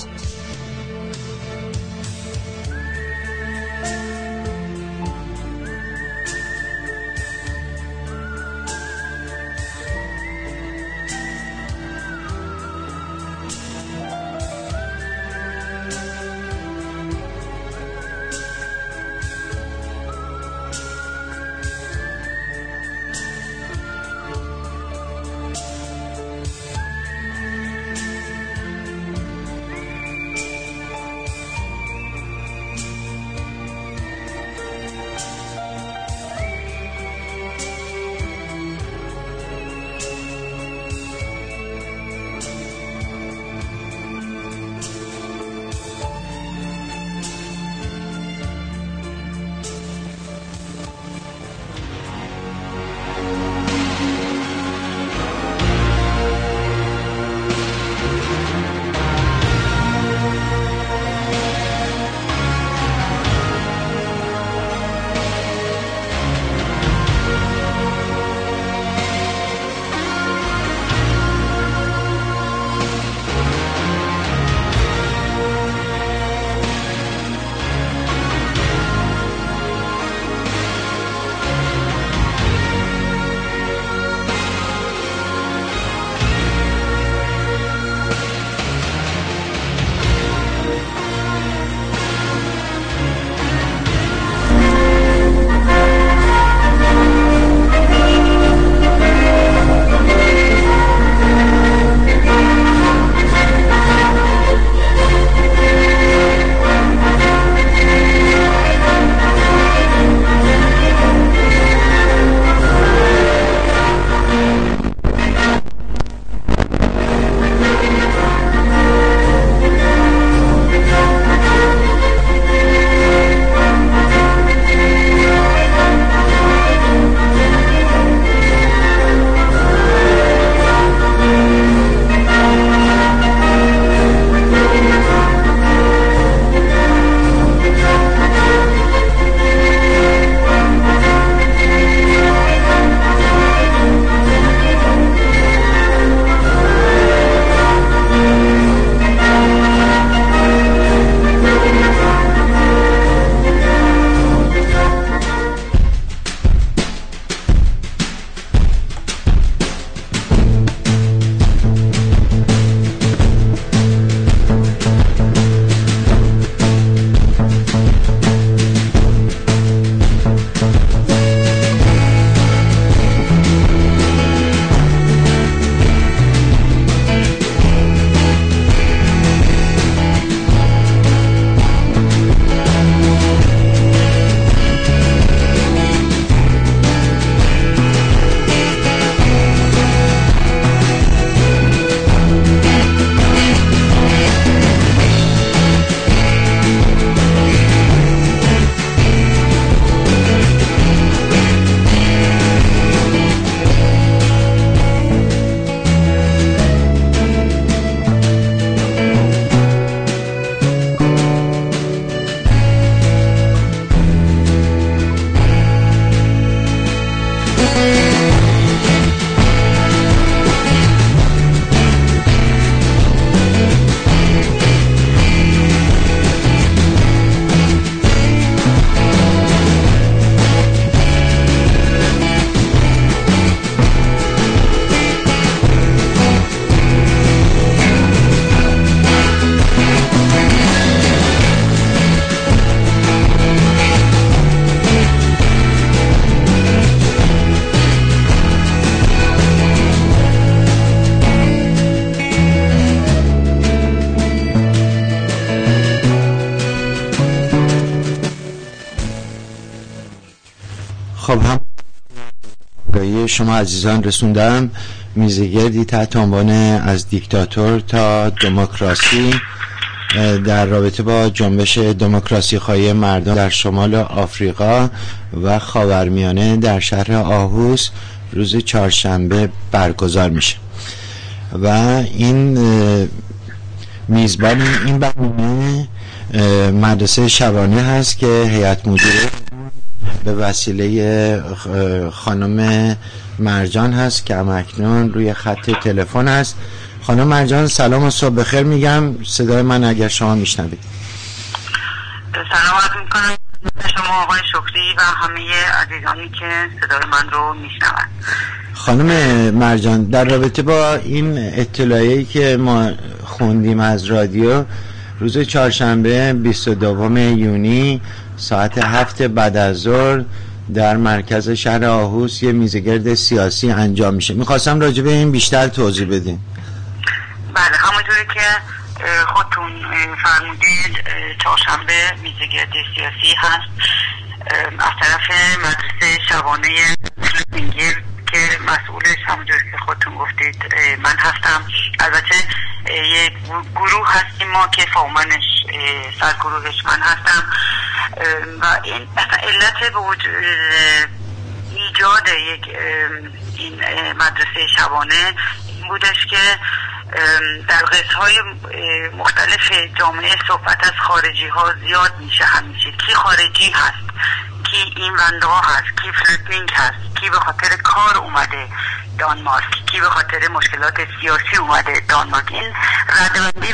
خب هم برای شما عزیزان رسوندم میزگردی تحت عنوان از دیکتاتور تا دموکراسی در رابطه با جنبش دموکراسی خواهی مردم در شمال آفریقا و خاورمیانه در شهر آهوس روز چهارشنبه برگزار میشه و این میزبان این برنامه مدرسه شبانه هست که هیئت مدیره به وسیله خانم مرجان هست که همکنون روی خط تلفن هست. خانم مرجان سلام و صبح بخیر میگم، صدای من اگر شما میشنوید. سلام عرض میکنم شما آقای شکری و همه عزیزانی که صدای من رو میشنوند. خانم مرجان در رابطه با این اطلاعیه‌ای که ما خوندیم از رادیو، روز چهارشنبه بیست و دوم یونی ساعت هفت بعد از ظهر در مرکز شهر آهوس یه میزگرد سیاسی انجام میشه. میخواستم راجع به این بیشتر توضیح بدین. بله، همونطوری که خودتون فرمودید چهارشنبه میزگرد سیاسی هست از طرف مدرسه شبانه فلوتینگر که مسئولش همونطوری که خودتون گفتید من هستم. البته یک گروه هستیم ما که فومنش سرگروهش من هستم و این علت به وجود ایجاد یک این مدرسه شبانه این بودش که در قسمت‌های مختلف جامعه صحبت از خارجی ها زیاد میشه. همیشه کی خارجی هست، کی این ونده ها هست، کی فلوتینگ هست، کی به خاطر کار اومده دانمارک، کی به خاطر مشکلات سیاسی اومده دانمارک. این ردبندی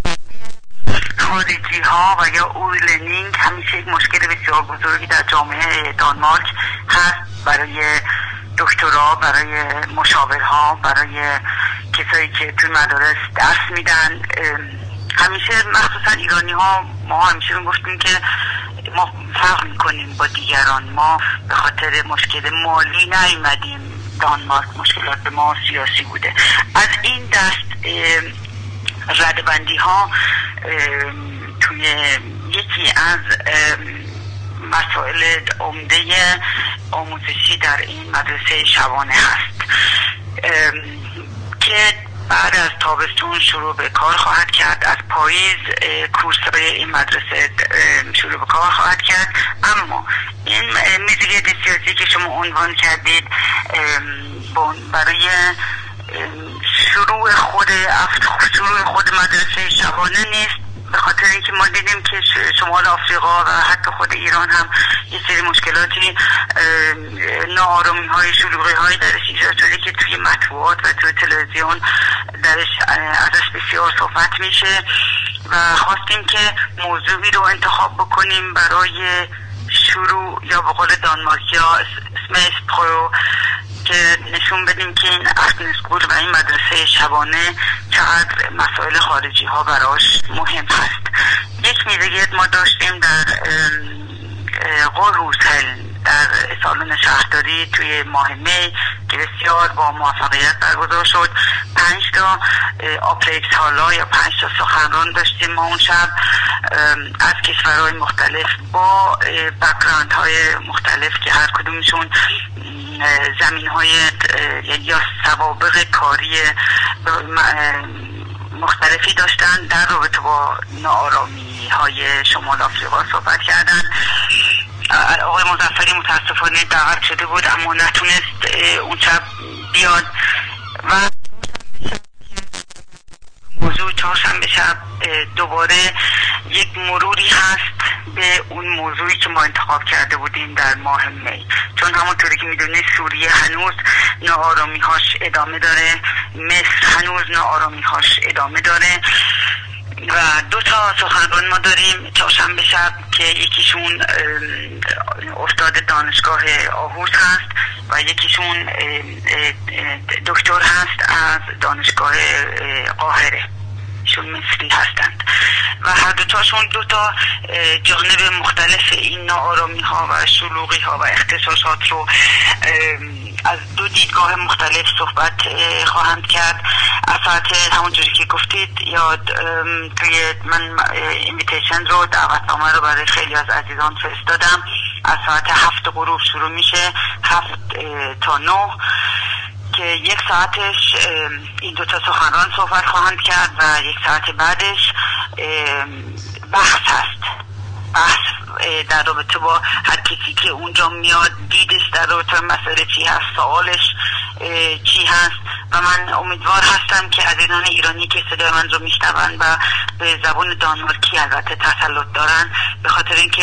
خارجی ها و یا اورلنینگ همیشه یک مشکل بسیار بزرگی در جامعه دانمارک هست برای دکترا، برای مشاورها، برای کسایی که توی مدارس درس میدن. همیشه مخصوصا ایرانی ها ما همیشه میگفتیم که ما فرق میکنیم با دیگران، ما به خاطر مشکل مالی نیومدیم دانمارک، مشکلات ما سیاسی بوده. از این دست ردبندی ها توی یکی از مسائل عمده آموزشی در این مدرسه شبانه هست که بعد از تابستون شروع به کار خواهد کرد. از پاییز کورس‌های این مدرسه شروع به کار خواهد کرد. اما این میزگرد سیاسی که شما عنوان کردید برای شروع خود شروع خود مدرسه شبانه نیست، به خاطر اینکه ما دیدیم که شمال آفریقا و حتی خود ایران هم یه سری مشکلاتی ناآرامی های شلوغی های درش ایجاد شده که توی مطبوعات و توی تلویزیون درش ازش بسیار صحبت میشه و خواستیم که موضوعی رو انتخاب بکنیم برای شروع یا به قول دانمارکی ها اسمسترو که نشون بدیم که این افغان اسکول و این مدرسه شبانه چقدر مسائل خارجی ها براش مهم هست. یک میزگرد ما داشتیم در قرهوسل در سالن شهرداری توی ماه می که بسیار با موفقیت برگزار شد. پنج تا آپلکس هالا یا پنج تا سخنران داشتیم ما اون شب از کشورهای مختلف با بک‌گراند های مختلف که هر کدومشون زمین های یا سوابق کاری مختلفی داشتن در رابطه با ناآرامی های شمال آفریقا صحبت کردن. آقای مظفری متاسفانه دعوت شده بود اما نتونست اون شب بیاد و موضوع چهارشنبه شب دوباره یک مروری هست به اون موضوعی که ما انتخاب کرده بودیم در ماه می، چون همونطوری که میدونید سوریه هنوز ناآرامی هاش ادامه داره، مصر هنوز ناآرامی هاش ادامه داره و دو تا سخنران ما داریم چهارشنبه شب که یکیشون استاد دانشگاه آهوس هست و یکیشون دکتر هست از دانشگاه قاهره، ایشون مصری هستند و هر دوتاشون دو تا جانب مختلف این ناآرامی ها و شلوغی ها و اغتشاشات رو از دو دیدگاه مختلف صحبت خواهند کرد. از ساعت همونجوری که گفتید یاد توی من اینویتیشن رو دعوتنامه رو برای خیلی از عزیزان فرستادم از ساعت هفت غروب شروع میشه، هفت تا نه، که یک ساعتش این دوتا سخنران صحبت خواهند کرد و یک ساعت بعدش بحث هست. بحث در رابطه با هر کسی که اونجا میاد، دیدش در رابطه مسئله چی هست، سوالش چی هست. و من امیدوار هستم که عزیزان ایرانی که صدای من رو میشنون و به زبان دانمارکی البته تسلط دارن، به خاطر اینکه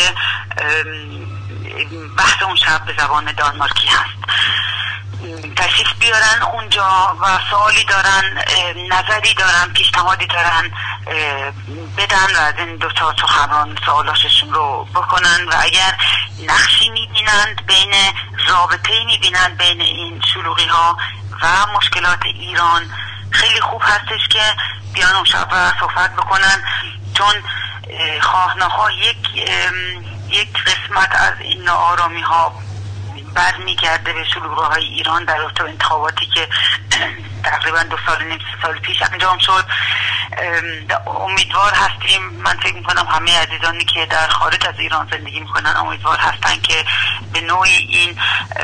بحث اون شب به زبان دانمارکی هست، تشریف بیارن اونجا و سوالی دارن، نظری دارن، پیشنهادی دارن بدن و از این دو تا سخنران سوالاششون رو بکنن. و اگر نقشی میبینند بین رابطه‌ای میبینند بین این شلوغی ها و مشکلات ایران، خیلی خوب هستش که بیان اون شب و صحبت بکنن، چون خواه نخواه یک یک قسمت از این ناآرامی ها برمیگرده به شلوغی‌های ایران در رابطه با انتخاباتی که تقریبا دو سال نیم سه سال پیش انجام شد. امیدوار هستیم، من فکر میکنم همه عزیزانی که در خارج از ایران زندگی میکنن امیدوار هستن که به نوعی این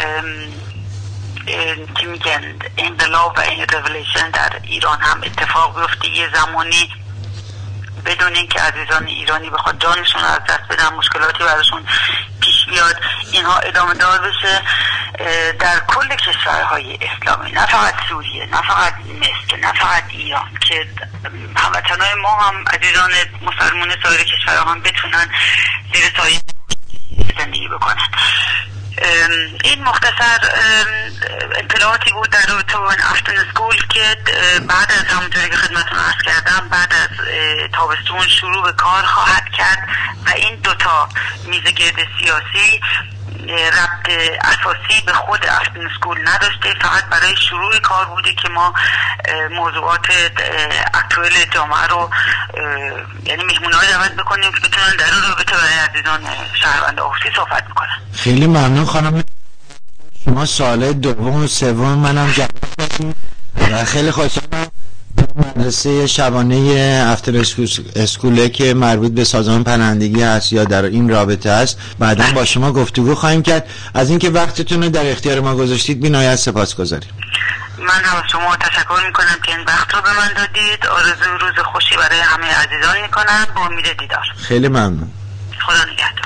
که میگن انقلاب و این ریولوشن در ایران هم اتفاق بیفته، یه زمانی بدون اینکه عزیزان ایرانی بخواد جانشون از دست بدن، مشکلاتی براشون پیش بیاد، اینها ادامه دار بشه در کل کشورهای اسلامی، نه فقط سوریه، نه فقط مصر، نه فقط ایران، که هموطنهای ما هم عزیزان مسلمان سایر کشورها هم بتونن زیر سایه زندگی بکنن. این مختصر اطلاعاتی بود در رابطه با افتن اسکول که بعد از همونطوری که خدمتتون عرض کردم بعد از تابستون شروع به کار خواهد کرد و این دوتا میزگرد سیاسی ربط اساسی به خود افتن اسکول نداشته، فقط برای شروع کار بوده که ما موضوعات اکتوال جامعه رو یعنی مهمون‌ها رو دعوت بکنیم که بتونن در اون رابطه برای عزیزان شهروند آهوسی صحبت بکنن. خیلی ممنون خانم. شما سوال دوم و سوم منم جواب دادید و خیلی خوشحالم. مدرسه شبانه افتر اسکوله که مربوط به سازمان پناهندگی هست یا در این رابطه است، بعدا با شما گفتگو خواهیم کرد. از اینکه وقتتون رو در اختیار ما گذاشتید بی‌نهایت سپاسگزاریم. من هم شما تشکر میکنم که این وقت رو به من دادید. آرزوی روز خوشی برای همه عزیزان میکنم، با امید دیدار. خیلی ممنون. خدا نگهدار.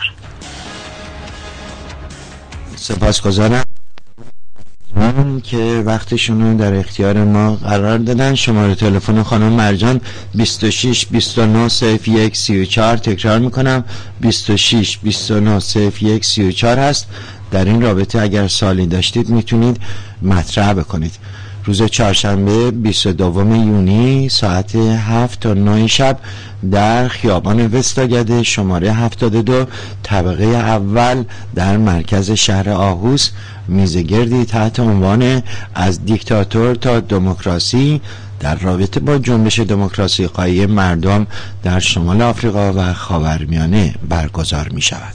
سپاسگزارم که وقتشون رو در اختیار ما قرار دادن. شماره تلفن خانم مرجان بیست و شش بیست و نه صفر یک سی و چهار، تکرار میکنم بیست و شش بیست و نه صفر یک سی و چهار هست. در این رابطه اگر سوالی داشتید میتونید مطرح بکنید. روز چهارشنبه بیست و دوم یونی ساعت هفت تا نه شب در خیابان وستاگده شماره هفتاد و دو طبقه اول در مرکز شهر آهوس میزگردی تحت عنوان از دیکتاتور تا دموکراسی در رابطه با جنبش دموکراسی خواهی مردم در شمال آفریقا و خاورمیانه برگزار می شود.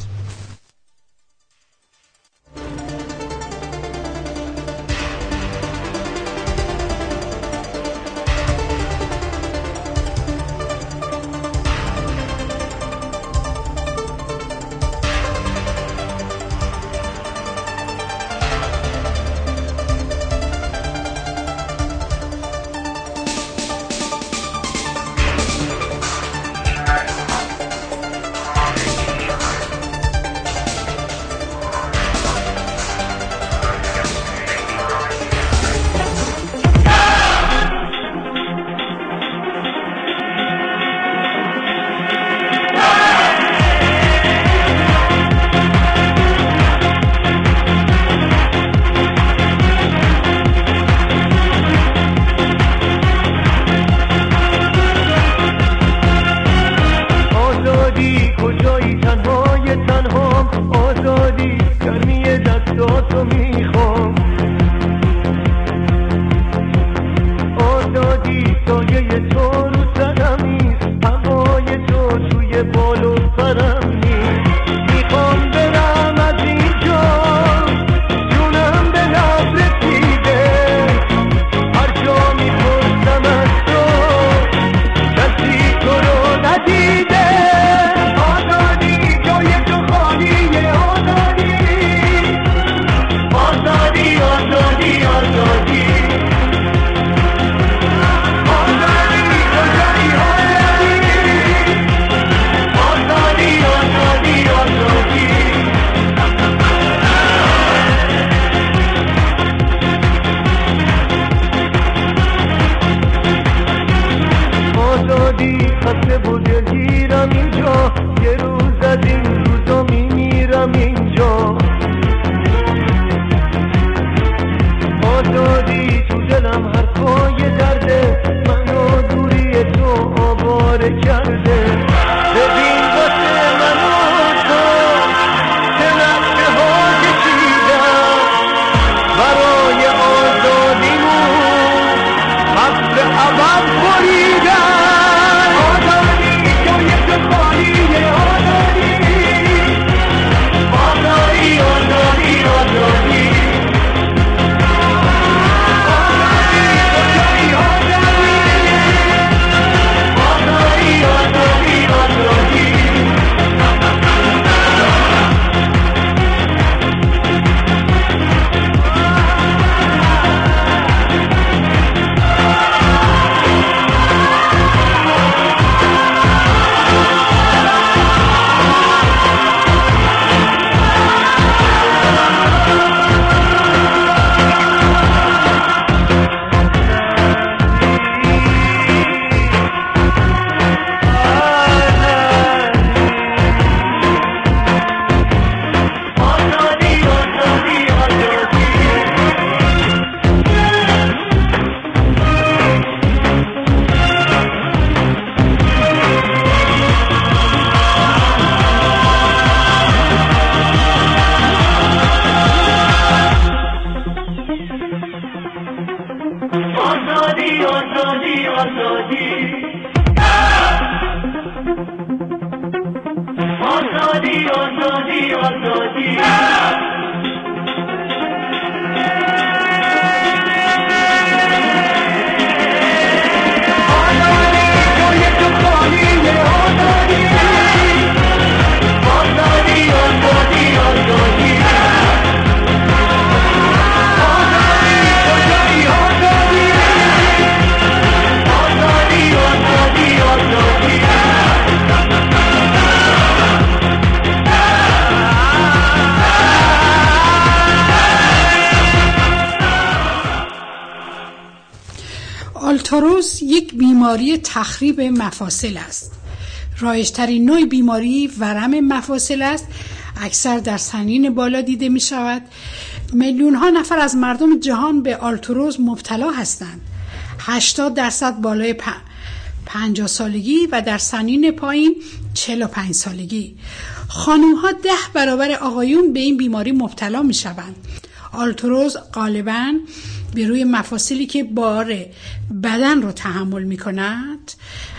آلتروز یک بیماری تخریب مفاصل است. رایج‌ترین نوع بیماری ورم مفاصل است. اکثر در سنین بالا دیده می شود. میلیون ها نفر از مردم جهان به آلتروز مبتلا هستند. هشتاد درصد بالای پ... پنجاه سالگی و در سنین پایین چهل و پنج سالگی. خانم ها ده برابر آقایون به این بیماری مبتلا می شوند. آلتروز غالباً به روی مفاصلی که بار بدن رو تحمل می کند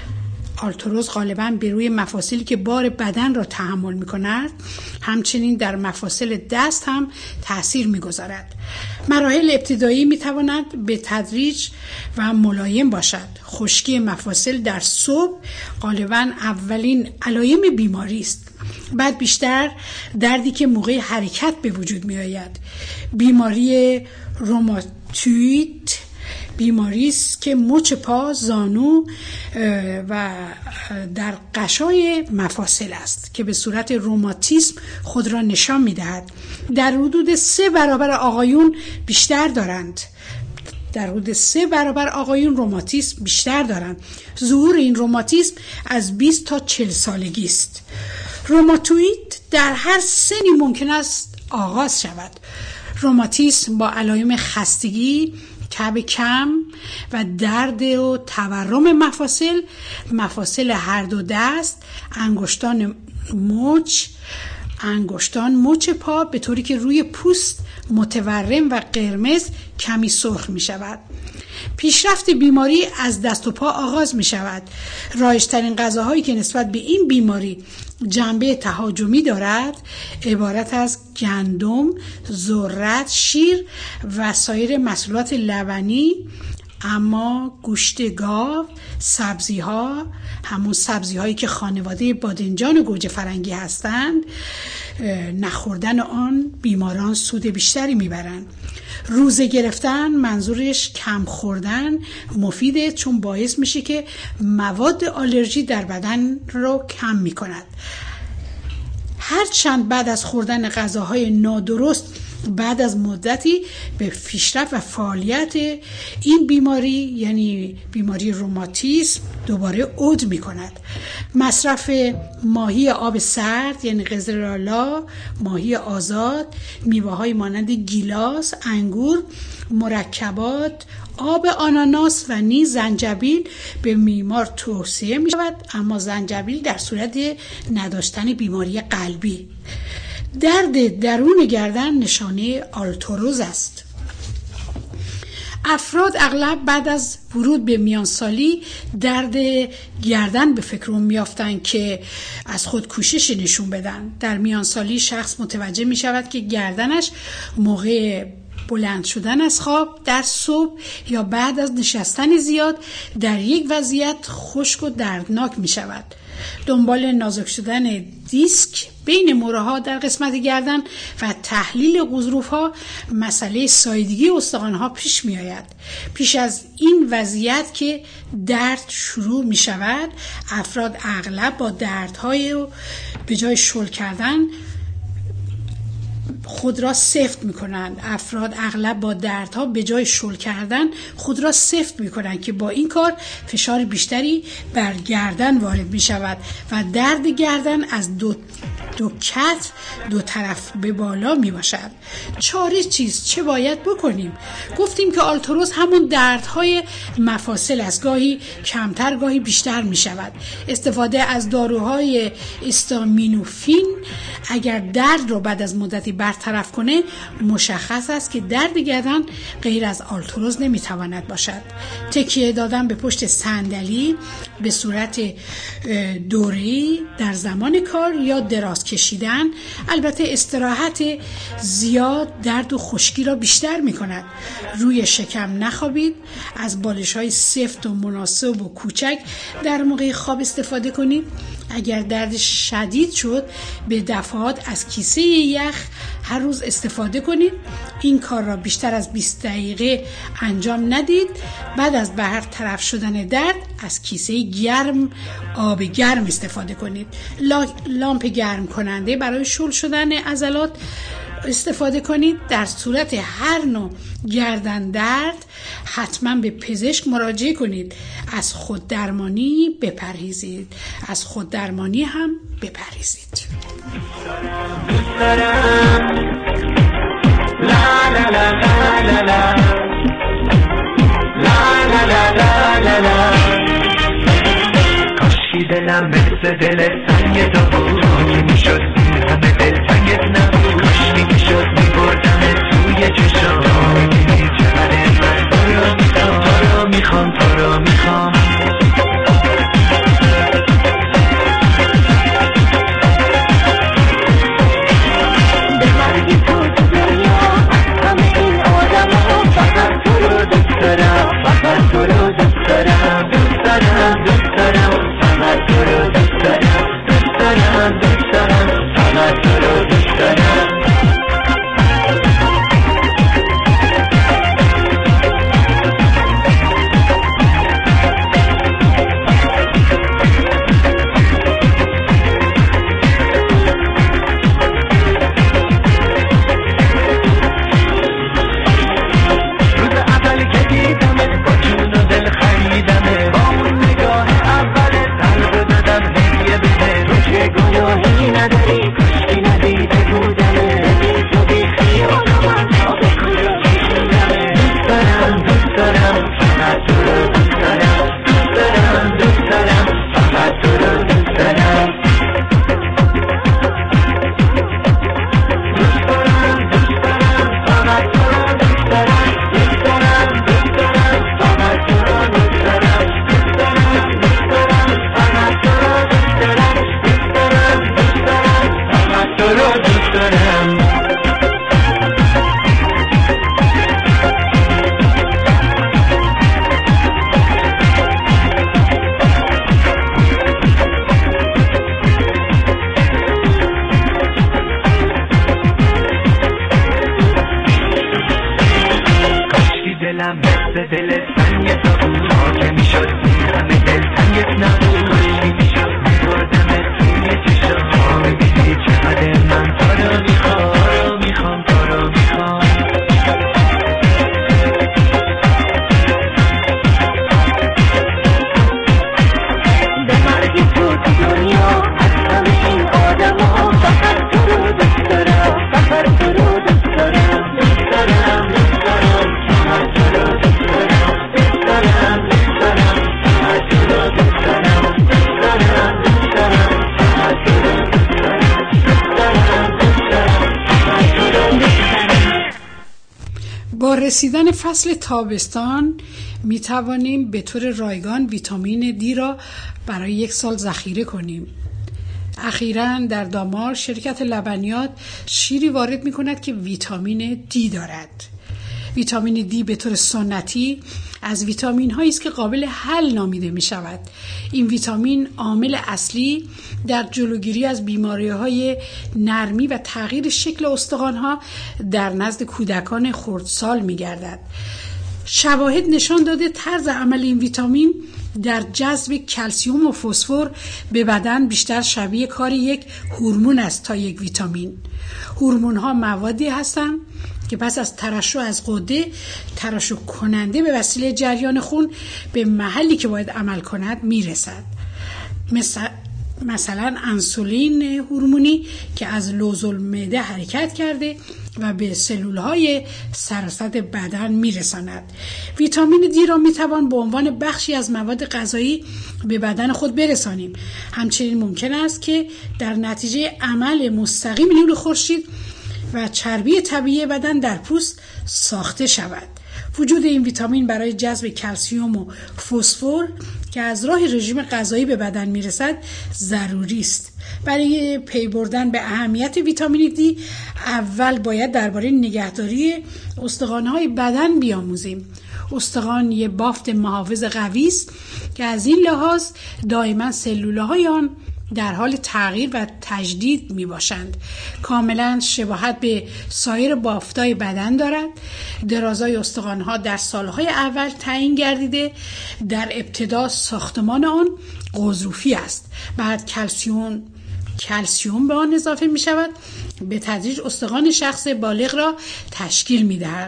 آلتروز غالباً به روی مفاصلی که بار بدن را تحمل می کند همچنین در مفاصل دست هم تأثیر می گذارد. مراحل ابتدایی می تواند به تدریج و ملایم باشد. خشکی مفاصل در صبح غالباً اولین علائم بیماری است. بعد بیشتر دردی که موقع حرکت به وجود می آید. بیماری روماتوید بیماری است که مچ پا، زانو و در قشای مفاصل است که به صورت روماتیسم خود را نشان می‌دهد. در حدود سه برابر آقایون بیشتر دارند. در حدود سه برابر آقایون روماتیسم بیشتر دارند. ظهور این روماتیسم از بیست تا چهل سالگی است. روماتوئید در هر سنی ممکن است آغاز شود. روماتیسم با علائم خستگی، تب کم و درد و تورم مفاصل، مفاصل هر دو دست، انگشتان مچ، انگشتان مچ پا به طوری که روی پوست متورم و قرمز کمی سرخ می شود. پیشرفت بیماری از دست و پا آغاز می شود. رایج‌ترین غذاهایی که نسبت به این بیماری جنبه تهاجمی دارد عبارت از گندم، ذرت، شیر و سایر محصولات لبنی، اما گوشت گاو، سبزی ها، همون سبزی هایی که خانواده بادنجان و گوجه فرنگی هستند، نخوردن آن بیماران سود بیشتری میبرند. روزه گرفتن منظورش کم خوردن مفیده، چون باعث میشه که مواد آلرژی در بدن رو کم میکند. هرچند بعد از خوردن غذاهای نادرست بعد از مدتی به پیشرفت و فعالیت این بیماری یعنی بیماری روماتیسم دوباره عود می کند. مصرف ماهی آب سرد یعنی قزلالا، ماهی آزاد، میوه های مانند گیلاس، انگور، مرکبات، آب آناناس و نیز زنجبیل به بیمار توصیه می شود، اما زنجبیل در صورت نداشتن بیماری قلبی. درد درون گردن نشانه آلتروز است. افراد اغلب بعد از ورود به میانسالی درد گردن به فکر میافتند که از خود کوشش نشون بدن. در میانسالی شخص متوجه می شود که گردنش موقع بلند شدن از خواب، در صبح یا بعد از نشستن زیاد در یک وضعیت خشک و دردناک می شود. دنبال نازک شدن دیسک بین موره ها در قسمت گردن و تحلیل غضروف ها مسئله سایدگی استخوان ها پیش می آید. پیش از این وضعیت که درد شروع می شود، افراد اغلب با دردهای به جای شل کردن خود را سفت می کنند. افراد اغلب با دردها به جای شل کردن خود را سفت می کنند که با این کار فشار بیشتری بر گردن وارد می شود و درد گردن از دو دو کتف دو طرف به بالا می باشد. چاره چیز چه باید بکنیم؟ گفتیم که آلتروز همون دردهای مفاصل است، گاهی کمتر گاهی بیشتر می شود. استفاده از داروهای استامینوفین اگر درد رو بعد از مدتی برطرف کنه مشخص است که درد گردن غیر از آلتروز نمی تواند باشد. تکیه دادن به پشت صندلی به صورت دوره‌ای در زمان کار یا دراز کشیدن، البته استراحت زیاد درد و خشکی را بیشتر می کند. روی شکم نخوابید، از بالش های سفت و مناسب و کوچک در موقع خواب استفاده کنید. اگر درد شدید شد به دفعات از کیسه یخ هر روز استفاده کنید. این کار را بیشتر از بیست دقیقه انجام ندید. بعد از برطرف شدن درد از کیسه گرم آب گرم استفاده کنید. لامپ گرم کننده برای شل شدن عضلات استفاده کنید. در صورت هر نوع گردن درد حتما به پزشک مراجعه کنید. از خوددرمانی بپرهیزید. از خوددرمانی هم بپرهیزید. دوست دارم لا لا لا لا لا لا لا لا لا لا لا کاشکی دلم مثل دل سنگ تو بود که میشد این همه دل سنگت نبود کاشکی میشد میبردم توی چشام میدونی چقدر من تو رو میخوام تو رو میخوام تو رو میخوام به مرگی تو تو دنیا همه این آدم ها فقط تو رو دوست دارم فقط تو رو دوست دارم دوست دارم دوست دارم فقط تو رو دوست دارم دوست دارم دوست دارم فقط تو رو دوست دارم رسیدن فصل تابستان می توانیم به طور رایگان ویتامین دی را برای یک سال ذخیره کنیم. اخیراً در دامار شرکت لبنیات شیری وارد می کند که ویتامین دی دارد. ویتامین دی به طور سنتی از ویتامین هایی است که قابل حل نامیده می شود. این ویتامین عامل اصلی در جلوگیری از بیماری های نرمی و تغییر شکل استخوان ها در نزد کودکان خردسال می گردد. شواهد نشان داده طرز عمل این ویتامین در جذب کلسیم و فسفر به بدن بیشتر شبیه کار یک هورمون است تا یک ویتامین. هورمون ها موادی هستند که پس از ترشح از غده ترشح کننده به وسیله جریان خون به محلی که باید عمل کند میرسد. مثل مثلا انسولین هورمونی که از لوزالمعده حرکت کرده و به سلولهای سراسط بدن میرساند. ویتامین دی را میتوان به عنوان بخشی از مواد غذایی به بدن خود برسانیم. همچنین ممکن است که در نتیجه عمل مستقیم نور خورشید و چربی طبیعی بدن در پوست ساخته شود. وجود این ویتامین برای جذب کلسیم و فسفر که از راه رژیم غذایی به بدن میرسد ضروری است. برای پی بردن به اهمیت ویتامین دی اول باید درباره نگهداری استخوان‌های بدن بیاموزیم. استخوان یک بافت محافظ قوی است که از این لحاظ دائما سلوله‌های آن در حال تغییر و تجدید می باشند. کاملا شباهت به سایر بافتای بدن دارد. درازای استخوان‌ها در سالهای اول تعیین گردیده. در ابتدا ساختمان آن قضروفی است. بعد کلسیم کلسیوم به آن اضافه می شود، به تدریج استخوان شخص بالغ را تشکیل می دهد.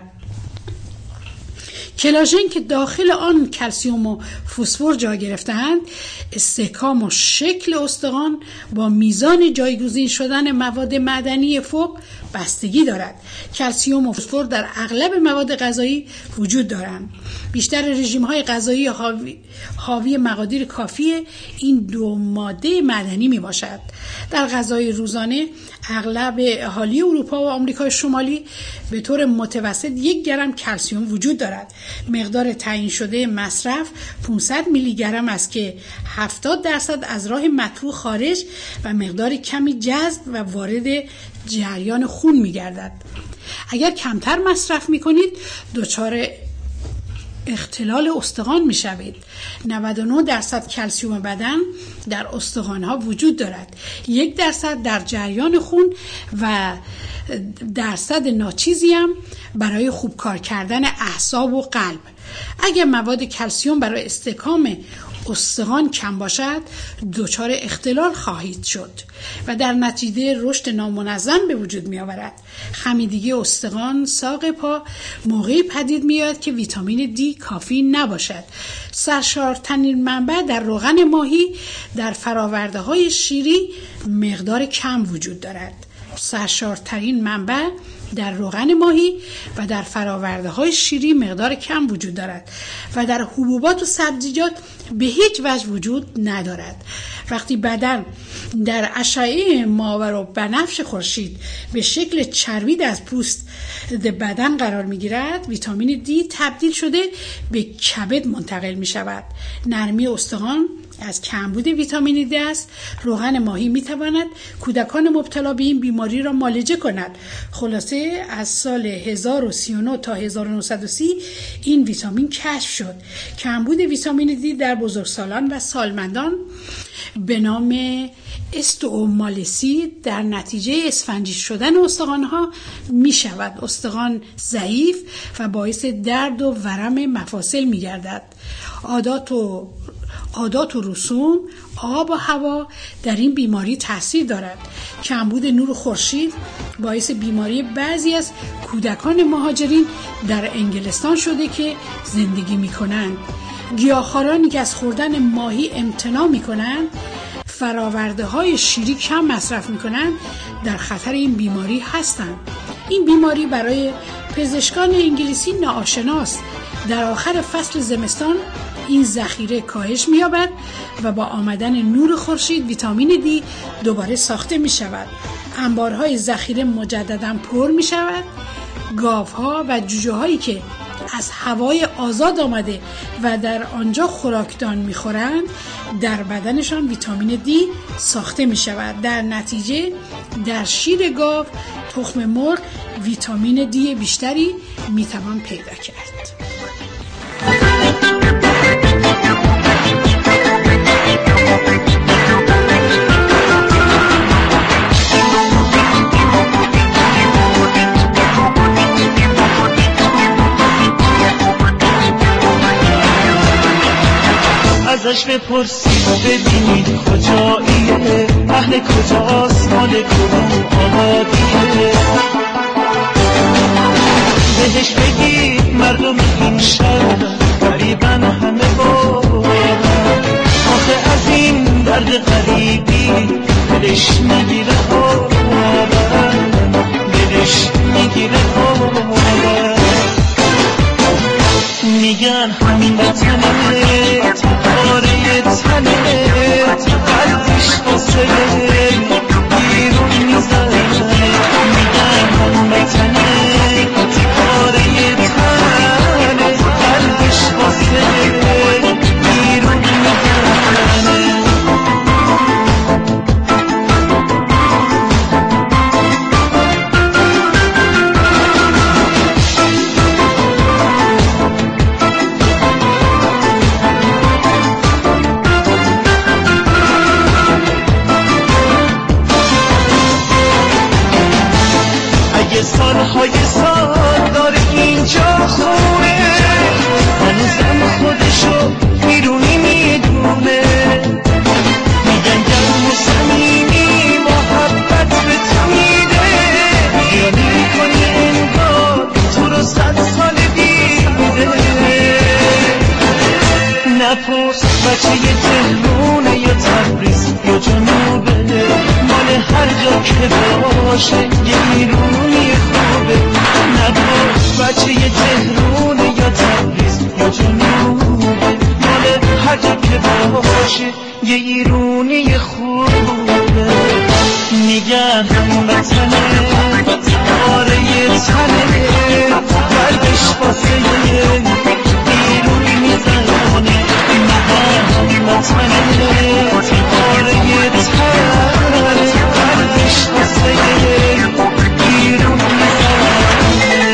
کلاژن که داخل آن کلسیوم و فسفر جا گرفتند، استحکام و شکل استخوان با میزان جایگزین شدن مواد معدنی فوق بستگی دارد. کلسیوم و فسفر در اغلب مواد غذایی وجود دارند. بیشتر رژیم‌های غذایی حاوی, حاوی مقادیر کافی این دو ماده معدنی میباشد. در غذای روزانه اغلب اهالی اروپا و آمریکای شمالی به طور متوسط یک گرم کلسیوم وجود دارد. مقدار تعیین شده مصرف پانصد میلی گرم است که هفتاد درصد از راه مدفوع خارج و مقدار کمی جذب و وارد جریان خون می‌گردد. اگر کمتر مصرف می‌کنید دچار اختلال استخوان می‌شوید. نود و نه درصد کلسیوم بدن در استخوان‌ها وجود دارد. یک درصد در جریان خون و درصد ناچیزی هم برای خوب کار کردن اعصاب و قلب. اگر مواد کلسیوم برای استحکام استخوان کم باشد دچار اختلال خواهید شد و در نتیجه رشد نامنظم به وجود می آورد. خمیدگی استخوان، ساق پا موقعی پدید می آید که ویتامین دی کافی نباشد. سرشارترین منبع در روغن ماهی در فراورده های شیری مقدار کم وجود دارد. سرشارترین منبع در روغن ماهی و در فراورده های شیری مقدار کم وجود دارد و در حبوبات و سبزیجات به هیچ وجه وجود ندارد. وقتی بدن در اشعه ماور و بنفش خورشید به شکل چربی از پوست بدن قرار می گیرد، ویتامین دی تبدیل شده به کبد منتقل می شود. نرمی استخوان از کمبود ویتامین دی است. روغن ماهی می تواند کودکان مبتلا به این بیماری را معالجه کند. خلاصه از سال هزار و سی و نه تا هزار و نهصد و سی این ویتامین کشف شد. کمبود ویتامین دی در بزرگسالان و سالمندان به نام استئومالسی در نتیجه اسفنجی شدن استخوان‌ها می شود. استخوان ضعیف و باعث درد و ورم مفاصل می گردد. عادات و عادات و رسوم، آب و هوا در این بیماری تاثیر دارد. کمبود نور خورشید باعث بیماری بعضی از کودکان مهاجرین در انگلستان شده که زندگی می کنند. گیاهخوارانی که از خوردن ماهی امتناع می کنند، فراورده های شیری کم مصرف می کنند، در خطر این بیماری هستند. این بیماری برای پزشکان انگلیسی ناآشناست. در آخر فصل زمستان این ذخیره کاهش می‌یابد و با آمدن نور خورشید ویتامین دی دوباره ساخته می‌شود. انبارهای ذخیره مجدداً پر می‌شود. گاوها و جوجه‌هایی که از هوای آزاد آمده و در آنجا خوراکدان می‌خورند در بدنشان ویتامین دی ساخته می‌شود. در نتیجه در شیر گاو، تخم مرغ ویتامین دی بیشتری می‌توان پیدا کرد. ازش بپرسید و ببینید کجاییه، اهل کجاست، مال کدوم آبادیه. بهش بگید مردم این شهر قریبا همه بارن، آخه از این درد غریبی دلش میگیره آبن، دلش میگیره آبن. میگن همین وطنت، آره تنت، قلبش واسه بیرون میزنه. میگن همین وطنت، آره تنت، قلبش واسه بیرون میزنه. سالهای سال داره اینجا خونه، هنوزم خودشو بیرونی میدونه. میگن گرم و صمیمی که باشه یه ایرونی خوبه، نباش بچه یه تهرونه یا تبریز یا جنوبه، مال هر جا که باشه یه ایرونی خوبه. میگن هموطنه آره یه تنه، قلبش واسه ایرون میزنه. میگن هموطنه آره یه تنه، قلبش واسه ایرون میزنه.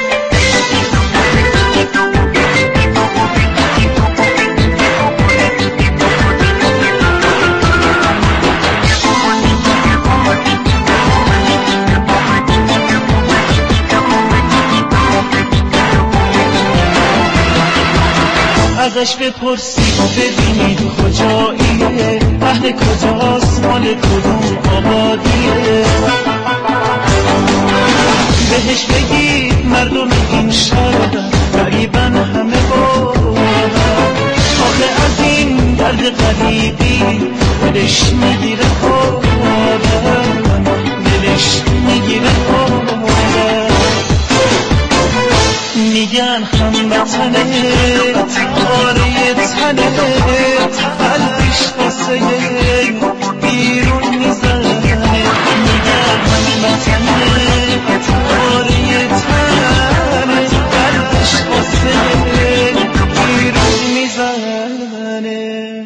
ازش بپرسید ببینید کجاییه، اهل کجاست، مال کدوم آبادیه. بهش بگید مردم این شهر تقریبا همه بارن، آخه از این درد غریبی دلش میگیره کارن، دلش میگیره کارن. میگن هموطنه آره یه تنه، قلبش واسه بیرون میزنه. میگن هموطنه آره یه تنه، قلبش واسه بیرون میزنه.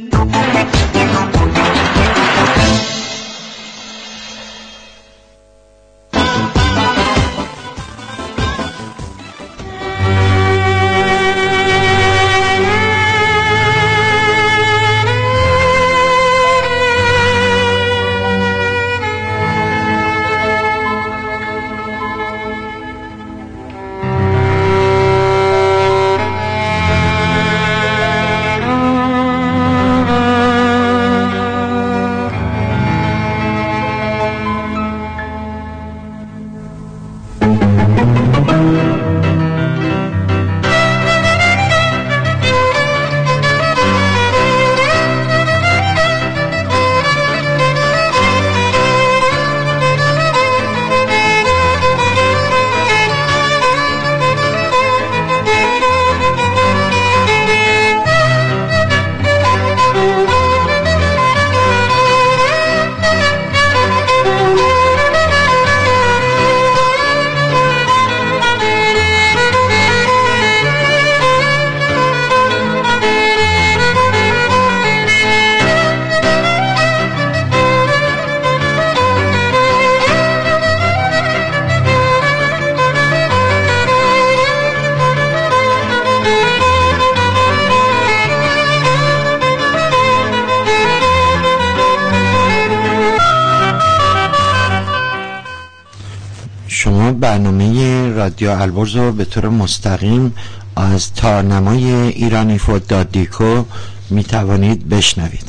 برنامه رادیو البرز رو به طور مستقیم از تارنمای ایرانیفو دات دیکو می توانید بشنوید.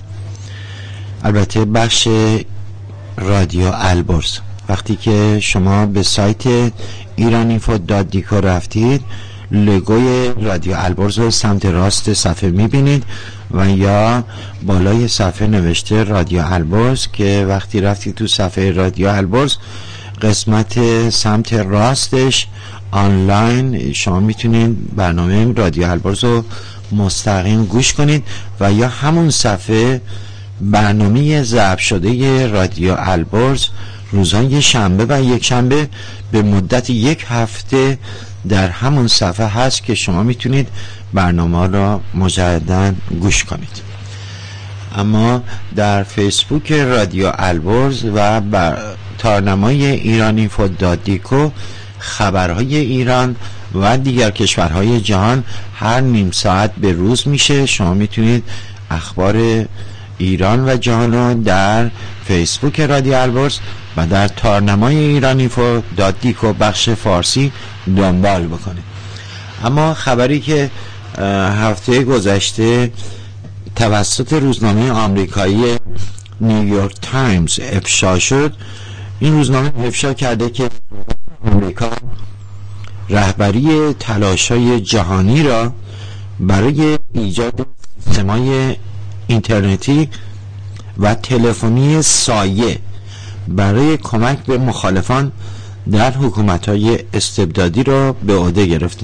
البته بخش رادیو البرز، وقتی که شما به سایت ایرانیفو دات دیکو رفتید، لوگوی رادیو البرز رو سمت راست صفحه می بینید و یا بالای صفحه نوشته رادیو البرز، که وقتی رفتید تو صفحه رادیو البرز قسمت سمت راستش آنلاین شما میتونید برنامه رادیو البرز رو مستقیم گوش کنید و یا همون صفحه برنامه ضبط شده رادیو البرز روزهای شنبه و یک شنبه به مدت یک هفته در همون صفحه هست که شما میتونید برنامه را مجددا گوش کنید. اما در فیسبوک رادیو البرز و بر تارنمای ایرانیفو دات دیکو خبرهای ایران و دیگر کشورهای جهان هر نیم ساعت به روز میشه. شما میتونید اخبار ایران و جهان رو در فیسبوک رادیو البرز و در تارنمای ایرانیفو دات دیکو بخش فارسی دنبال بکنید. اما خبری که هفته گذشته توسط روزنامه آمریکایی نیویورک تایمز افشا شد، این روزنامه افشا کرده که آمریکا رهبری تلاش‌های جهانی را برای ایجاد سیستم‌های اینترنتی و تلفنی سایه برای کمک به مخالفان در حکومت‌های استبدادی را به عهده گرفته.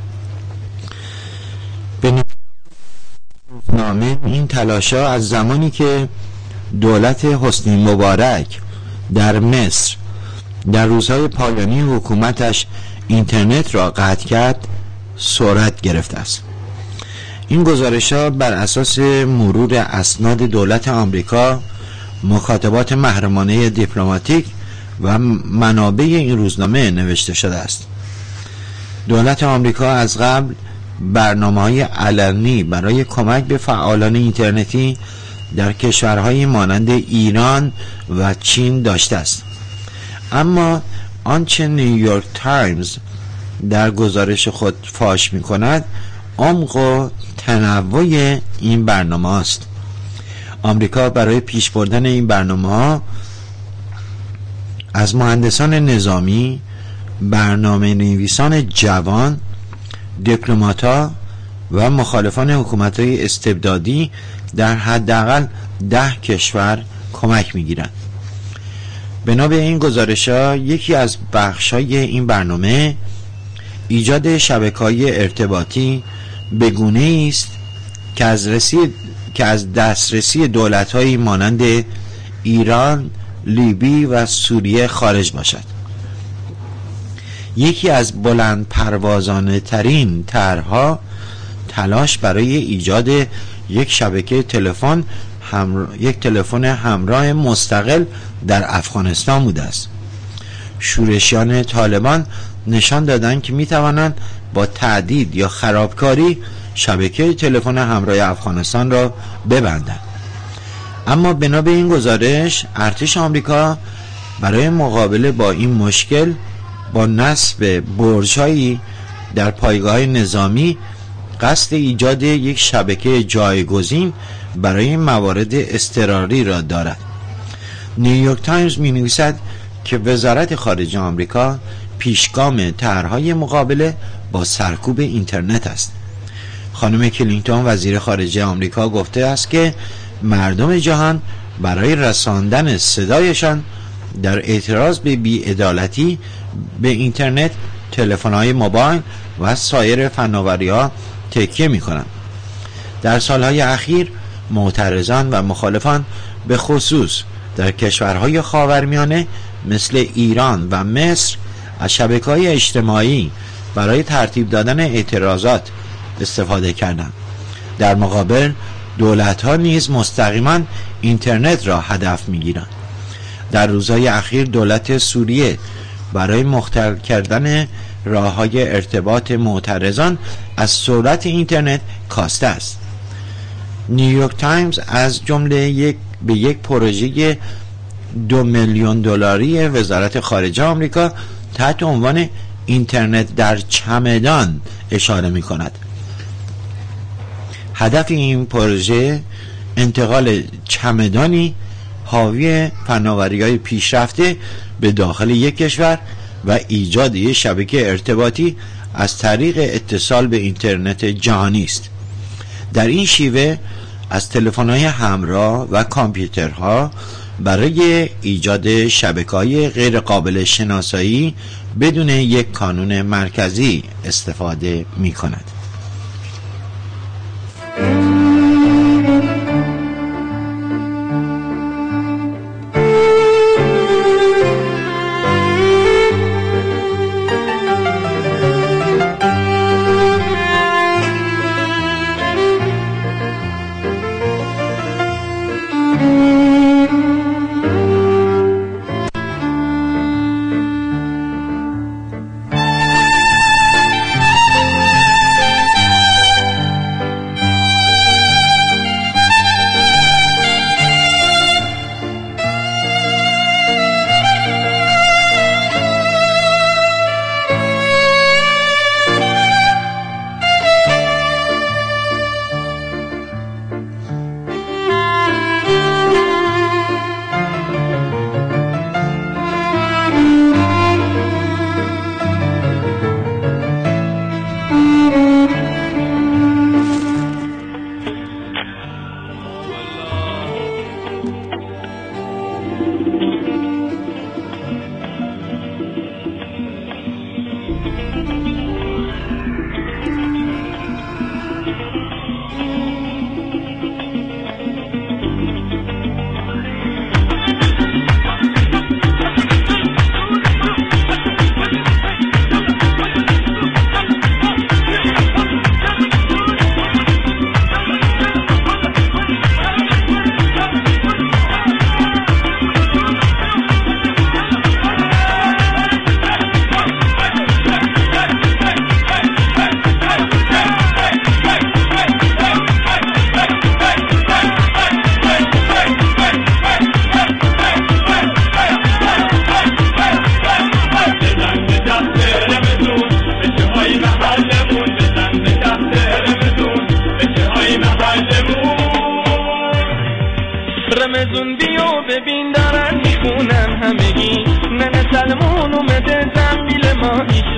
به نامه این تلاش‌ها از زمانی که دولت حسنی مبارک در مصر در روزهای پایانی حکومتش اینترنت را قطع کرد سرعت گرفته است. این گزارش‌ها بر اساس مرور اسناد دولت آمریکا، مکاتبات محرمانه دیپلماتیک و منابع این روزنامه نوشته شده است. دولت آمریکا از قبل برنامه‌های علنی برای کمک به فعالان اینترنتی در کشورهای مانند ایران و چین داشته است. اما آنچه نیویورک تایمز در گزارش خود فاش می‌کند عمق و تنوع این برنامه است. آمریکا برای پیش بردن این برنامه‌ها از مهندسان نظامی، برنامه نویسان جوان، دیپلمات‌ها و مخالفان حکومت‌های استبدادی در حداقل ده کشور کمک می‌گیرند. بنا به این گزارش‌ها یکی از بخش‌های این برنامه ایجاد شبکه‌های ارتباطی به گونه‌ای است که از رسید که از دسترسی دولت‌هایی مانند ایران، لیبی و سوریه خارج باشد. یکی از بلند پروازانه ترین طرح‌ها تلاش برای ایجاد یک شبکه تلفن همراه یک تلفن همراه مستقل در افغانستان بوده است. شورشیان طالبان نشان دادند که می توانند با تعدید یا خرابکاری شبکه تلفن همراه افغانستان را ببندند. اما بنا به این گزارش ارتش آمریکا برای مقابله با این مشکل با نصب برج‌هایی در پایگاه نظامی قصد ایجاد یک شبکه جایگزین برای موارد اضطراری را دارد. نیویورک تایمز می نویسد که وزارت خارجه آمریکا پیشگام طرح‌های مقابله با سرکوب اینترنت است. خانم کلینتون وزیر خارجه آمریکا گفته است که مردم جهان برای رساندن صدایشان در اعتراض به بی‌عدالتی به اینترنت، تلفن‌های موبایل و سایر فناوری‌ها تکیه می‌کنند. در سالهای اخیر معترضان و مخالفان به خصوص در کشورهای خاورمیانه مثل ایران و مصر از شبکه‌های اجتماعی برای ترتیب دادن اعتراضات استفاده کردند. در مقابل دولت‌ها نیز مستقیما اینترنت را هدف می‌گیرند. در روزهای اخیر دولت سوریه برای مختل کردن راه‌های ارتباط معترضان از سرعت اینترنت کاسته است. نیویورک تایمز از جمله یک به یک پروژه دو میلیون دلاری وزارت خارجه آمریکا تحت عنوان اینترنت در چمدان اشاره می کند. هدف این پروژه انتقال چمدانی حاوی فناوری‌های پیشرفته به داخل یک کشور و ایجاد یک شبکه ارتباطی از طریق اتصال به اینترنت جهانی است. در این شیوه از تلفن‌های همراه و کامپیوترها برای ایجاد شبکه‌های غیر قابل شناسایی بدون یک کانون مرکزی استفاده می‌کند.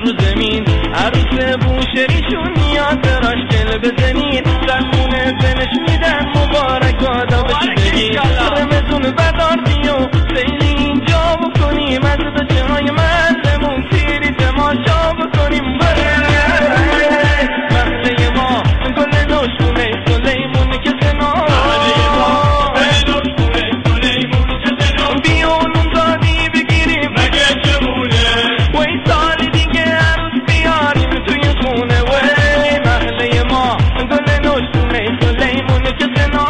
رو زمین عروس بوشریشون میاد براش گل بزنین زنمونه دلش میدن مبارک آدا بشه بگین رمزون بدار بیو سیلی اینجا بکنیم از بچه های مردمون تیری تماشا بکنیم محله ما گل نوشونه سلیمون که سنا بیونون دادی بگیریم مگه چمونه وی سالی دیگه عروس بیاریم توی خونه وی محله ما گل نوشونه سلیمون که سنا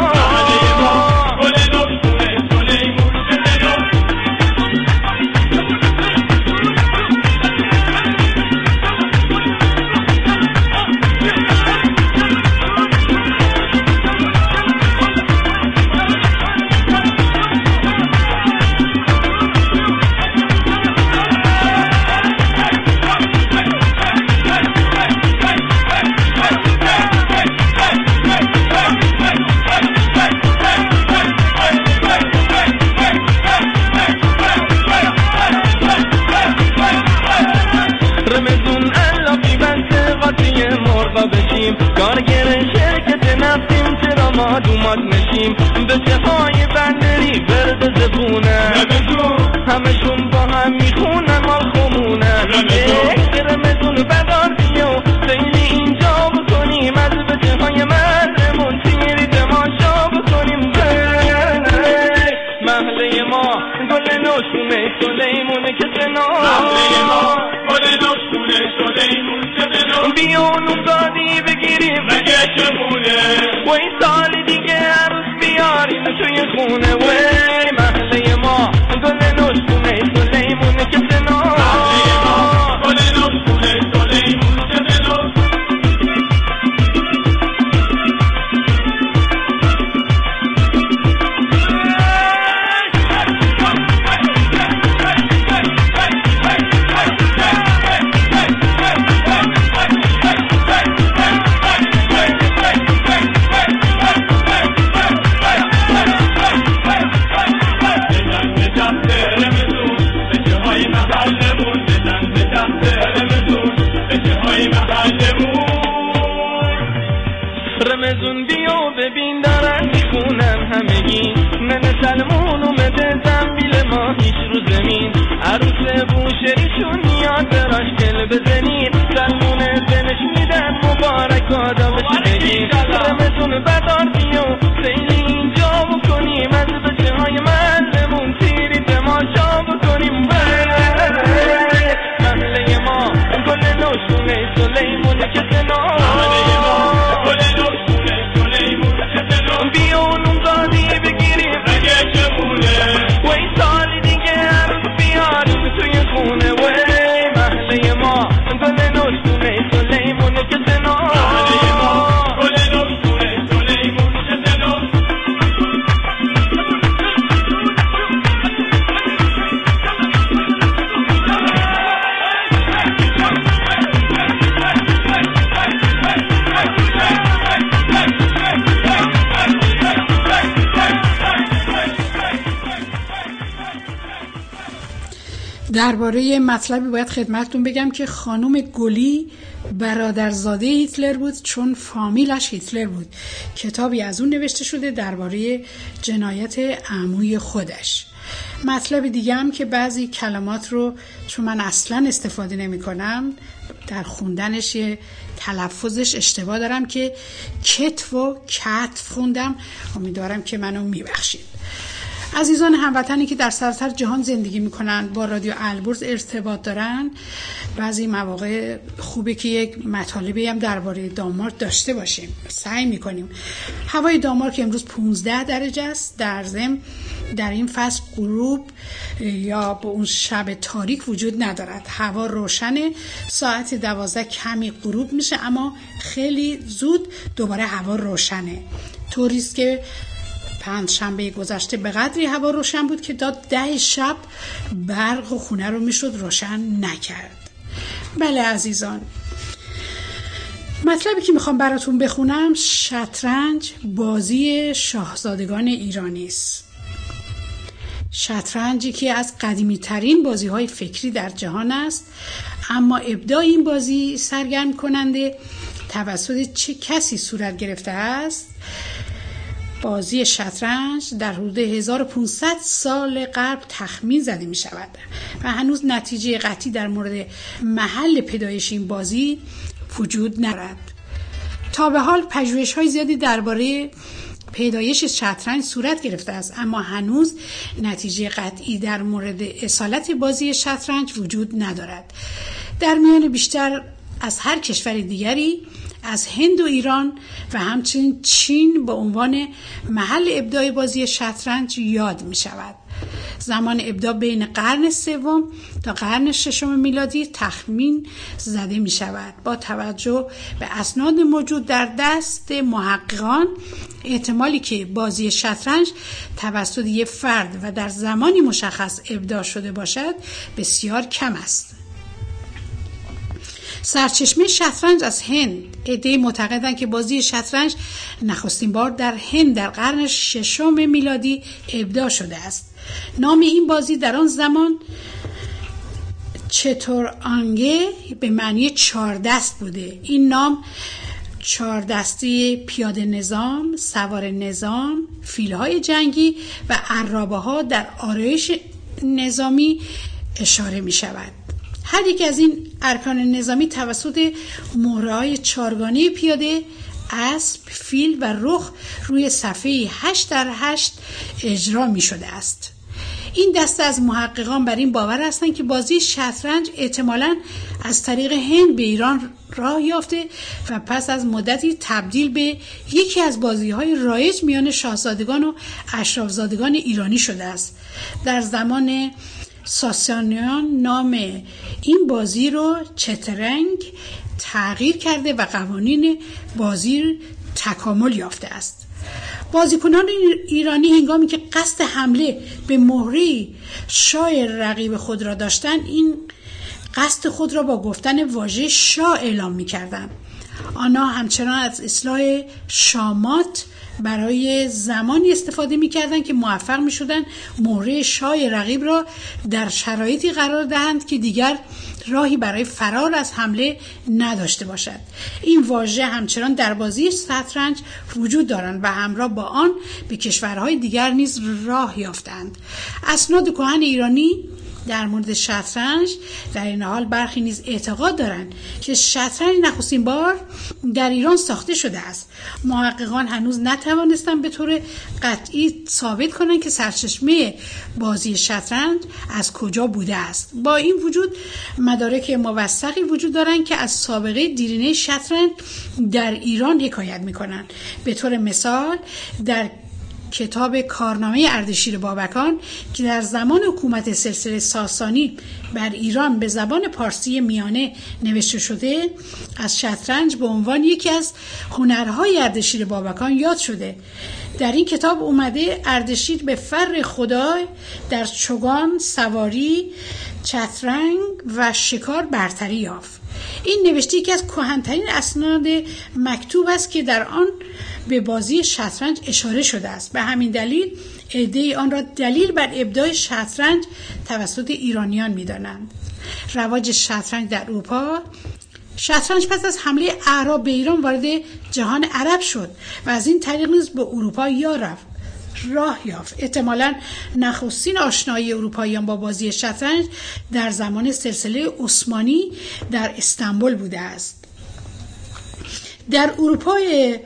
کارگر شرکت نفتیم چرا ما دومات نشیم بچه های بندری برد زبونن همشون با هم میخونن مال خمونن رمزون بدار بیو سیلی اینجا بکنیم از بچه های مردمون تیری تماشا بکنیم محله ما گل نوشونه سلیمونه که سنا محله ما گل نوشونه سلیمون که سنا بیونون دادی بگیریم مگه چمونه وی سالی دیگه عروس بیاریم توی خونه وی محله ما گل نوشونه سلیمونه که سنا محله ما گل نوشونه سلیمون که سنا رمزون بیو ببین دارن میخونن همگی من سلمون اومده زنبیل ما هیچ رو زمین عروس بوشریشون میاد براش گل بزنین سلمون دلش میدن مبارک آدا بشه بگین رمزون بدار بیو سیلی اینجا بکنیم از بچه های مردمون تیری تماشا بکنیم محله ما گل نوشونه سلیمون که سنا بیونون دادی بگیریم اگه چمونه وی سالی دیگه عروس بیاریم توی خونه وی محله ما گل نوشونه سلیمون که سنا محله ما گل نوشونه سلیمون که سنا درباره مطلبی باید خدمتتون بگم که خانم گلی برادرزاده هیتلر بود چون فامیلش هیتلر بود. کتابی از اون نوشته شده درباره جنایت عموی خودش. مطلب دیگه هم که بعضی کلمات رو چون من اصلا استفاده نمی کنم در خوندنش تلفظش اشتباه دارم که کتف و کتف خوندم، امیدوارم که منو میبخشید. عزیزان هموطنی که در سراسر جهان زندگی میکنن با رادیو البرز ارتباط دارن، بعضی مواقع خوبه که یک مطالبی هم درباره دانمارک داشته باشیم. سعی میکنیم. هوای دانمارک امروز پانزده درجه است. در ضمن در این فصل غروب یا به اون شب تاریک وجود ندارد. هوا روشنه، ساعت دوازده کمی غروب میشه اما خیلی زود دوباره هوا روشنه. طوریست که پنج شنبه گذشته به قدری هوا روشن بود که تا ده شب برق و خونه رو میشد روشن نکرد. بله عزیزان، مطلبی که میخوام براتون بخونم شطرنج بازی شاهزادگان ایرانی است. شطرنجی که از قدیمی ترین بازی های فکری در جهان است، اما ابداع این بازی سرگرم کننده توسط چه کسی صورت گرفته است؟ بازی شطرنج در حدود هزار و پانصد سال قبل تخمین زده می شود و هنوز نتیجه قطعی در مورد محل پیدایش این بازی وجود ندارد. تا به حال پژوهش‌های زیادی درباره پیدایش شطرنج صورت گرفته است، اما هنوز نتیجه قطعی در مورد اصالت بازی شطرنج وجود ندارد. در میان بیشتر از هر کشور دیگری از هند و ایران و همچنین چین به عنوان محل ابداع بازی شطرنج یاد می شود. زمان ابداع بین قرن سوم تا قرن ششم میلادی تخمین زده می شود. با توجه به اسناد موجود در دست محققان، احتمالی که بازی شطرنج توسط یک فرد و در زمانی مشخص ابداع شده باشد بسیار کم است. سرچشمه شطرنج از هند. عده‌ای معتقدند که بازی شطرنج نخستین بار در هند در قرن ششم میلادی ابداع شده است. نام این بازی در آن زمان چتورانگه به معنی چهار دست بوده. این نام چهار دستی پیاده نظام، سوار نظام، فیلهای جنگی و عرابه ها در آرایش نظامی اشاره می شود. هر یک از این ارکان نظامی توسط مهره‌های چارگانه پیاده، اسب، فیل و رخ روی صفحه هشت در هشت اجرا می شده است. این دسته از محققان بر این باور هستند که بازی شطرنج احتمالاً از طریق هند به ایران راه یافته و پس از مدتی تبدیل به یکی از بازی‌های رایج میان شاهزادگان و اشرافزادگان ایرانی شده است. در زمان ساسانیان نام این بازی رو چترنگ تغییر کرده و قوانین بازی تکامل یافته است. بازیکنان ایرانی هنگامی که قصد حمله به مهره شاه رقیب خود را داشتند، این قصد خود را با گفتن واژه شاه اعلام می‌کردند. آنها همچنان از اصطلاح شامات برای زمانی استفاده می‌کردند که موفق می‌شدند مهره شاه رقیب را در شرایطی قرار دهند که دیگر راهی برای فرار از حمله نداشته باشد. این واژه همچنان در بازی شطرنج وجود دارند و همراه با آن به کشورهای دیگر نیز راه یافتند. اسناد کهن ایرانی در مورد شطرنج در این حال برخی نیز اعتقاد دارند که شطرنج نخستین بار در ایران ساخته شده است. محققان هنوز نتوانستند به طور قطعی ثابت کنند که سرچشمه بازی شطرنج از کجا بوده است. با این وجود مدارک موثقی وجود دارند که از سابقه دیرینه شطرنج در ایران حکایت می‌کنند. به طور مثال در کتاب کارنامه اردشیر بابکان که در زمان حکومت سلسله ساسانی بر ایران به زبان پارسی میانه نوشته شده، از شطرنج به عنوان یکی از هنرهای اردشیر بابکان یاد شده. در این کتاب اومده اردشیر به فر خدای در چوگان، سواری، شطرنج و شکار برتری یافت. این نوشته یکی از کهن‌ترین اسناد مکتوب است که در آن به بازی شطرنج اشاره شده است. به همین دلیل عده‌ای آن را دلیل بر ابداع شطرنج توسط ایرانیان می‌دانند. رواج شطرنج در اروپا. شطرنج پس از حمله اعراب به ایران وارد جهان عرب شد و از این طریق نیز به اروپا یا رفت راه یافت. احتمالاً نخستین آشنایی اروپاییان با بازی شطرنج در زمان سلسله عثمانی در استانبول بوده است. در اروپا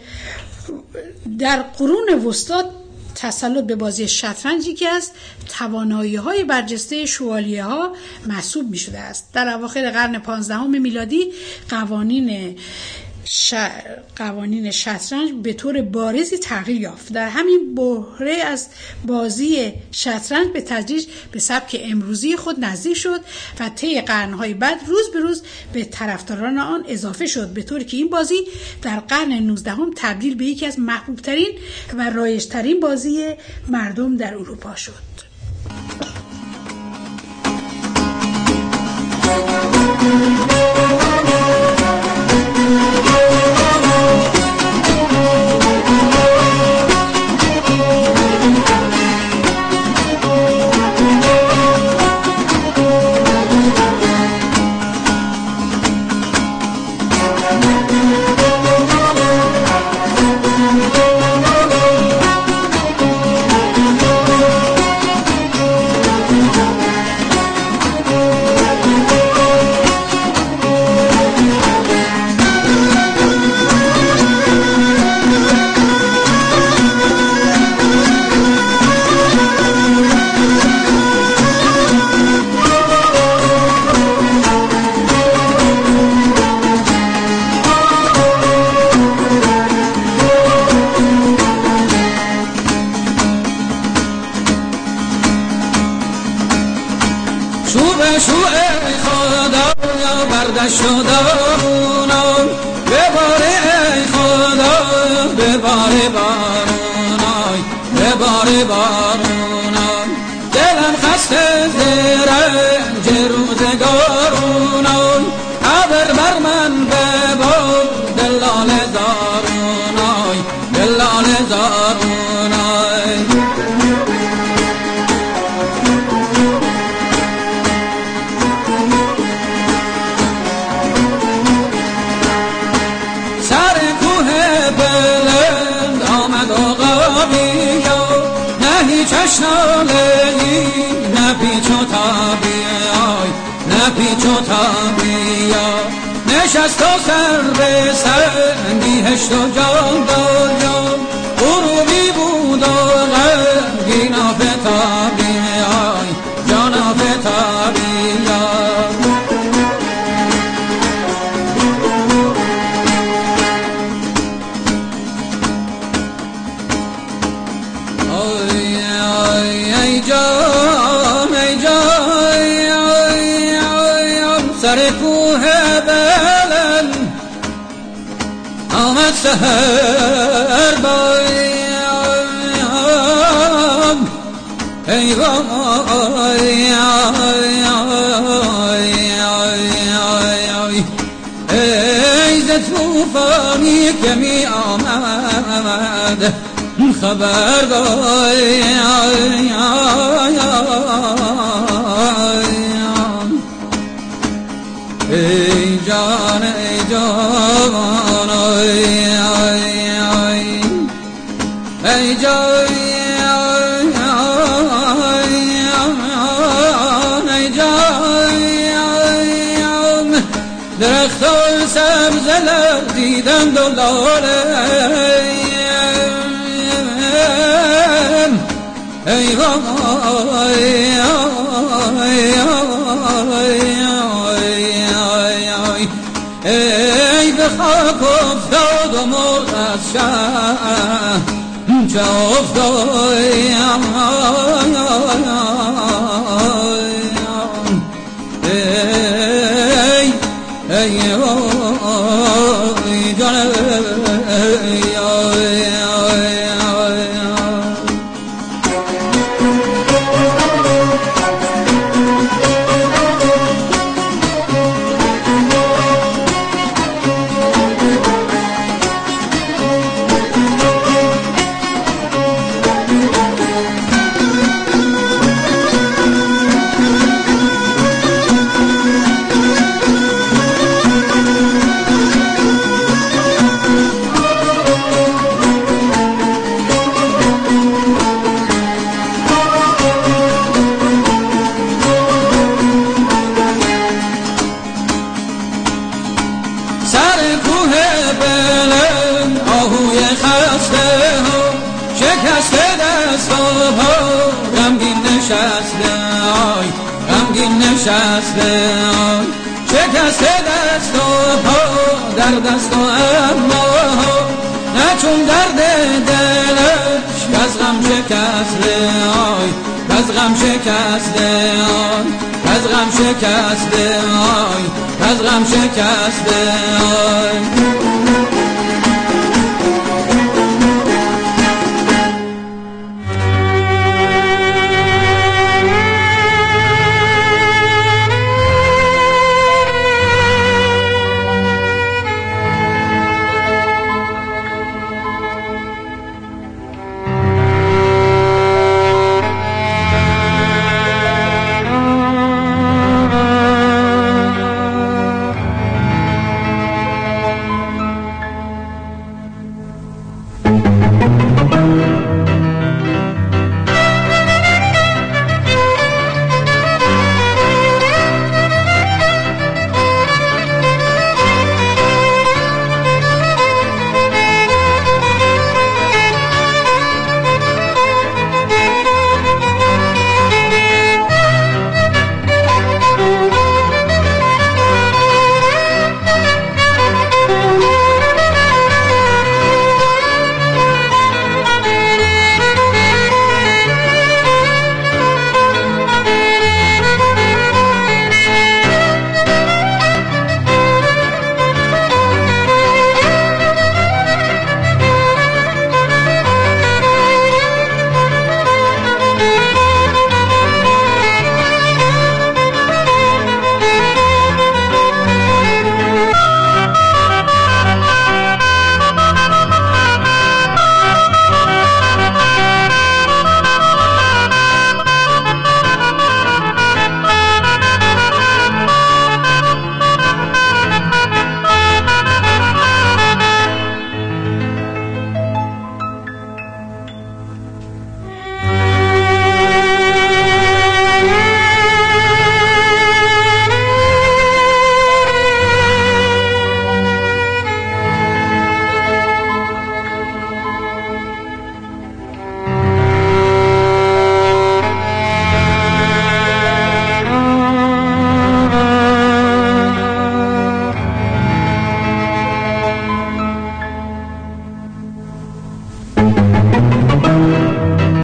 در قرون وسطی تسلط به بازی شطرنج یکی از توانایی‌های برجسته شوالیه‌ها محسوب می‌شده است. در اواخر قرن پانزدهم میلادی قوانین ش... قوانین شطرنج به طور بارزی تغییر یافت. در همین بحره از بازی شطرنج به تدریج به سبک امروزی خود نزدیک شد و طی قرن‌های بعد روز به روز به طرفداران آن اضافه شد، به طوری که این بازی در قرن نوزدهم تبدیل به یکی از محبوب‌ترین و رایج‌ترین بازی مردم در اروپا شد. بر دشت و دارونم بباره ای خدا بباره بارونای بباره بارونم دلم خسته زرنج روزگارونای خبر بر من ببار دلال دارونای دلال دارونای سر کوه بلند آمد آقا بیا نه هیچ اشنالهی نه پیچ و تابیای نه پیچ و تابیا نشست و سر به سنگی هشت و جان داریا غروبی بود و غمگین آفتابی آی جان آفتابی آی آی ای جان ای جان آی آی سر کوه بلند آمد سهر بای ای وای ای ز طوفانی که می آمد خبر دای ای جان ای جان ای ای ای جان ای جان درختان سبز لرزیدند و لاله ای وای ای به خاک افتاد و مرد از شهر چه افتاد ای ای جان ای نشسته شکسته دست و پا در دست و اما نه چون درد دلش کس غم شکسته آی کس غم شکسته آی کس غم شکسته آی کس غم شکسته آی